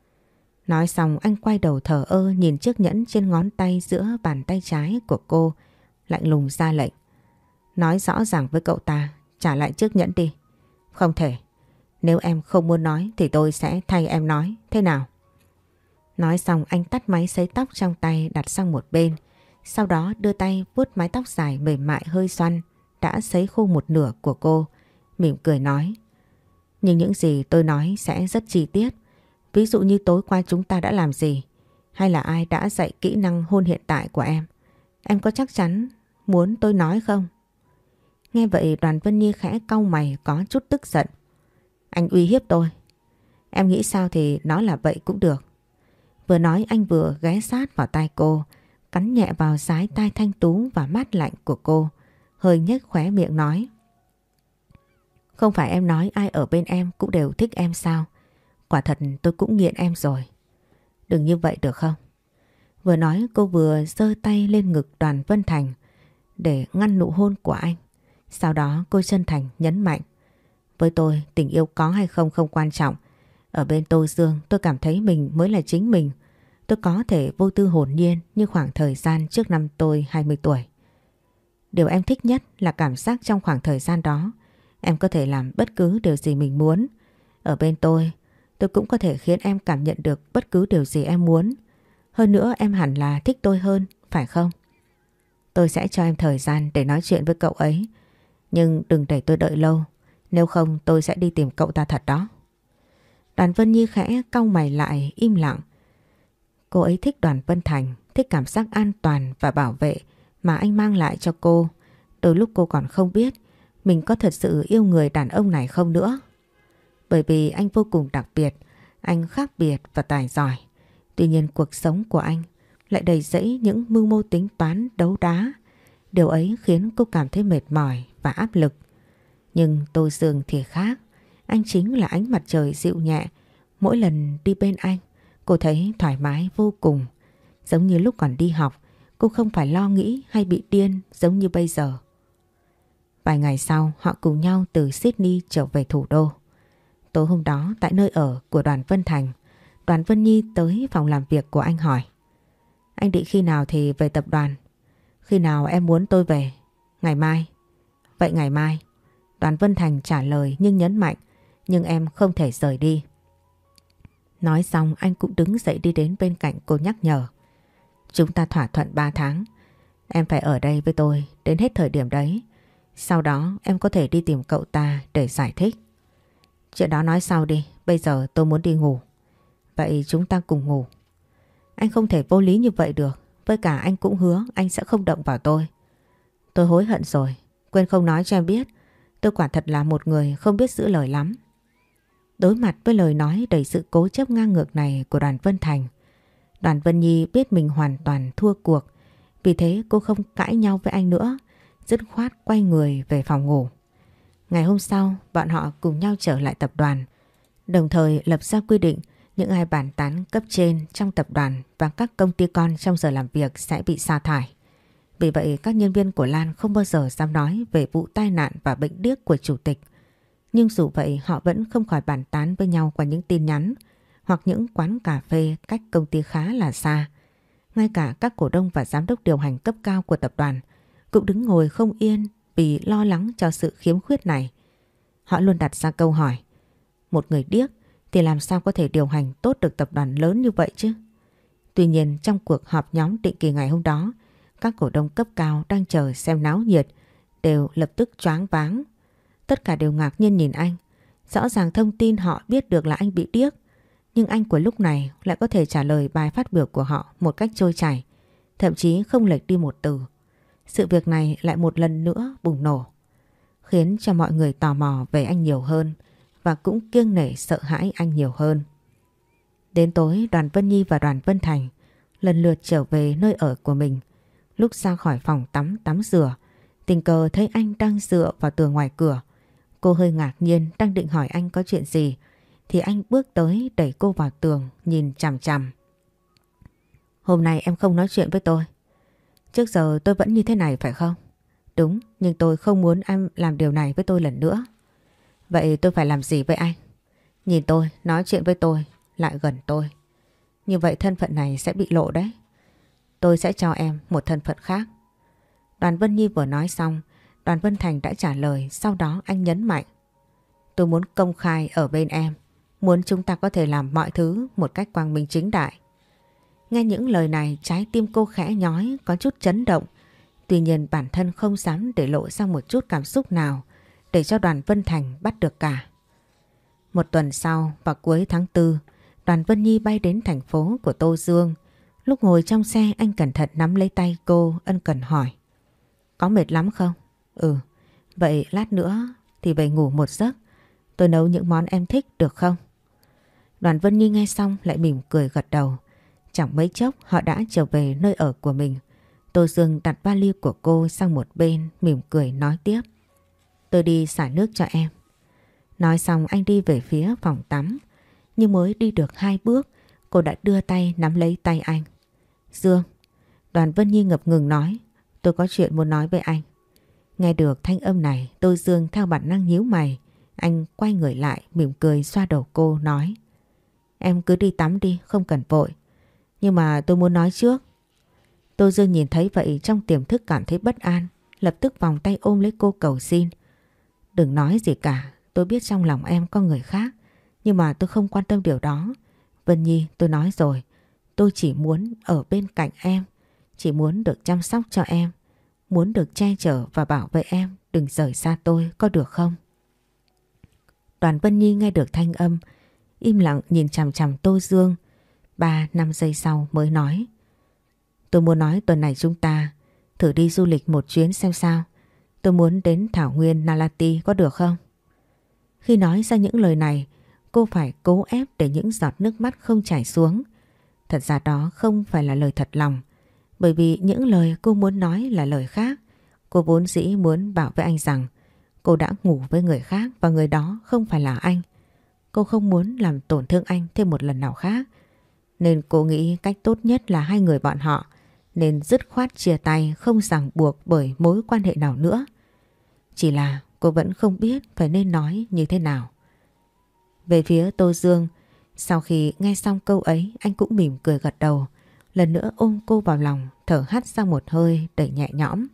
Nói xong anh quay đầu thờ ơ nhìn chiếc nhẫn trên ngón tay giữa bàn tay trái của cô, lạnh lùng ra lệnh: "Nói rõ ràng với cậu ta, trả lại chiếc nhẫn đi." "Không thể. Nếu em không muốn nói thì tôi sẽ thay em nói, thế nào?" Nói xong anh tắt máy sấy tóc trong tay đặt sang một bên. Sau đó đưa tay vuốt mái tóc dài mềm mại hơi xoăn đã sấy khô một nửa của cô, mỉm cười nói: "Nhưng những gì tôi nói sẽ rất chi tiết. Ví dụ như tối qua chúng ta đã làm gì, hay là ai đã dạy kỹ năng hôn hiện tại của em. Em có chắc chắn muốn tôi nói không? Nghe vậy Đoàn Vân Nhi khẽ cau mày có chút tức giận. Anh uy hiếp tôi. Em nghĩ sao thì nói là vậy cũng được. Vừa nói anh vừa ghé sát vào tai cô, cắn nhẹ vào dái tai thanh tú và mát lạnh của cô, hơi nhếch khóe miệng nói. Không phải em nói ai ở bên em cũng đều thích em sao? Quả thật tôi cũng nghiện em rồi. Đừng như vậy được không? Vừa nói cô vừa giơ tay lên ngực Đoàn Vân Thành để ngăn nụ hôn của anh. Sau đó cô chân thành nhấn mạnh. Với tôi tình yêu có hay không không quan trọng. Ở bên Tô Dương tôi cảm thấy mình mới là chính mình. Tôi có thể vô tư hồn nhiên như khoảng thời gian trước năm tôi hai mươi tuổi. Điều em thích nhất là cảm giác trong khoảng thời gian đó em có thể làm bất cứ điều gì mình muốn. Ở bên tôi, tôi cũng có thể khiến em cảm nhận được bất cứ điều gì em muốn. Hơn nữa em hẳn là thích tôi hơn, phải không? Tôi sẽ cho em thời gian để nói chuyện với cậu ấy. Nhưng đừng để tôi đợi lâu. Nếu không tôi sẽ đi tìm cậu ta thật đó. Đoàn Vân Nhi khẽ cau mày lại im lặng. Cô ấy thích Đoàn Vân Thành, thích cảm giác an toàn và bảo vệ mà anh mang lại cho cô. Đôi lúc cô còn không biết mình có thật sự yêu người đàn ông này không nữa. Bởi vì anh vô cùng đặc biệt, anh khác biệt và tài giỏi. Tuy nhiên cuộc sống của anh lại đầy rẫy những mưu mô tính toán đấu đá. Điều ấy khiến cô cảm thấy mệt mỏi và áp lực. Nhưng Tô Dương thì khác. Anh chính là ánh mặt trời dịu nhẹ. Mỗi lần đi bên anh, cô thấy thoải mái vô cùng. Giống như lúc còn đi học, cô không phải lo nghĩ hay bị điên giống như bây giờ. Vài ngày sau, họ cùng nhau từ Sydney trở về thủ đô. Tối hôm đó, tại nơi ở của Đoàn Vân Thành, Đoàn Vân Nhi tới phòng làm việc của anh hỏi. Anh định khi nào thì về tập đoàn? Khi nào em muốn tôi về? Ngày mai. Vậy ngày mai. Đoàn Vân Thành trả lời nhưng nhấn mạnh. Nhưng em không thể rời đi. Nói xong anh cũng đứng dậy đi đến bên cạnh cô nhắc nhở. Chúng ta thỏa thuận ba tháng. Em phải ở đây với tôi đến hết thời điểm đấy. Sau đó em có thể đi tìm cậu ta để giải thích. Chuyện đó nói sau đi. Bây giờ tôi muốn đi ngủ. Vậy chúng ta cùng ngủ. Anh không thể vô lý như vậy được. Với cả anh cũng hứa anh sẽ không động vào tôi. Tôi hối hận rồi. Quên không nói cho em biết. Tôi quả thật là một người không biết giữ lời lắm. Đối mặt với lời nói đầy sự cố chấp ngang ngược này của Đoàn Vân Thành, Đoàn Vân Nhi biết mình hoàn toàn thua cuộc. Vì thế cô không cãi nhau với anh nữa, dứt khoát quay người về phòng ngủ. Ngày hôm sau, bọn họ cùng nhau trở lại tập đoàn, đồng thời lập ra quy định những ai bàn tán cấp trên trong tập đoàn và các công ty con trong giờ làm việc sẽ bị sa thải. Vì vậy các nhân viên của Lan không bao giờ dám nói về vụ tai nạn và bệnh điếc của chủ tịch. Nhưng dù vậy họ vẫn không khỏi bàn tán với nhau qua những tin nhắn hoặc những quán cà phê cách công ty khá là xa. Ngay cả các cổ đông và giám đốc điều hành cấp cao của tập đoàn cũng đứng ngồi không yên vì lo lắng cho sự khiếm khuyết này. Họ luôn đặt ra câu hỏi, một người điếc thì làm sao có thể điều hành tốt được tập đoàn lớn như vậy chứ? Tuy nhiên trong cuộc họp nhóm định kỳ ngày hôm đó, các cổ đông cấp cao đang chờ xem náo nhiệt đều lập tức choáng váng. Tất cả đều ngạc nhiên nhìn anh. Rõ ràng thông tin họ biết được là anh bị điếc, nhưng anh của lúc này lại có thể trả lời bài phát biểu của họ một cách trôi chảy, thậm chí không lệch đi một từ. Sự việc này lại một lần nữa bùng nổ, khiến cho mọi người tò mò về anh nhiều hơn và cũng kiêng nể sợ hãi anh nhiều hơn. Đến tối, Đoàn Vân Nhi và Đoàn Vân Thành lần lượt trở về nơi ở của mình. Lúc ra khỏi phòng tắm tắm rửa, tình cờ thấy anh đang dựa vào tường ngoài cửa. Cô hơi ngạc nhiên đang định hỏi anh có chuyện gì thì anh bước tới đẩy cô vào tường nhìn chằm chằm. Hôm nay em không nói chuyện với tôi. Trước giờ tôi vẫn như thế này phải không? Đúng, nhưng tôi không muốn em làm điều này với tôi lần nữa. Vậy tôi phải làm gì với anh? Nhìn tôi, nói chuyện với tôi, lại gần tôi. Như vậy thân phận này sẽ bị lộ đấy. Tôi sẽ cho em một thân phận khác. Đoàn Vân Nhi vừa nói xong, Đoàn Vân Thành đã trả lời, sau đó anh nhấn mạnh. Tôi muốn công khai ở bên em, muốn chúng ta có thể làm mọi thứ một cách quang minh chính đại. Nghe những lời này, trái tim cô khẽ nhói, có chút chấn động. Tuy nhiên bản thân không dám để lộ ra một chút cảm xúc nào để cho Đoàn Vân Thành bắt được cả. Một tuần sau, vào cuối tháng tư, Đoàn Vân Nhi bay đến thành phố của Tô Dương. Lúc ngồi trong xe, anh cẩn thận nắm lấy tay cô, ân cần hỏi. Có mệt lắm không? Ừ, vậy lát nữa thì về ngủ một giấc. Tôi nấu những món em thích được không? Đoàn Vân Nhi nghe xong lại mỉm cười gật đầu. Chẳng mấy chốc họ đã trở về nơi ở của mình. Tô Dương đặt vali của cô sang một bên, mỉm cười nói tiếp. Tôi đi xả nước cho em. Nói xong anh đi về phía phòng tắm. Nhưng mới đi được hai bước, cô đã đưa tay nắm lấy tay anh. Dương, Đoàn Vân Nhi ngập ngừng nói, tôi có chuyện muốn nói với anh. Nghe được thanh âm này, Tô Dương theo bản năng nhíu mày. Anh quay người lại, mỉm cười xoa đầu cô nói. Em cứ đi tắm đi, không cần vội. Nhưng mà tôi muốn nói trước. Tô Dương nhìn thấy vậy trong tiềm thức cảm thấy bất an, lập tức vòng tay ôm lấy cô cầu xin. Đừng nói gì cả, tôi biết trong lòng em có người khác, nhưng mà tôi không quan tâm điều đó. Vân Nhi, tôi nói rồi, tôi chỉ muốn ở bên cạnh em, chỉ muốn được chăm sóc cho em, muốn được che chở và bảo vệ em, đừng rời xa tôi, có được không? Đoàn Vân Nhi nghe được thanh âm, im lặng nhìn chằm chằm Tô Dương. Ba năm giây sau mới nói. Tôi muốn nói tuần này chúng ta thử đi du lịch một chuyến xem sao. Tôi muốn đến thảo nguyên Nalati, có được không? Khi nói ra những lời này, cô phải cố ép để những giọt nước mắt không chảy xuống. Thật ra đó không phải là lời thật lòng, bởi vì những lời cô muốn nói là lời khác. Cô vốn dĩ muốn bảo với anh rằng cô đã ngủ với người khác và người đó không phải là anh. Cô không muốn làm tổn thương anh thêm một lần nào khác. Nên cô nghĩ cách tốt nhất là hai người bọn họ nên dứt khoát chia tay, không ràng buộc bởi mối quan hệ nào nữa. Chỉ là cô vẫn không biết phải nên nói như thế nào. Về phía Tô Dương, sau khi nghe xong câu ấy, anh cũng mỉm cười gật đầu, lần nữa ôm cô vào lòng, thở hắt ra một hơi đầy nhẹ nhõm.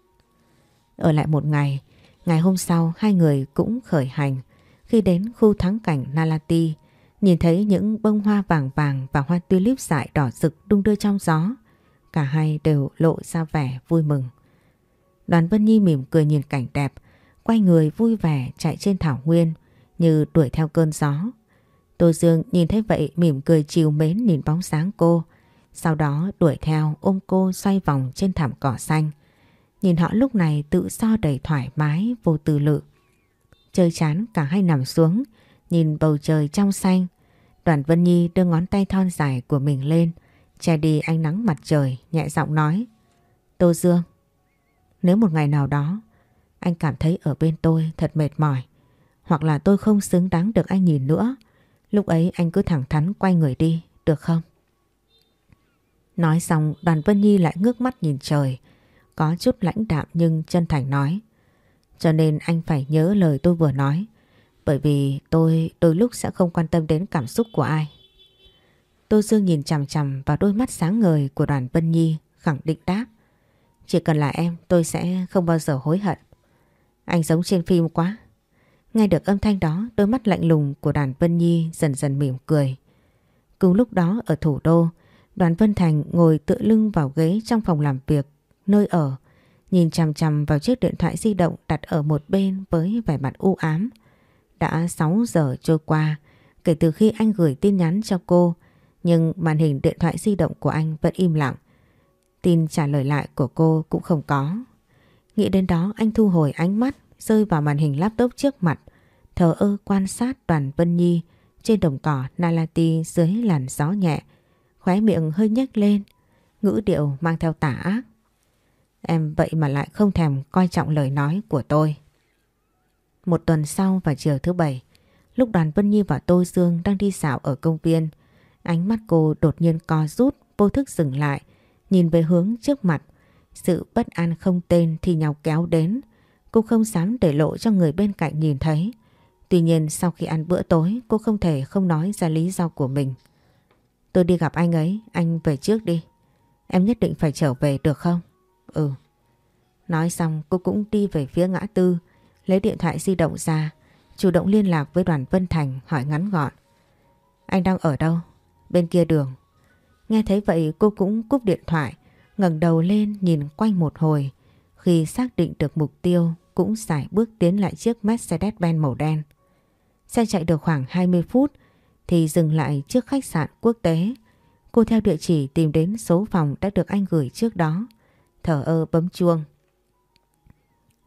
Ở lại một ngày, ngày hôm sau hai người cũng khởi hành. Khi đến khu thắng cảnh Nalati, nhìn thấy những bông hoa vàng vàng và hoa tulip dại đỏ rực đung đưa trong gió, cả hai đều lộ ra vẻ vui mừng. Đoàn Vân Nhi mỉm cười nhìn cảnh đẹp, quay người vui vẻ chạy trên thảo nguyên như đuổi theo cơn gió. Tô Dương nhìn thấy vậy mỉm cười trìu mến nhìn bóng dáng cô, sau đó đuổi theo ôm cô xoay vòng trên thảm cỏ xanh. Nhìn họ lúc này tự do đầy thoải mái, vô tư lự. Chơi chán cả hai nằm xuống, nhìn bầu trời trong xanh. Đoàn Vân Nhi đưa ngón tay thon dài của mình lên, che đi ánh nắng mặt trời, nhẹ giọng nói. Tô Dương, nếu một ngày nào đó anh cảm thấy ở bên tôi thật mệt mỏi, hoặc là tôi không xứng đáng được anh nhìn nữa, lúc ấy anh cứ thẳng thắn quay người đi, được không? Nói xong Đoàn Vân Nhi lại ngước mắt nhìn trời, có chút lãnh đạm nhưng chân thành nói. Cho nên anh phải nhớ lời tôi vừa nói, bởi vì tôi đôi lúc sẽ không quan tâm đến cảm xúc của ai. Tô Dương nhìn chằm chằm vào đôi mắt sáng ngời của Đoàn Vân Nhi, khẳng định đáp. Chỉ cần là em, tôi sẽ không bao giờ hối hận. Anh giống trên phim quá. Nghe được âm thanh đó, đôi mắt lạnh lùng của Đoàn Vân Nhi dần dần mỉm cười. Cùng lúc đó ở thủ đô, Đoàn Vân Thành ngồi tựa lưng vào ghế trong phòng làm việc, nơi ở, nhìn chằm chằm vào chiếc điện thoại di động đặt ở một bên với vẻ mặt u ám. Đã sáu giờ trôi qua kể từ khi anh gửi tin nhắn cho cô, nhưng màn hình điện thoại di động của anh vẫn im lặng. Tin trả lời lại của cô cũng không có. Nghĩ đến đó anh thu hồi ánh mắt, rơi vào màn hình laptop trước mặt, thờ ơ quan sát Đoàn Vân Nhi trên đồng cỏ Nalati dưới làn gió nhẹ, khóe miệng hơi nhếch lên, ngữ điệu mang theo tà ác. Em vậy mà lại không thèm coi trọng lời nói của tôi. Một tuần sau vào chiều thứ bảy, lúc Đoàn Vân Nhi và Tô Dương đang đi dạo ở công viên, ánh mắt cô đột nhiên co rút, vô thức dừng lại, nhìn về hướng trước mặt. Sự bất an không tên thì nhau kéo đến. Cô không dám để lộ cho người bên cạnh nhìn thấy. Tuy nhiên sau khi ăn bữa tối, cô không thể không nói ra lý do của mình. Tôi đi gặp anh ấy, anh về trước đi. Em nhất định phải trở về được không? Ừ. Nói xong cô cũng đi về phía ngã tư, lấy điện thoại di động ra, chủ động liên lạc với Đoàn Vân Thành, hỏi ngắn gọn. Anh đang ở đâu? Bên kia đường. Nghe thấy vậy cô cũng cúp điện thoại, ngẩng đầu lên nhìn quanh một hồi. Khi xác định được mục tiêu cũng sải bước tiến lại chiếc Mercedes-Benz màu đen. Xe chạy được khoảng hai mươi phút thì dừng lại trước khách sạn quốc tế. Cô theo địa chỉ tìm đến số phòng đã được anh gửi trước đó, thở ơ bấm chuông.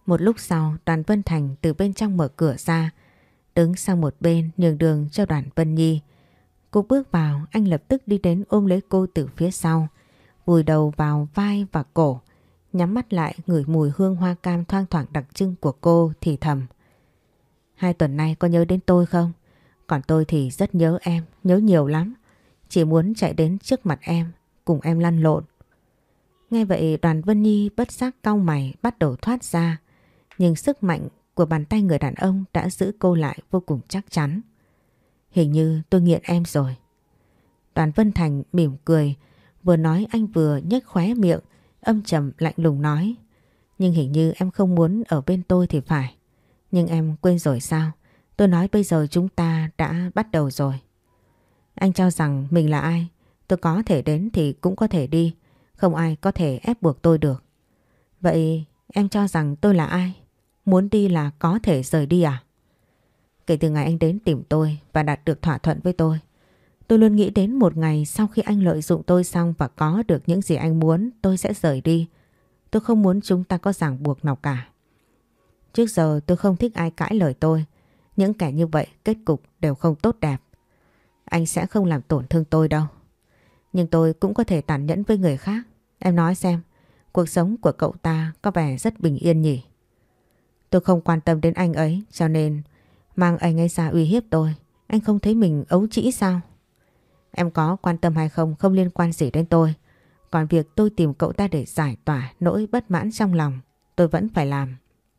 Một lúc sau Đoàn Vân Thành từ bên trong mở cửa ra, đứng sang một bên nhường đường cho Đoàn Vân Nhi. Cô bước vào, anh lập tức đi đến ôm lấy cô từ phía sau, vùi đầu vào vai và cổ, nhắm mắt lại ngửi mùi hương hoa cam thoang thoảng đặc trưng của cô thì thầm. Hai tuần nay có nhớ đến tôi không? Còn tôi thì rất nhớ em, nhớ nhiều lắm. Chỉ muốn chạy đến trước mặt em, cùng em lăn lộn. Nghe vậy Đoàn Vân Nhi bất giác cau mày bắt đầu thoát ra. Nhưng sức mạnh của bàn tay người đàn ông đã giữ cô lại vô cùng chắc chắn. Hình như tôi nghiện em rồi. Đoàn Vân Thành mỉm cười, vừa nói anh vừa nhếch khóe miệng, âm trầm lạnh lùng nói. Nhưng hình như em không muốn ở bên tôi thì phải. Nhưng em quên rồi sao? Tôi nói bây giờ chúng ta đã bắt đầu rồi. Anh cho rằng mình là ai? Tôi có thể đến thì cũng có thể đi. Không ai có thể ép buộc tôi được. Vậy em cho rằng tôi là ai? Muốn đi là có thể rời đi à? Kể từ ngày anh đến tìm tôi và đạt được thỏa thuận với tôi, tôi luôn nghĩ đến một ngày sau khi anh lợi dụng tôi xong và có được những gì anh muốn, tôi sẽ rời đi. Tôi không muốn chúng ta có ràng buộc nào cả. Trước giờ tôi không thích ai cãi lời tôi. Những kẻ như vậy kết cục đều không tốt đẹp. Anh sẽ không làm tổn thương tôi đâu. Nhưng tôi cũng có thể tàn nhẫn với người khác. Em nói xem, cuộc sống của cậu ta có vẻ rất bình yên nhỉ? Tôi không quan tâm đến anh ấy, cho nên mang anh ấy ra uy hiếp tôi. Anh không thấy mình ấu trĩ sao? Em có quan tâm hay không không liên quan gì đến tôi. Còn việc tôi tìm cậu ta để giải tỏa nỗi bất mãn trong lòng, tôi vẫn phải làm.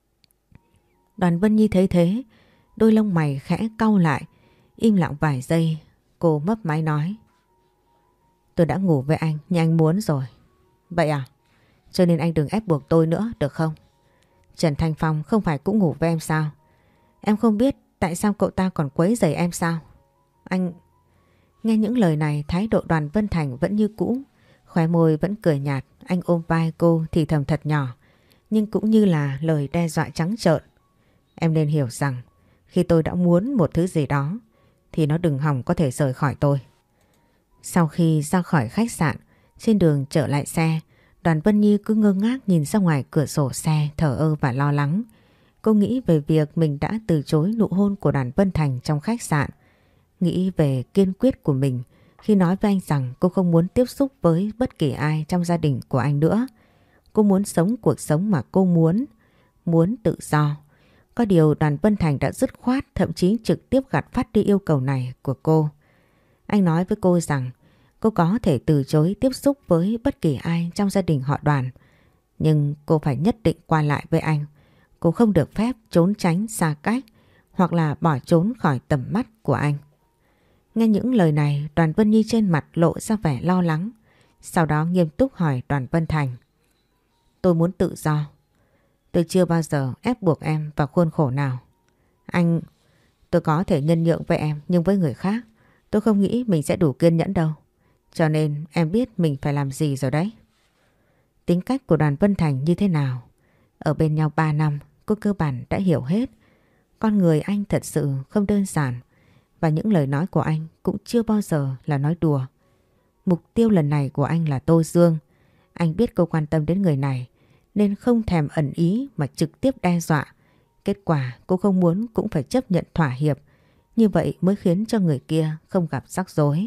Đoàn Vân Nhi thấy thế, đôi lông mày khẽ cau lại, im lặng vài giây, cô mấp máy nói. Tôi đã ngủ với anh như anh muốn rồi. Vậy à? Cho nên anh đừng ép buộc tôi nữa, được không? Trần Thanh Phong không phải cũng ngủ với em sao? Em không biết tại sao cậu ta còn quấy rầy em sao? Anh... Nghe những lời này, thái độ Đoàn Vân Thành vẫn như cũ, khóe môi vẫn cười nhạt. Anh ôm vai cô thì thầm thật nhỏ, nhưng cũng như là lời đe dọa trắng trợn. Em nên hiểu rằng khi tôi đã muốn một thứ gì đó thì nó đừng hòng có thể rời khỏi tôi. Sau khi ra khỏi khách sạn, trên đường trở lại xe, Đoàn Vân Nhi cứ ngơ ngác nhìn ra ngoài cửa sổ xe, thờ ơ và lo lắng. Cô nghĩ về việc mình đã từ chối nụ hôn của Đoàn Vân Thành trong khách sạn. Nghĩ về kiên quyết của mình khi nói với anh rằng cô không muốn tiếp xúc với bất kỳ ai trong gia đình của anh nữa. Cô muốn sống cuộc sống mà cô muốn, muốn tự do. Có điều Đoàn Vân Thành đã dứt khoát, thậm chí trực tiếp gạt phát đi yêu cầu này của cô. Anh nói với cô rằng cô có thể từ chối tiếp xúc với bất kỳ ai trong gia đình họ Đoàn. Nhưng cô phải nhất định qua lại với anh. Cô không được phép trốn tránh xa cách hoặc là bỏ trốn khỏi tầm mắt của anh. Nghe những lời này, Đoàn Vân Nhi trên mặt lộ ra vẻ lo lắng. Sau đó nghiêm túc hỏi Đoàn Vân Thành. Tôi muốn tự do. Tôi chưa bao giờ ép buộc em vào khuôn khổ nào. Anh... Tôi có thể nhân nhượng với em, nhưng với người khác tôi không nghĩ mình sẽ đủ kiên nhẫn đâu. Cho nên em biết mình phải làm gì rồi đấy. Tính cách của Đoàn Vân Thành như thế nào? Ở bên nhau ba năm, cô cơ bản đã hiểu hết. Con người anh thật sự không đơn giản. Và những lời nói của anh cũng chưa bao giờ là nói đùa. Mục tiêu lần này của anh là Tô Dương. Anh biết cô quan tâm đến người này, nên không thèm ẩn ý mà trực tiếp đe dọa. Kết quả cô không muốn cũng phải chấp nhận thỏa hiệp. Như vậy mới khiến cho người kia không gặp rắc rối.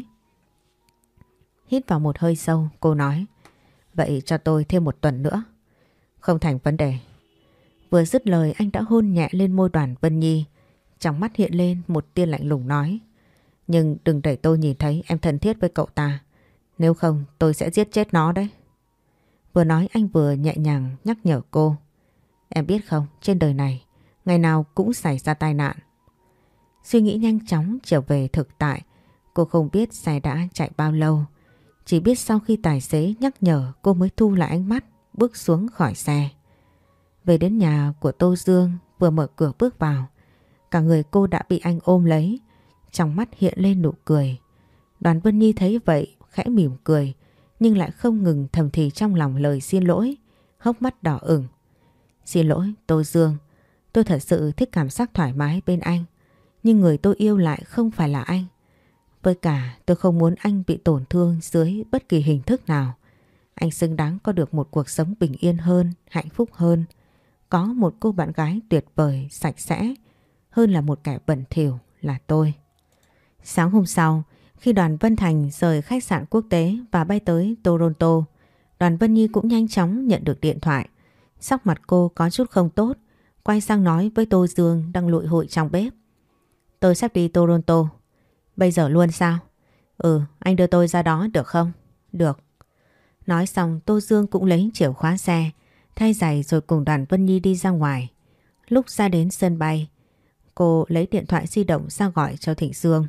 Hít vào một hơi sâu, cô nói. Vậy cho tôi thêm một tuần nữa. Không thành vấn đề. Vừa dứt lời anh đã hôn nhẹ lên môi Đoàn Vân Nhi. Trong mắt hiện lên một tia lạnh lùng nói. Nhưng đừng để tôi nhìn thấy em thân thiết với cậu ta. Nếu không tôi sẽ giết chết nó đấy. Vừa nói anh vừa nhẹ nhàng nhắc nhở cô. Em biết không, trên đời này ngày nào cũng xảy ra tai nạn. Suy nghĩ nhanh chóng trở về thực tại. Cô không biết xe đã chạy bao lâu. Chỉ biết sau khi tài xế nhắc nhở cô mới thu lại ánh mắt, bước xuống khỏi xe. Về đến nhà của Tô Dương, vừa mở cửa bước vào, cả người cô đã bị anh ôm lấy. Trong mắt hiện lên nụ cười. Đoàn Vân Nhi thấy vậy khẽ mỉm cười, nhưng lại không ngừng thầm thì trong lòng lời xin lỗi, hốc mắt đỏ ửng. Xin lỗi Tô Dương, tôi thật sự thích cảm giác thoải mái bên anh, nhưng người tôi yêu lại không phải là anh. Với cả tôi không muốn anh bị tổn thương dưới bất kỳ hình thức nào. Anh xứng đáng có được một cuộc sống bình yên hơn, hạnh phúc hơn. có một cô bạn gái tuyệt vời, sạch sẽ hơn là một kẻ bẩn thỉu là tôi. Sáng hôm sau, khi đoàn Vân Thành rời khách sạn quốc tế và bay tới Toronto, đoàn Vân Nhi cũng nhanh chóng nhận được điện thoại. Sắc mặt cô có chút không tốt, quay sang nói với Tô Dương đang lụi hụi trong bếp. Tôi sắp đi Toronto. Bây giờ luôn sao? Ừ, anh đưa tôi ra đó được không? Được. Nói xong Tô Dương cũng lấy chìa khóa xe, thay giày rồi cùng đoàn Vân Nhi đi ra ngoài. Lúc ra đến sân bay, cô lấy điện thoại di động ra gọi cho Thịnh Dương.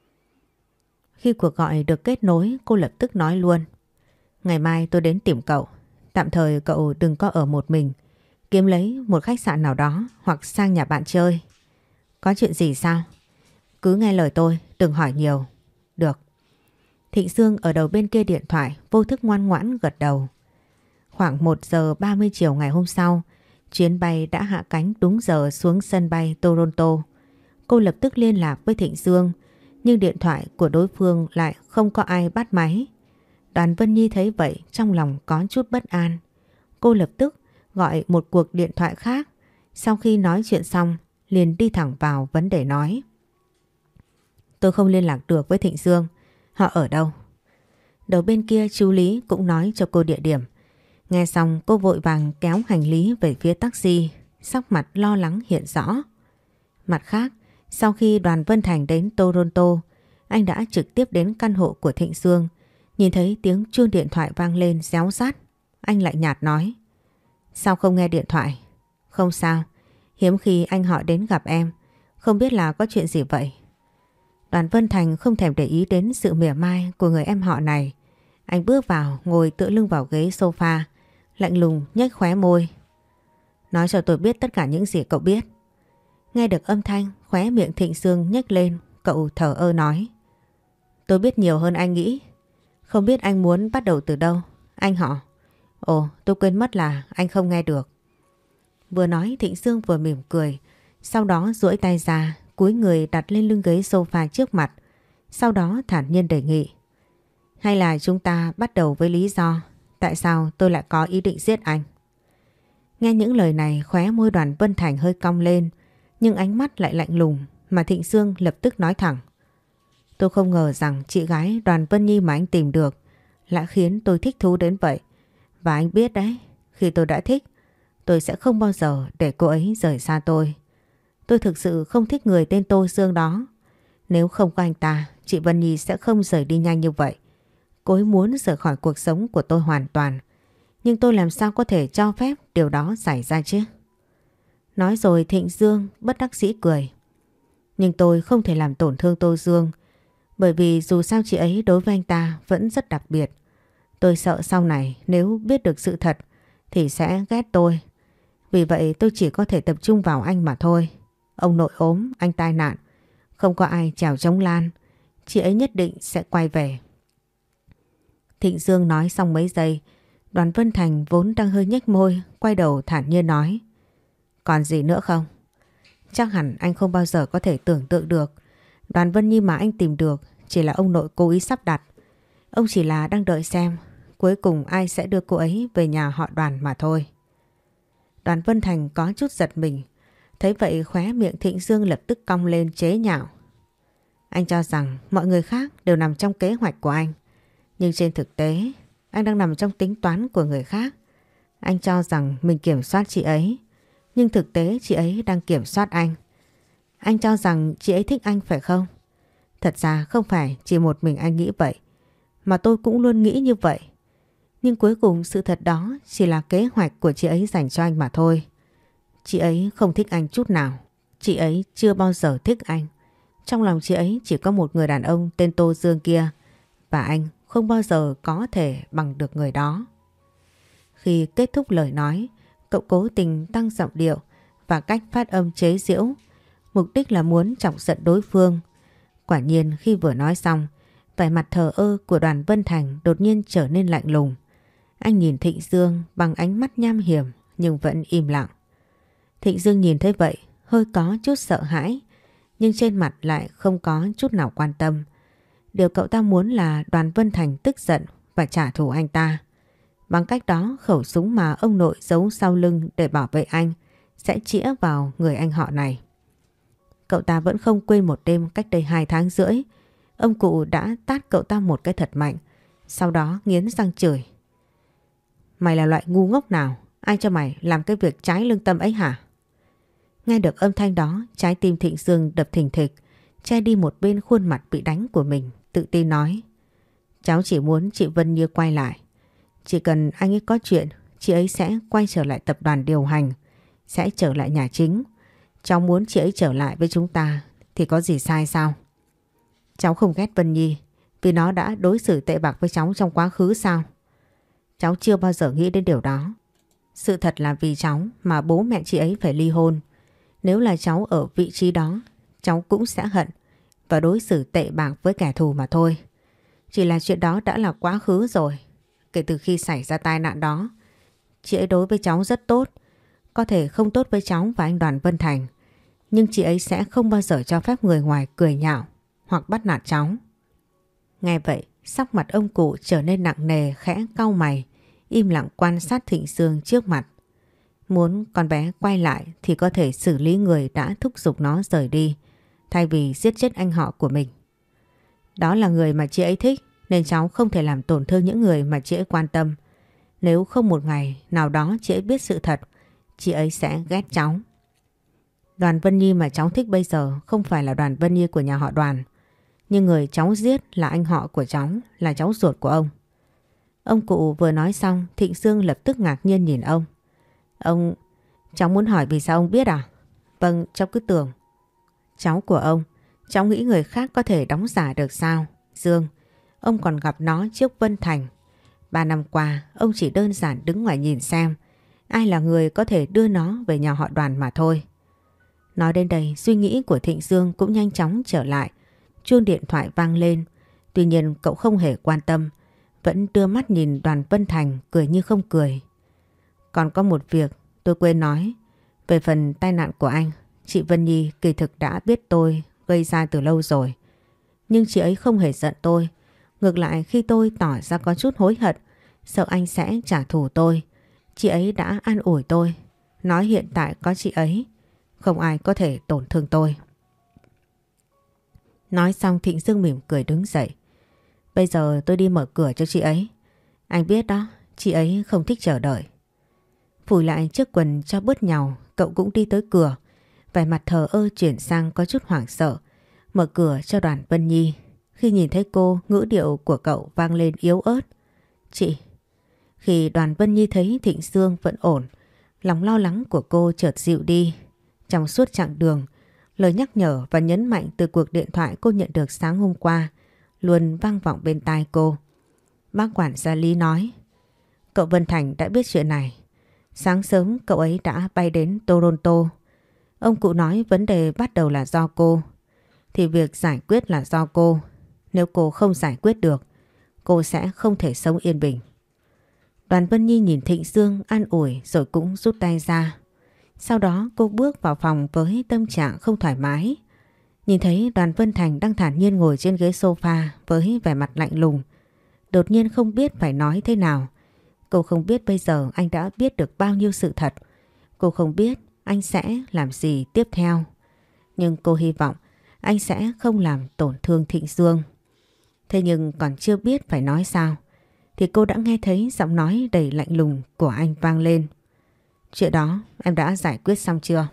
Khi cuộc gọi được kết nối, cô lập tức nói luôn. Ngày mai tôi đến tìm cậu. Tạm thời cậu đừng có ở một mình. Kiếm lấy một khách sạn nào đó hoặc sang nhà bạn chơi. Có chuyện gì sao? Cứ nghe lời tôi, đừng hỏi nhiều. Được. Thịnh Dương ở đầu bên kia điện thoại vô thức ngoan ngoãn gật đầu. Khoảng một giờ ba mươi chiều ngày hôm sau, chuyến bay đã hạ cánh đúng giờ xuống sân bay Toronto. Cô lập tức liên lạc với Thịnh Dương, nhưng điện thoại của đối phương lại không có ai bắt máy. Đoàn Vân Nhi thấy vậy trong lòng có chút bất an. Cô lập tức gọi một cuộc điện thoại khác. Sau khi nói chuyện xong, liền đi thẳng vào vấn đề nói. Tôi không liên lạc được với Thịnh Dương. Họ ở đâu? Đầu bên kia chú Lý cũng nói cho cô địa điểm. Nghe xong cô vội vàng kéo hành lý về phía taxi, sắc mặt lo lắng hiện rõ. Mặt khác, sau khi đoàn Vân Thành đến Toronto, anh đã trực tiếp đến căn hộ của Thịnh Dương. Nhìn thấy tiếng chuông điện thoại vang lên réo rắt, anh lại nhạt nói. Sao không nghe điện thoại? Không sao, hiếm khi anh họ đến gặp em, không biết là có chuyện gì vậy. Đoàn Vân Thành không thèm để ý đến sự mỉa mai của người em họ này. Anh bước vào ngồi tựa lưng vào ghế sofa, lạnh lùng nhếch khóe môi. Nói cho tôi biết tất cả những gì cậu biết. Nghe được âm thanh, khóe miệng Thịnh Dương nhếch lên, cậu thở ơ nói. Tôi biết nhiều hơn anh nghĩ. Không biết anh muốn bắt đầu từ đâu? Anh họ. Ồ, tôi quên mất là anh không nghe được. Vừa nói Thịnh Dương vừa mỉm cười, sau đó duỗi tay ra, cúi người đặt lên lưng ghế sofa trước mặt, sau đó thản nhiên đề nghị. Hay là chúng ta bắt đầu với lý do tại sao tôi lại có ý định giết anh? Nghe những lời này, khóe môi đoàn Vân Thành hơi cong lên, nhưng ánh mắt lại lạnh lùng, mà Thịnh Dương lập tức nói thẳng. Tôi không ngờ rằng chị gái đoàn Vân Nhi mà anh tìm được lại khiến tôi thích thú đến vậy. Và anh biết đấy, khi tôi đã thích, tôi sẽ không bao giờ để cô ấy rời xa tôi. Tôi thực sự không thích người tên Tô Dương đó. Nếu không có anh ta, chị Vân Nhi sẽ không rời đi nhanh như vậy. Cô ấy muốn rời khỏi cuộc sống của tôi hoàn toàn. Nhưng tôi làm sao có thể cho phép điều đó xảy ra chứ? Nói rồi Thịnh Dương bất đắc dĩ cười. Nhưng tôi không thể làm tổn thương Tô Dương, bởi vì dù sao chị ấy đối với anh ta vẫn rất đặc biệt. Tôi sợ sau này nếu biết được sự thật thì sẽ ghét tôi. Vì vậy tôi chỉ có thể tập trung vào anh mà thôi. Ông nội ốm, anh tai nạn, không có ai chèo chống Lan, chị ấy nhất định sẽ quay về. Thịnh Dương nói xong mấy giây, đoàn Vân Thành vốn đang hơi nhếch môi, quay đầu thản nhiên nói. Còn gì nữa không? Chắc hẳn anh không bao giờ có thể tưởng tượng được đoàn Vân Nhi mà anh tìm được chỉ là ông nội cố ý sắp đặt. Ông chỉ là đang đợi xem cuối cùng ai sẽ đưa cô ấy về nhà họ Đoàn mà thôi. Đoàn Vân Thành có chút giật mình. Thấy vậy khóe miệng Thịnh Dương lập tức cong lên chế nhạo. Anh cho rằng mọi người khác đều nằm trong kế hoạch của anh. Nhưng trên thực tế, anh đang nằm trong tính toán của người khác. Anh cho rằng mình kiểm soát chị ấy, nhưng thực tế chị ấy đang kiểm soát anh. Anh cho rằng chị ấy thích anh phải không? Thật ra không phải chỉ một mình anh nghĩ vậy, mà tôi cũng luôn nghĩ như vậy. Nhưng cuối cùng sự thật đó chỉ là kế hoạch của chị ấy dành cho anh mà thôi. Chị ấy không thích anh chút nào. Chị ấy chưa bao giờ thích anh. Trong lòng chị ấy chỉ có một người đàn ông tên Tô Dương kia, và anh không bao giờ có thể bằng được người đó. Khi kết thúc lời nói, cậu cố tình tăng giọng điệu và cách phát âm chế giễu, mục đích là muốn chọc giận đối phương. Quả nhiên khi vừa nói xong, vẻ mặt thờ ơ của đoàn Vân Thành đột nhiên trở nên lạnh lùng. Anh nhìn Thịnh Dương bằng ánh mắt nham hiểm nhưng vẫn im lặng. Thịnh Dương nhìn thấy vậy hơi có chút sợ hãi, nhưng trên mặt lại không có chút nào quan tâm. Điều cậu ta muốn là đoàn Vân Thành tức giận và trả thù anh ta. Bằng cách đó khẩu súng mà ông nội giấu sau lưng để bảo vệ anh sẽ chĩa vào người anh họ này. Cậu ta vẫn không quên một đêm cách đây hai tháng rưỡi, ông cụ đã tát cậu ta một cái thật mạnh, sau đó nghiến răng chửi. Mày là loại ngu ngốc nào? Ai cho mày làm cái việc trái lương tâm ấy hả? Nghe được âm thanh đó, trái tim Thịnh Dương đập thình thịch, che đi một bên khuôn mặt bị đánh của mình, tự tin nói. Cháu chỉ muốn chị Vân Như quay lại. Chỉ cần anh ấy có chuyện, chị ấy sẽ quay trở lại tập đoàn điều hành, sẽ trở lại nhà chính. Cháu muốn chị ấy trở lại với chúng ta thì có gì sai sao? Cháu không ghét Vân Nhi vì nó đã đối xử tệ bạc với cháu trong quá khứ sao? Cháu chưa bao giờ nghĩ đến điều đó. Sự thật là vì cháu mà bố mẹ chị ấy phải ly hôn. Nếu là cháu ở vị trí đó, cháu cũng sẽ hận và đối xử tệ bạc với kẻ thù mà thôi. Chỉ là chuyện đó đã là quá khứ rồi. Kể từ khi xảy ra tai nạn đó, chị ấy đối với cháu rất tốt. Có thể không tốt với cháu và anh Đoàn Vân Thành, nhưng chị ấy sẽ không bao giờ cho phép người ngoài cười nhạo hoặc bắt nạt cháu. Nghe vậy, sắc mặt ông cụ trở nên nặng nề, khẽ cau mày, im lặng quan sát Thịnh Dương trước mặt. Muốn con bé quay lại thì có thể xử lý người đã thúc giục nó rời đi, thay vì giết chết anh họ của mình. Đó là người mà chị ấy thích, nên cháu không thể làm tổn thương những người mà chị ấy quan tâm. Nếu không một ngày nào đó chị ấy biết sự thật, chị ấy sẽ ghét cháu. Đoàn Vân Nhi mà cháu thích bây giờ không phải là Đoàn Vân Nhi của nhà họ Đoàn, nhưng người cháu giết là anh họ của cháu, là cháu ruột của ông. Ông cụ vừa nói xong, Thịnh Dương lập tức ngạc nhiên nhìn ông. Ông, cháu muốn hỏi vì sao ông biết à? Vâng, cháu cứ tưởng. Cháu của ông, cháu nghĩ người khác có thể đóng giả được sao? Dương, ông còn gặp nó trước Vân Thành. Ba năm qua, ông chỉ đơn giản đứng ngoài nhìn xem ai là người có thể đưa nó về nhà họ Đoàn mà thôi. Nói đến đây, suy nghĩ của Thịnh Dương cũng nhanh chóng trở lại. Chuông điện thoại vang lên. Tuy nhiên cậu không hề quan tâm, vẫn đưa mắt nhìn Đoàn Vân Thành cười như không cười. Còn có một việc tôi quên nói. Về phần tai nạn của anh, chị Vân Nhi kỳ thực đã biết tôi gây ra từ lâu rồi. Nhưng chị ấy không hề giận tôi. Ngược lại, khi tôi tỏ ra có chút hối hận, sợ anh sẽ trả thù tôi, chị ấy đã an ủi tôi, nói hiện tại có chị ấy, không ai có thể tổn thương tôi. Nói xong Thịnh Dương mỉm cười đứng dậy. Bây giờ tôi đi mở cửa cho chị ấy. Anh biết đó, chị ấy không thích chờ đợi. Phủi lại chiếc quần cho bớt nhàu, cậu cũng đi tới cửa. Vẻ mặt thờ ơ chuyển sang có chút hoảng sợ. Mở cửa cho Đoàn Vân Nhi. Khi nhìn thấy cô, ngữ điệu của cậu vang lên yếu ớt. Chị. Khi Đoàn Vân Nhi thấy Thịnh Dương vẫn ổn, lòng lo lắng của cô chợt dịu đi. Trong suốt chặng đường, lời nhắc nhở và nhấn mạnh từ cuộc điện thoại cô nhận được sáng hôm qua luôn vang vọng bên tai cô. Bác quản gia Lý nói, cậu Vân Thành đã biết chuyện này. Sáng sớm cậu ấy đã bay đến Toronto. Ông cụ nói vấn đề bắt đầu là do cô, thì việc giải quyết là do cô. Nếu cô không giải quyết được, cô sẽ không thể sống yên bình. Đoàn Vân Nhi nhìn Thịnh Dương an ủi rồi cũng rút tay ra. Sau đó cô bước vào phòng với tâm trạng không thoải mái. Nhìn thấy Đoàn Vân Thành đang thản nhiên ngồi trên ghế sofa với vẻ mặt lạnh lùng. Đột nhiên không biết phải nói thế nào. Cô không biết bây giờ anh đã biết được bao nhiêu sự thật. Cô không biết anh sẽ làm gì tiếp theo. Nhưng cô hy vọng anh sẽ không làm tổn thương Thịnh Dương. Thế nhưng còn chưa biết phải nói sao, thì cô đã nghe thấy giọng nói đầy lạnh lùng của anh vang lên. Chuyện đó em đã giải quyết xong chưa?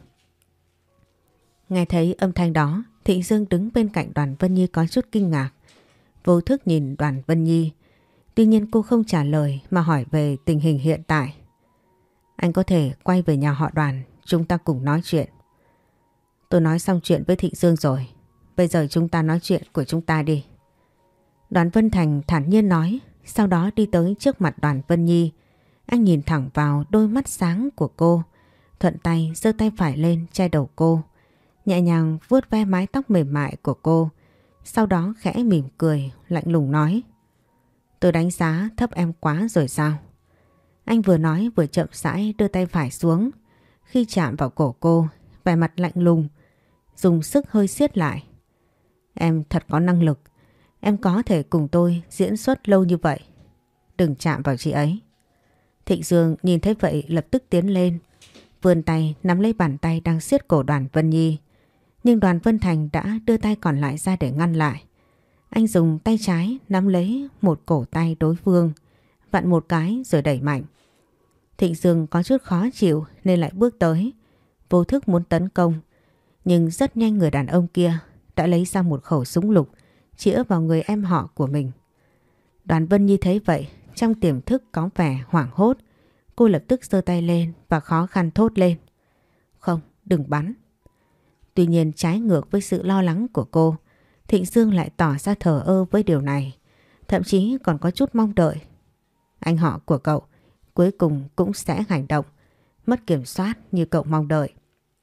Nghe thấy âm thanh đó, Thịnh Dương đứng bên cạnh Đoàn Vân Nhi có chút kinh ngạc. Vô thức nhìn Đoàn Vân Nhi. Tuy nhiên cô không trả lời mà hỏi về tình hình hiện tại. Anh có thể quay về nhà họ Đoàn, chúng ta cùng nói chuyện. Tôi nói xong chuyện với Thịnh Dương rồi. Bây giờ chúng ta nói chuyện của chúng ta đi. Đoàn Vân Thành thản nhiên nói, sau đó đi tới trước mặt Đoàn Vân Nhi. Anh nhìn thẳng vào đôi mắt sáng của cô, thuận tay giơ tay phải lên che đầu cô, nhẹ nhàng vuốt ve mái tóc mềm mại của cô. Sau đó khẽ mỉm cười, lạnh lùng nói, tôi đánh giá thấp em quá rồi sao? Anh vừa nói vừa chậm rãi đưa tay phải xuống. Khi chạm vào cổ cô, vẻ mặt lạnh lùng, dùng sức hơi siết lại. Em thật có năng lực. Em có thể cùng tôi diễn xuất lâu như vậy. Đừng chạm vào chị ấy. Thịnh Dương nhìn thấy vậy lập tức tiến lên. vươn tay nắm lấy bàn tay đang siết cổ Đoàn Vân Nhi. Nhưng Đoàn Vân Thành đã đưa tay còn lại ra để ngăn lại. Anh dùng tay trái nắm lấy một cổ tay đối phương, vặn một cái rồi đẩy mạnh. Thịnh Dương có chút khó chịu nên lại bước tới, vô thức muốn tấn công. Nhưng rất nhanh người đàn ông kia đã lấy ra một khẩu súng lục chĩa vào người em họ của mình. Đoàn Vân Nhi thấy vậy, trong tiềm thức có vẻ hoảng hốt. Cô lập tức giơ tay lên và khó khăn thốt lên: "Không, đừng bắn." Tuy nhiên trái ngược với sự lo lắng của cô, Thịnh Dương lại tỏ ra thờ ơ với điều này, thậm chí còn có chút mong đợi. Anh họ của cậu cuối cùng cũng sẽ hành động, mất kiểm soát như cậu mong đợi.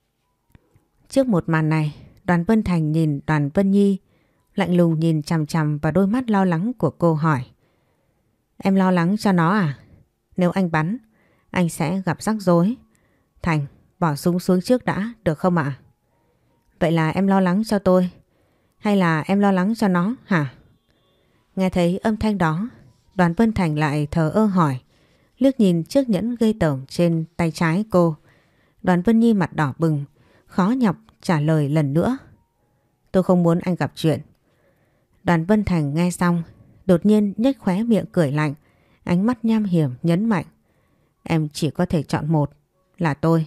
Trước một màn này, Đoàn Vân Thành nhìn Đoàn Vân Nhi, lạnh lùng nhìn chằm chằm vào đôi mắt lo lắng của cô hỏi: "Em lo lắng cho nó à? Nếu anh bắn, anh sẽ gặp rắc rối. Thành, bỏ súng xuống trước đã, được không ạ?" "Vậy là em lo lắng cho tôi, hay là em lo lắng cho nó hả?" Nghe thấy âm thanh đó, Đoàn Vân Thành lại thờ ơ hỏi, liếc nhìn chiếc nhẫn ghê tởm trên tay trái cô. Đoàn Vân Nhi mặt đỏ bừng, khó nhọc trả lời lần nữa: "Tôi không muốn anh gặp chuyện." Đoàn Vân Thành nghe xong, đột nhiên nhếch khóe miệng cười lạnh, ánh mắt nham hiểm nhấn mạnh: "Em chỉ có thể chọn một, là tôi."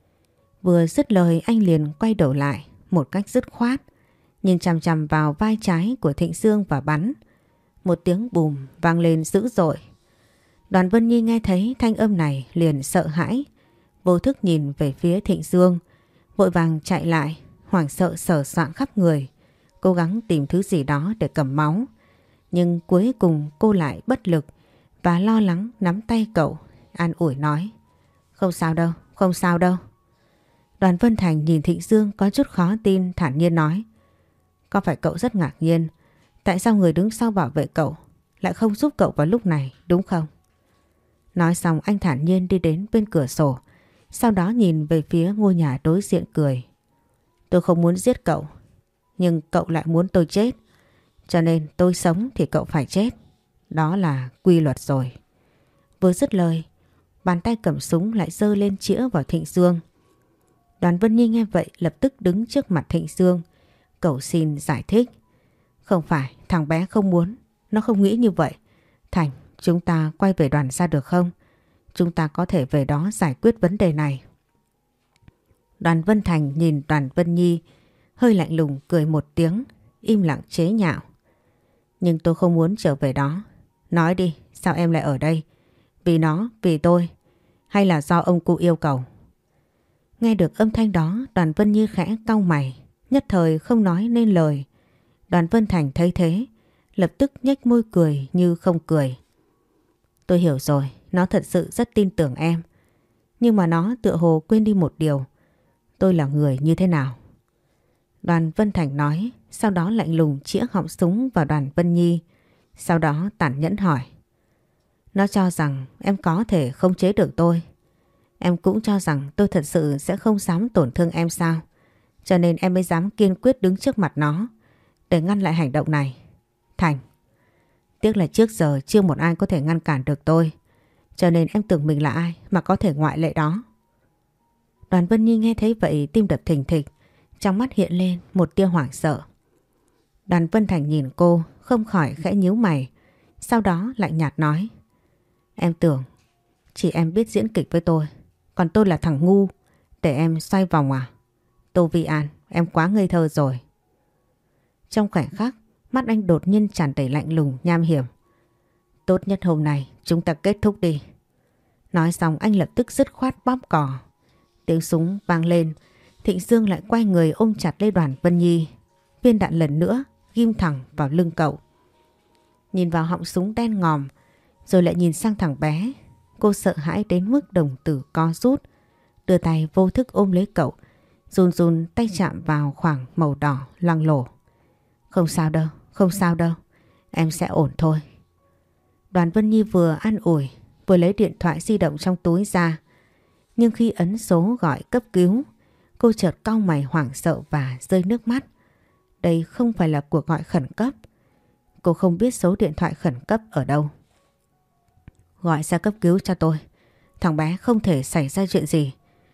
Vừa dứt lời anh liền quay đầu lại một cách dứt khoát, nhìn chằm chằm vào vai trái của Thịnh Dương và bắn. Một tiếng bùm vang lên dữ dội. Đoàn Vân Nhi nghe thấy thanh âm này liền sợ hãi, vô thức nhìn về phía Thịnh Dương, vội vàng chạy lại, hoảng sợ sờ soạng khắp người, cố gắng tìm thứ gì đó để cầm máu. Nhưng cuối cùng cô lại bất lực và lo lắng nắm tay cậu, an ủi nói: "Không sao đâu, không sao đâu." Đoàn Vân Thành nhìn Thịnh Dương có chút khó tin, thản nhiên nói: "Có phải cậu rất ngạc nhiên tại sao người đứng sau bảo vệ cậu lại không giúp cậu vào lúc này, đúng không?" Nói xong anh thản nhiên đi đến bên cửa sổ, sau đó nhìn về phía ngôi nhà đối diện cười: "Tôi không muốn giết cậu, nhưng cậu lại muốn tôi chết, cho nên tôi sống thì cậu phải chết. Đó là quy luật rồi." Vừa dứt lời, bàn tay cầm súng lại giơ lên chĩa vào Thịnh Dương. Đoàn Vân Nhi nghe vậy lập tức đứng trước mặt Thịnh Dương, cầu xin giải thích: "Không phải, thằng bé không muốn, nó không nghĩ như vậy. Thành, chúng ta quay về đoàn ra được không? Chúng ta có thể về đó giải quyết vấn đề này." Đoàn Vân Thành nhìn Đoàn Vân Nhi, hơi lạnh lùng cười một tiếng, im lặng chế nhạo: "Nhưng tôi không muốn trở về đó. Nói đi, sao em lại ở đây? Vì nó, vì tôi, hay là do ông cụ yêu cầu?" Nghe được âm thanh đó, Đoàn Vân Nhi khẽ cau mày, nhất thời không nói nên lời. Đoàn Vân Thành thấy thế, lập tức nhếch môi cười như không cười: "Tôi hiểu rồi, nó thật sự rất tin tưởng em. Nhưng mà nó tựa hồ quên đi một điều: tôi là người như thế nào." Đoàn Vân Thành nói, sau đó lạnh lùng chĩa họng súng vào Đoàn Vân Nhi, sau đó tàn nhẫn hỏi: "Nó cho rằng em có thể khống chế được tôi. Em cũng cho rằng tôi thật sự sẽ không dám tổn thương em sao? Cho nên em mới dám kiên quyết đứng trước mặt nó để ngăn lại hành động này. Thành, tiếc là trước giờ chưa một ai có thể ngăn cản được tôi, cho nên em tưởng mình là ai mà có thể ngoại lệ đó." Đoàn Vân Nhi nghe thấy vậy tim đập thình thịch, trong mắt hiện lên một tia hoảng sợ. Đoàn Vân Thành nhìn cô không khỏi khẽ nhíu mày, sau đó lạnh nhạt nói: "Em tưởng chỉ em biết diễn kịch với tôi, còn tôi là thằng ngu để em xoay vòng à? Tô Vi An, em quá ngây thơ rồi." Trong khoảnh khắc, mắt anh đột nhiên tràn đầy lạnh lùng nham hiểm: "Tốt nhất hôm nay chúng ta kết thúc đi." Nói xong anh lập tức dứt khoát bóp cò. Tiếng súng vang lên, Thịnh Dương lại quay người ôm chặt lấy Đoàn Vân Nhi. Viên đạn lần nữa ghim thẳng vào lưng cậu. Nhìn vào họng súng đen ngòm, rồi lại nhìn sang thằng bé, cô sợ hãi đến mức đồng tử co rút, đưa tay vô thức ôm lấy cậu, run run tay chạm vào khoảng màu đỏ loang lổ. "Không sao đâu, không sao đâu, em sẽ ổn thôi." Đoàn Vân Nhi vừa an ủi, vừa lấy điện thoại di động trong túi ra. Nhưng khi ấn số gọi cấp cứu, cô chợt cau mày hoảng sợ và rơi nước mắt. Đây không phải là cuộc gọi khẩn cấp. Cô không biết số điện thoại khẩn cấp ở đâu. "Gọi ra cấp cứu cho tôi. Thằng bé không thể xảy ra chuyện gì.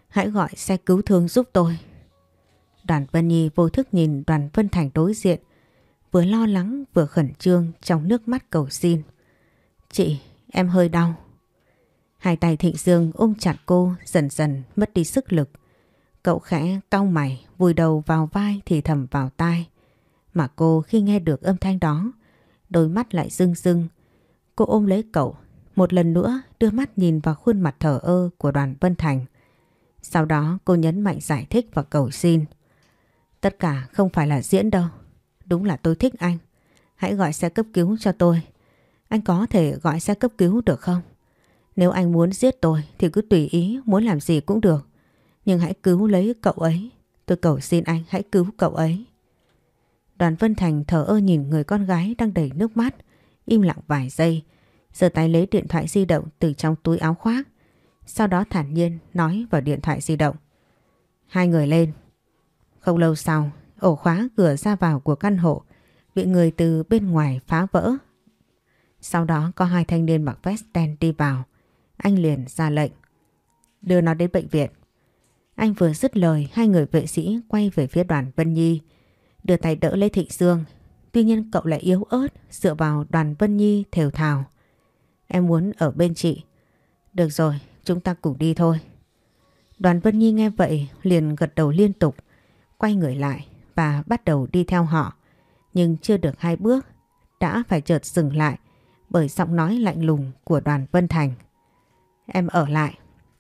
Hãy gọi xe cứu thương giúp tôi. Đoàn Vân Nhi vô thức nhìn Đoàn Vân Thành đối diện, vừa lo lắng vừa khẩn trương trong nước mắt cầu xin. Chị, em hơi đau. Hai tay Thịnh Dương ôm chặt cô, dần dần mất đi sức lực. Cậu khẽ cau mày, vùi đầu vào vai thì thầm vào tai. Mà cô khi nghe được âm thanh đó, đôi mắt lại rưng rưng. Cô ôm lấy cậu, một lần nữa đưa mắt nhìn vào khuôn mặt thờ ơ của Đoàn Vân Thành. Sau đó cô nhấn mạnh giải thích và cầu xin. Tất cả không phải là diễn đâu. Đúng là tôi thích anh. Hãy gọi xe cấp cứu cho tôi. Anh có thể gọi xe cấp cứu được không? Nếu anh muốn giết tôi thì cứ tùy ý, muốn làm gì cũng được. Nhưng hãy cứu lấy cậu ấy. Tôi cầu xin anh hãy cứu cậu ấy. Đoàn Vân Thành thờ ơ nhìn người con gái đang đầy nước mắt, im lặng vài giây, giơ tay lấy điện thoại di động từ trong túi áo khoác. Sau đó thản nhiên nói vào điện thoại di động. Hai người lên. Không lâu sau, ổ khóa cửa ra vào của căn hộ bị người từ bên ngoài phá vỡ. Sau đó có hai thanh niên mặc vest đen đi vào. Anh liền ra lệnh. Đưa nó đến bệnh viện. Anh vừa dứt lời, hai người vệ sĩ quay về phía Đoàn Vân Nhi, đưa tay đỡ lấy Thịnh Dương. Tuy nhiên cậu lại yếu ớt dựa vào Đoàn Vân Nhi thều thào. Em muốn ở bên chị. Được rồi, chúng ta cùng đi thôi. Đoàn Vân Nhi nghe vậy liền gật đầu liên tục, quay người lại và bắt đầu đi theo họ. Nhưng chưa được hai bước đã phải chợt dừng lại bởi giọng nói lạnh lùng của Đoàn Vân Thành. Em ở lại.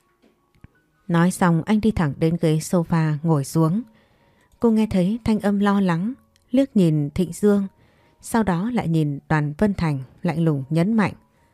Nói xong anh đi thẳng đến ghế sofa ngồi xuống. Cô nghe thấy thanh âm lo lắng, liếc nhìn Thịnh Dương, sau đó lại nhìn Đoàn Vân Thành lạnh lùng nhấn mạnh.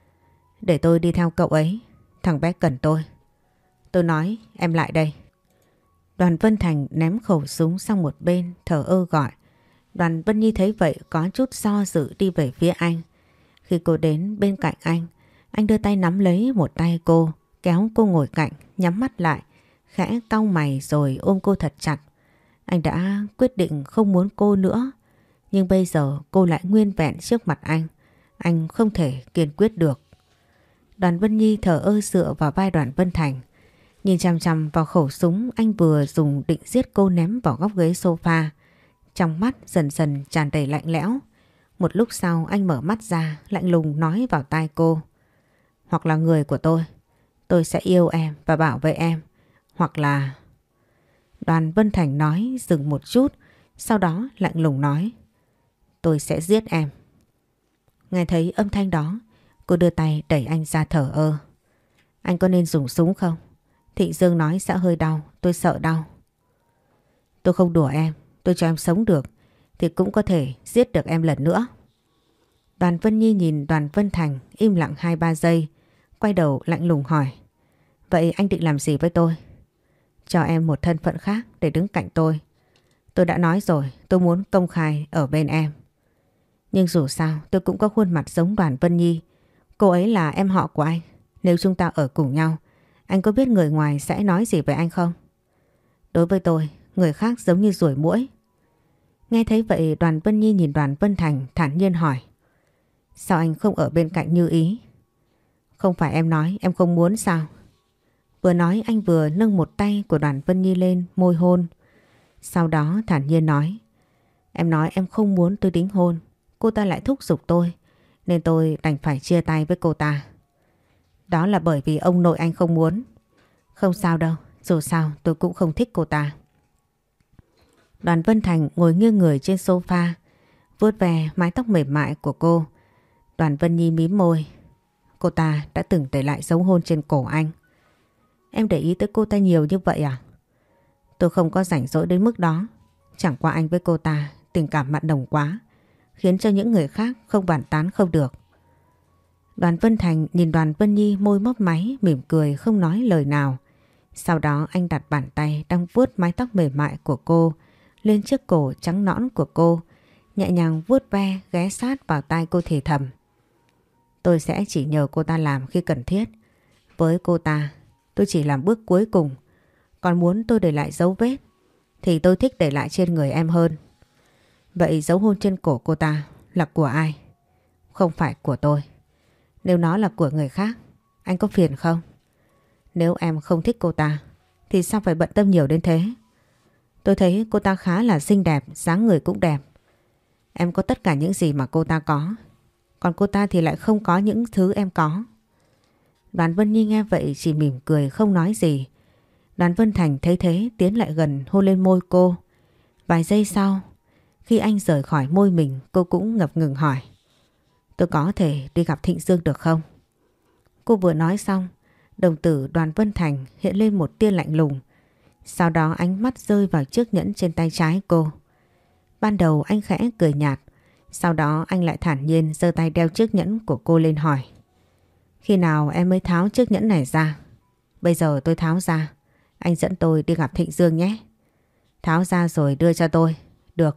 Để tôi đi theo cậu ấy, thằng bé cần tôi. Tôi nói em lại đây. Đoàn Vân Thành ném khẩu súng sang một bên, thờ ơ gọi. Đoàn Vân Nhi thấy vậy có chút do dự đi về phía anh. Khi cô đến bên cạnh anh, anh đưa tay nắm lấy một tay cô, kéo cô ngồi cạnh, nhắm mắt lại, khẽ cau mày rồi ôm cô thật chặt. Anh đã quyết định không muốn cô nữa, nhưng bây giờ cô lại nguyên vẹn trước mặt anh. Anh không thể kiên quyết được. Đoàn Vân Nhi thờ ơ dựa vào vai Đoàn Vân Thành, nhìn chằm chằm vào khẩu súng anh vừa dùng định giết cô ném vào góc ghế sofa. Trong mắt dần dần tràn đầy lạnh lẽo. Một lúc sau anh mở mắt ra, lạnh lùng nói vào tai cô. Hoặc là người của tôi, tôi sẽ yêu em và bảo vệ em. Hoặc là... Đoàn Vân Thành nói dừng một chút, sau đó lạnh lùng nói. Tôi sẽ giết em. Nghe thấy âm thanh đó, cô đưa tay đẩy anh ra thở ơ. Anh có nên dùng súng không? Thịnh Dương nói sẽ hơi đau, tôi sợ đau. Tôi không đùa em, tôi cho em sống được thì cũng có thể giết được em lần nữa. Đoàn Vân Nhi nhìn Đoàn Vân Thành im lặng hai ba giây, quay đầu lạnh lùng hỏi. Vậy anh định làm gì với tôi? Cho em một thân phận khác để đứng cạnh tôi. Tôi đã nói rồi, tôi muốn công khai ở bên em. Nhưng dù sao tôi cũng có khuôn mặt giống Đoàn Vân Nhi. Cô ấy là em họ của anh. Nếu chúng ta ở cùng nhau, anh có biết người ngoài sẽ nói gì về anh không? Đối với tôi, người khác giống như ruồi muỗi. Nghe thấy vậy Đoàn Vân Nhi nhìn Đoàn Vân Thành thản nhiên hỏi. Sao anh không ở bên cạnh như ý? Không phải em nói em không muốn sao? Vừa nói anh vừa nâng một tay của Đoàn Vân Nhi lên môi hôn. Sau đó thản nhiên nói. Em nói em không muốn tôi đính hôn. Cô ta lại thúc giục tôi, nên tôi đành phải chia tay với cô ta. Đó là bởi vì ông nội anh không muốn. Không sao đâu, dù sao tôi cũng không thích cô ta. Đoàn Vân Thành ngồi nghiêng người trên sofa, vuốt ve mái tóc mềm mại của cô. Đoàn Vân Nhi mím môi. Cô ta đã từng để lại dấu hôn trên cổ anh. Em để ý tới cô ta nhiều như vậy à? Tôi không có rảnh rỗi đến mức đó. Chẳng qua anh với cô ta tình cảm mặn nồng quá, khiến cho những người khác không bàn tán không được. Đoàn Vân Thành nhìn Đoàn Vân Nhi môi mấp máy, mỉm cười không nói lời nào. Sau đó anh đặt bàn tay đang vuốt mái tóc mềm mại của cô lên chiếc cổ trắng nõn của cô, nhẹ nhàng vuốt ve ghé sát vào tai cô thì thầm. Tôi sẽ chỉ nhờ cô ta làm khi cần thiết. Với cô ta, tôi chỉ làm bước cuối cùng. Còn muốn tôi để lại dấu vết thì tôi thích để lại trên người em hơn. Vậy dấu hôn trên cổ cô ta là của ai? Không phải của tôi. Nếu nó là của người khác, anh có phiền không? Nếu em không thích cô ta thì sao phải bận tâm nhiều đến thế? Tôi thấy cô ta khá là xinh đẹp, dáng người cũng đẹp. Em có tất cả những gì mà cô ta có. Còn cô ta thì lại không có những thứ em có. Đoàn Vân Nhi nghe vậy chỉ mỉm cười không nói gì. Đoàn Vân Thành thấy thế tiến lại gần hôn lên môi cô. Vài giây sau, khi anh rời khỏi môi mình, cô cũng ngập ngừng hỏi: tôi có thể đi gặp Thịnh Dương được không? Cô vừa nói xong, đồng tử Đoàn Vân Thành hiện lên một tia lạnh lùng. Sau đó ánh mắt rơi vào chiếc nhẫn trên tay trái cô. Ban đầu anh khẽ cười nhạt, sau đó anh lại thản nhiên giơ tay đeo chiếc nhẫn của cô lên hỏi: khi nào em mới tháo chiếc nhẫn này ra? Bây giờ tôi tháo ra, anh dẫn tôi đi gặp Thịnh Dương nhé. Tháo ra rồi đưa cho tôi. Được.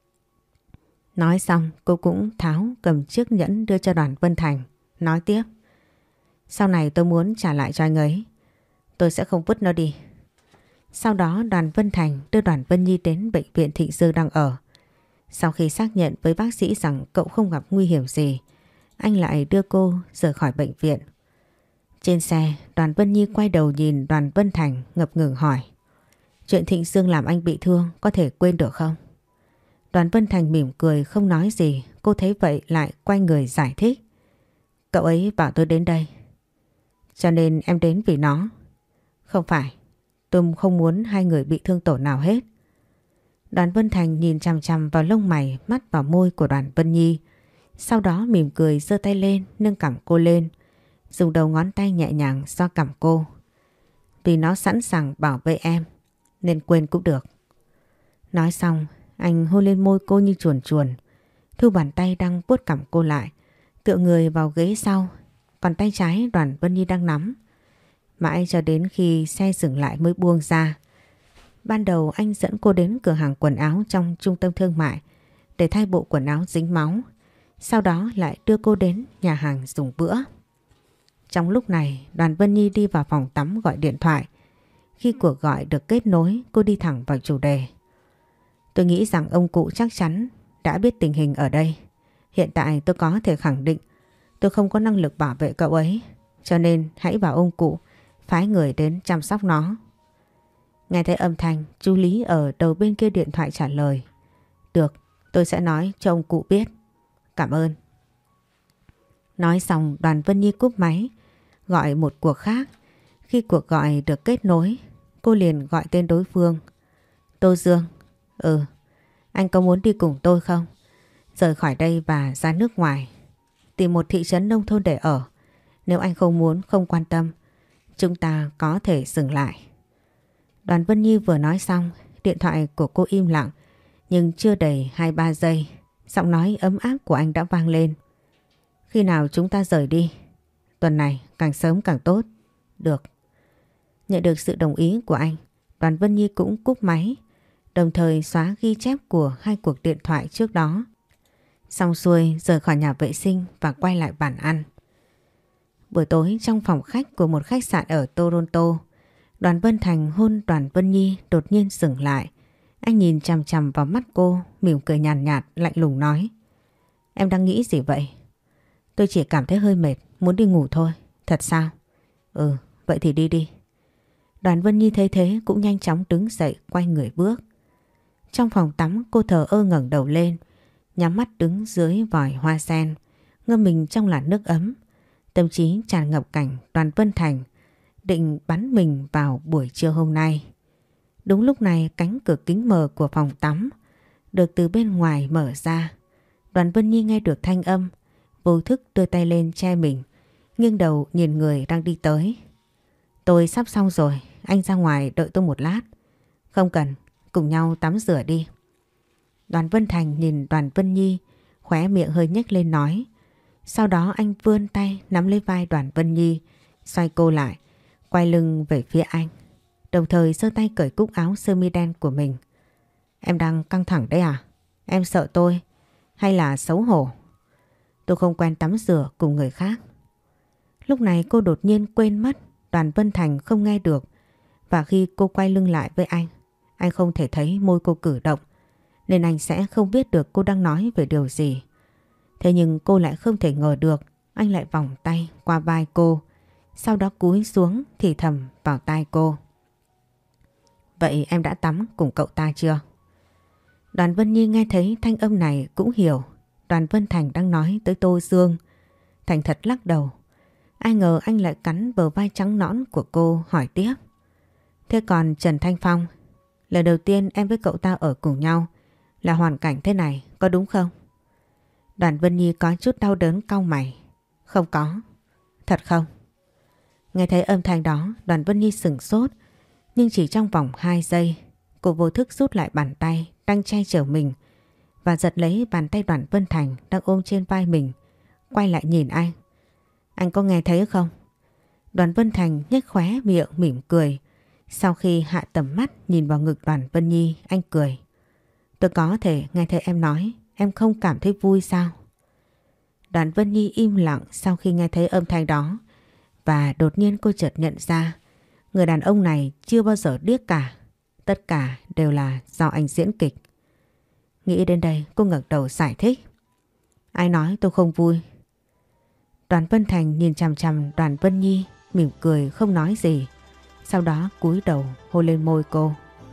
Nói xong cô cũng tháo cầm chiếc nhẫn đưa cho Đoàn Vân Thành, nói tiếp: sau này tôi muốn trả lại cho anh ấy, tôi sẽ không vứt nó đi. Sau đó Đoàn Vân Thành đưa Đoàn Vân Nhi đến bệnh viện Thịnh Dương đang ở. Sau khi xác nhận với bác sĩ rằng cậu không gặp nguy hiểm gì, anh lại đưa cô rời khỏi bệnh viện. Trên xe, Đoàn Vân Nhi quay đầu nhìn Đoàn Vân Thành ngập ngừng hỏi: chuyện Thịnh Dương làm anh bị thương có thể quên được không? Đoàn Vân Thành mỉm cười không nói gì. Cô thấy vậy lại quay người giải thích: cậu ấy bảo tôi đến đây, cho nên em đến vì nó. Không phải, tôi không muốn hai người bị thương tổn nào hết. Đoàn Vân Thành nhìn chằm chằm vào lông mày, mắt vào môi của Đoàn Vân Nhi. Sau đó mỉm cười giơ tay lên nâng cằm cô lên, dùng đầu ngón tay nhẹ nhàng xoa cằm cô. Vì nó sẵn sàng bảo vệ em nên quên cũng được. Nói xong anh hôn lên môi cô như chuồn chuồn. Thu bàn tay đang vuốt cằm cô lại, tựa người vào ghế sau, còn tay trái Đoàn Vân Nhi đang nắm. Mãi cho đến khi xe dừng lại mới buông ra. Ban đầu anh dẫn cô đến cửa hàng quần áo trong trung tâm thương mại để thay bộ quần áo dính máu. Sau đó lại đưa cô đến nhà hàng dùng bữa. Trong lúc này Đoàn Vân Nhi đi vào phòng tắm gọi điện thoại. Khi cuộc gọi được kết nối, cô đi thẳng vào chủ đề: tôi nghĩ rằng ông cụ chắc chắn đã biết tình hình ở đây. Hiện tại tôi có thể khẳng định tôi không có năng lực bảo vệ cậu ấy, cho nên hãy bảo ông cụ phái người đến chăm sóc nó. Nghe thấy âm thanh, chú Lý ở đầu bên kia điện thoại trả lời: được, tôi sẽ nói cho ông cụ biết. Cảm ơn. Nói xong Đoàn Vân Nhi cúp máy, gọi một cuộc khác. Khi cuộc gọi được kết nối, cô liền gọi tên đối phương: Tô Dương. Ừ, anh có muốn đi cùng tôi không? Rời khỏi đây và ra nước ngoài, tìm một thị trấn nông thôn để ở. Nếu anh không muốn, không quan tâm, chúng ta có thể dừng lại. Đoàn Vân Nhi vừa nói xong, điện thoại của cô im lặng, nhưng chưa đầy hai ba giây, giọng nói ấm áp của anh đã vang lên: khi nào chúng ta rời đi? Tuần này, càng sớm càng tốt. Được. Nhận được sự đồng ý của anh, Đoàn Vân Nhi cũng cúp máy, đồng thời xóa ghi chép của hai cuộc điện thoại trước đó. Xong xuôi rời khỏi nhà vệ sinh và quay lại bàn ăn. Buổi tối trong phòng khách của một khách sạn ở Toronto, Đoàn Vân Thành hôn Đoàn Vân Nhi đột nhiên dừng lại. Anh nhìn chằm chằm vào mắt cô, mỉm cười nhàn nhạt, nhạt, lạnh lùng nói: em đang nghĩ gì vậy? Tôi chỉ cảm thấy hơi mệt, muốn đi ngủ thôi. Thật sao? Ừ, vậy thì đi đi. Đoàn Vân Nhi thấy thế cũng nhanh chóng đứng dậy quay người bước. Trong phòng tắm cô thờ ơ ngẩng đầu lên, nhắm mắt đứng dưới vòi hoa sen, ngâm mình trong làn nước ấm. Tâm trí tràn ngập cảnh Đoàn Vân Thành định bắn mình vào buổi trưa hôm nay. Đúng lúc này cánh cửa kính mờ của phòng tắm được từ bên ngoài mở ra. Đoàn Vân Nhi nghe được thanh âm, vô thức đưa tay lên che mình, nghiêng đầu nhìn người đang đi tới. Tôi sắp xong rồi, anh ra ngoài đợi tôi một lát. Không cần, cùng nhau tắm rửa đi. Đoàn Vân Thành nhìn Đoàn Vân Nhi, khóe miệng hơi nhếch lên nói. Sau đó anh vươn tay nắm lấy vai Đoàn Vân Nhi, xoay cô lại, quay lưng về phía anh, đồng thời giơ tay cởi cúc áo sơ mi đen của mình. Em đang căng thẳng đấy à? Em sợ tôi hay là xấu hổ? Tôi không quen tắm rửa cùng người khác. Lúc này cô đột nhiên quên mất Đoàn Vân Thành không nghe được, và khi cô quay lưng lại với anh, anh không thể thấy môi cô cử động, nên anh sẽ không biết được cô đang nói về điều gì. Thế nhưng cô lại không thể ngờ được anh lại vòng tay qua vai cô, sau đó cúi xuống thì thầm vào tai cô. Vậy em đã tắm cùng cậu ta chưa? Đoàn Vân Nhi nghe thấy thanh âm này cũng hiểu Đoàn Vân Thành đang nói tới Tô Dương. Thành thật lắc đầu. Ai ngờ anh lại cắn bờ vai trắng nõn của cô hỏi tiếp. Thế còn Trần Thanh Phong, lần đầu tiên em với cậu ta ở cùng nhau là hoàn cảnh thế này, có đúng không? Đoàn Vân Nhi có chút đau đớn cau mày. Không có. Thật không? Nghe thấy âm thanh đó, Đoàn Vân Nhi sửng sốt, nhưng chỉ trong vòng hai giây, cô vô thức rút lại bàn tay đang che chở mình và giật lấy bàn tay Đoàn Vân Thành đang ôm trên vai mình, quay lại nhìn anh. Anh có nghe thấy không? Đoàn Vân Thành nhếch khóe miệng mỉm cười. Sau khi hạ tầm mắt nhìn vào ngực Đoàn Vân Nhi, anh cười. Tôi có thể nghe thấy em nói, em không cảm thấy vui sao? Đoàn Vân Nhi im lặng sau khi nghe thấy âm thanh đó. Và đột nhiên cô chợt nhận ra người đàn ông này chưa bao giờ điếc cả. Tất cả đều là do anh diễn kịch. Nghĩ đến đây cô ngẩng đầu giải thích. Ai nói tôi không vui? Đoàn Vân Thành nhìn chằm chằm Đoàn Vân Nhi, mỉm cười không nói gì. Sau đó cúi đầu hôn lên môi cô.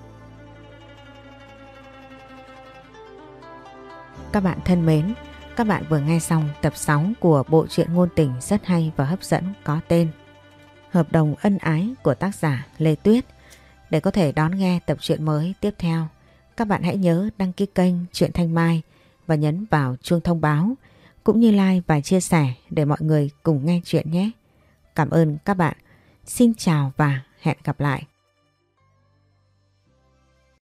Các bạn thân mến, các bạn vừa nghe xong tập sáu của bộ truyện ngôn tình rất hay và hấp dẫn có tên Hợp đồng ân ái của tác giả Lê Tuyết. Để có thể đón nghe tập truyện mới tiếp theo, các bạn hãy nhớ đăng ký kênh Truyện Thanh Mai và nhấn vào chuông thông báo, cũng như like và chia sẻ để mọi người cùng nghe chuyện nhé. Cảm ơn các bạn. Xin chào và hẹn gặp lại.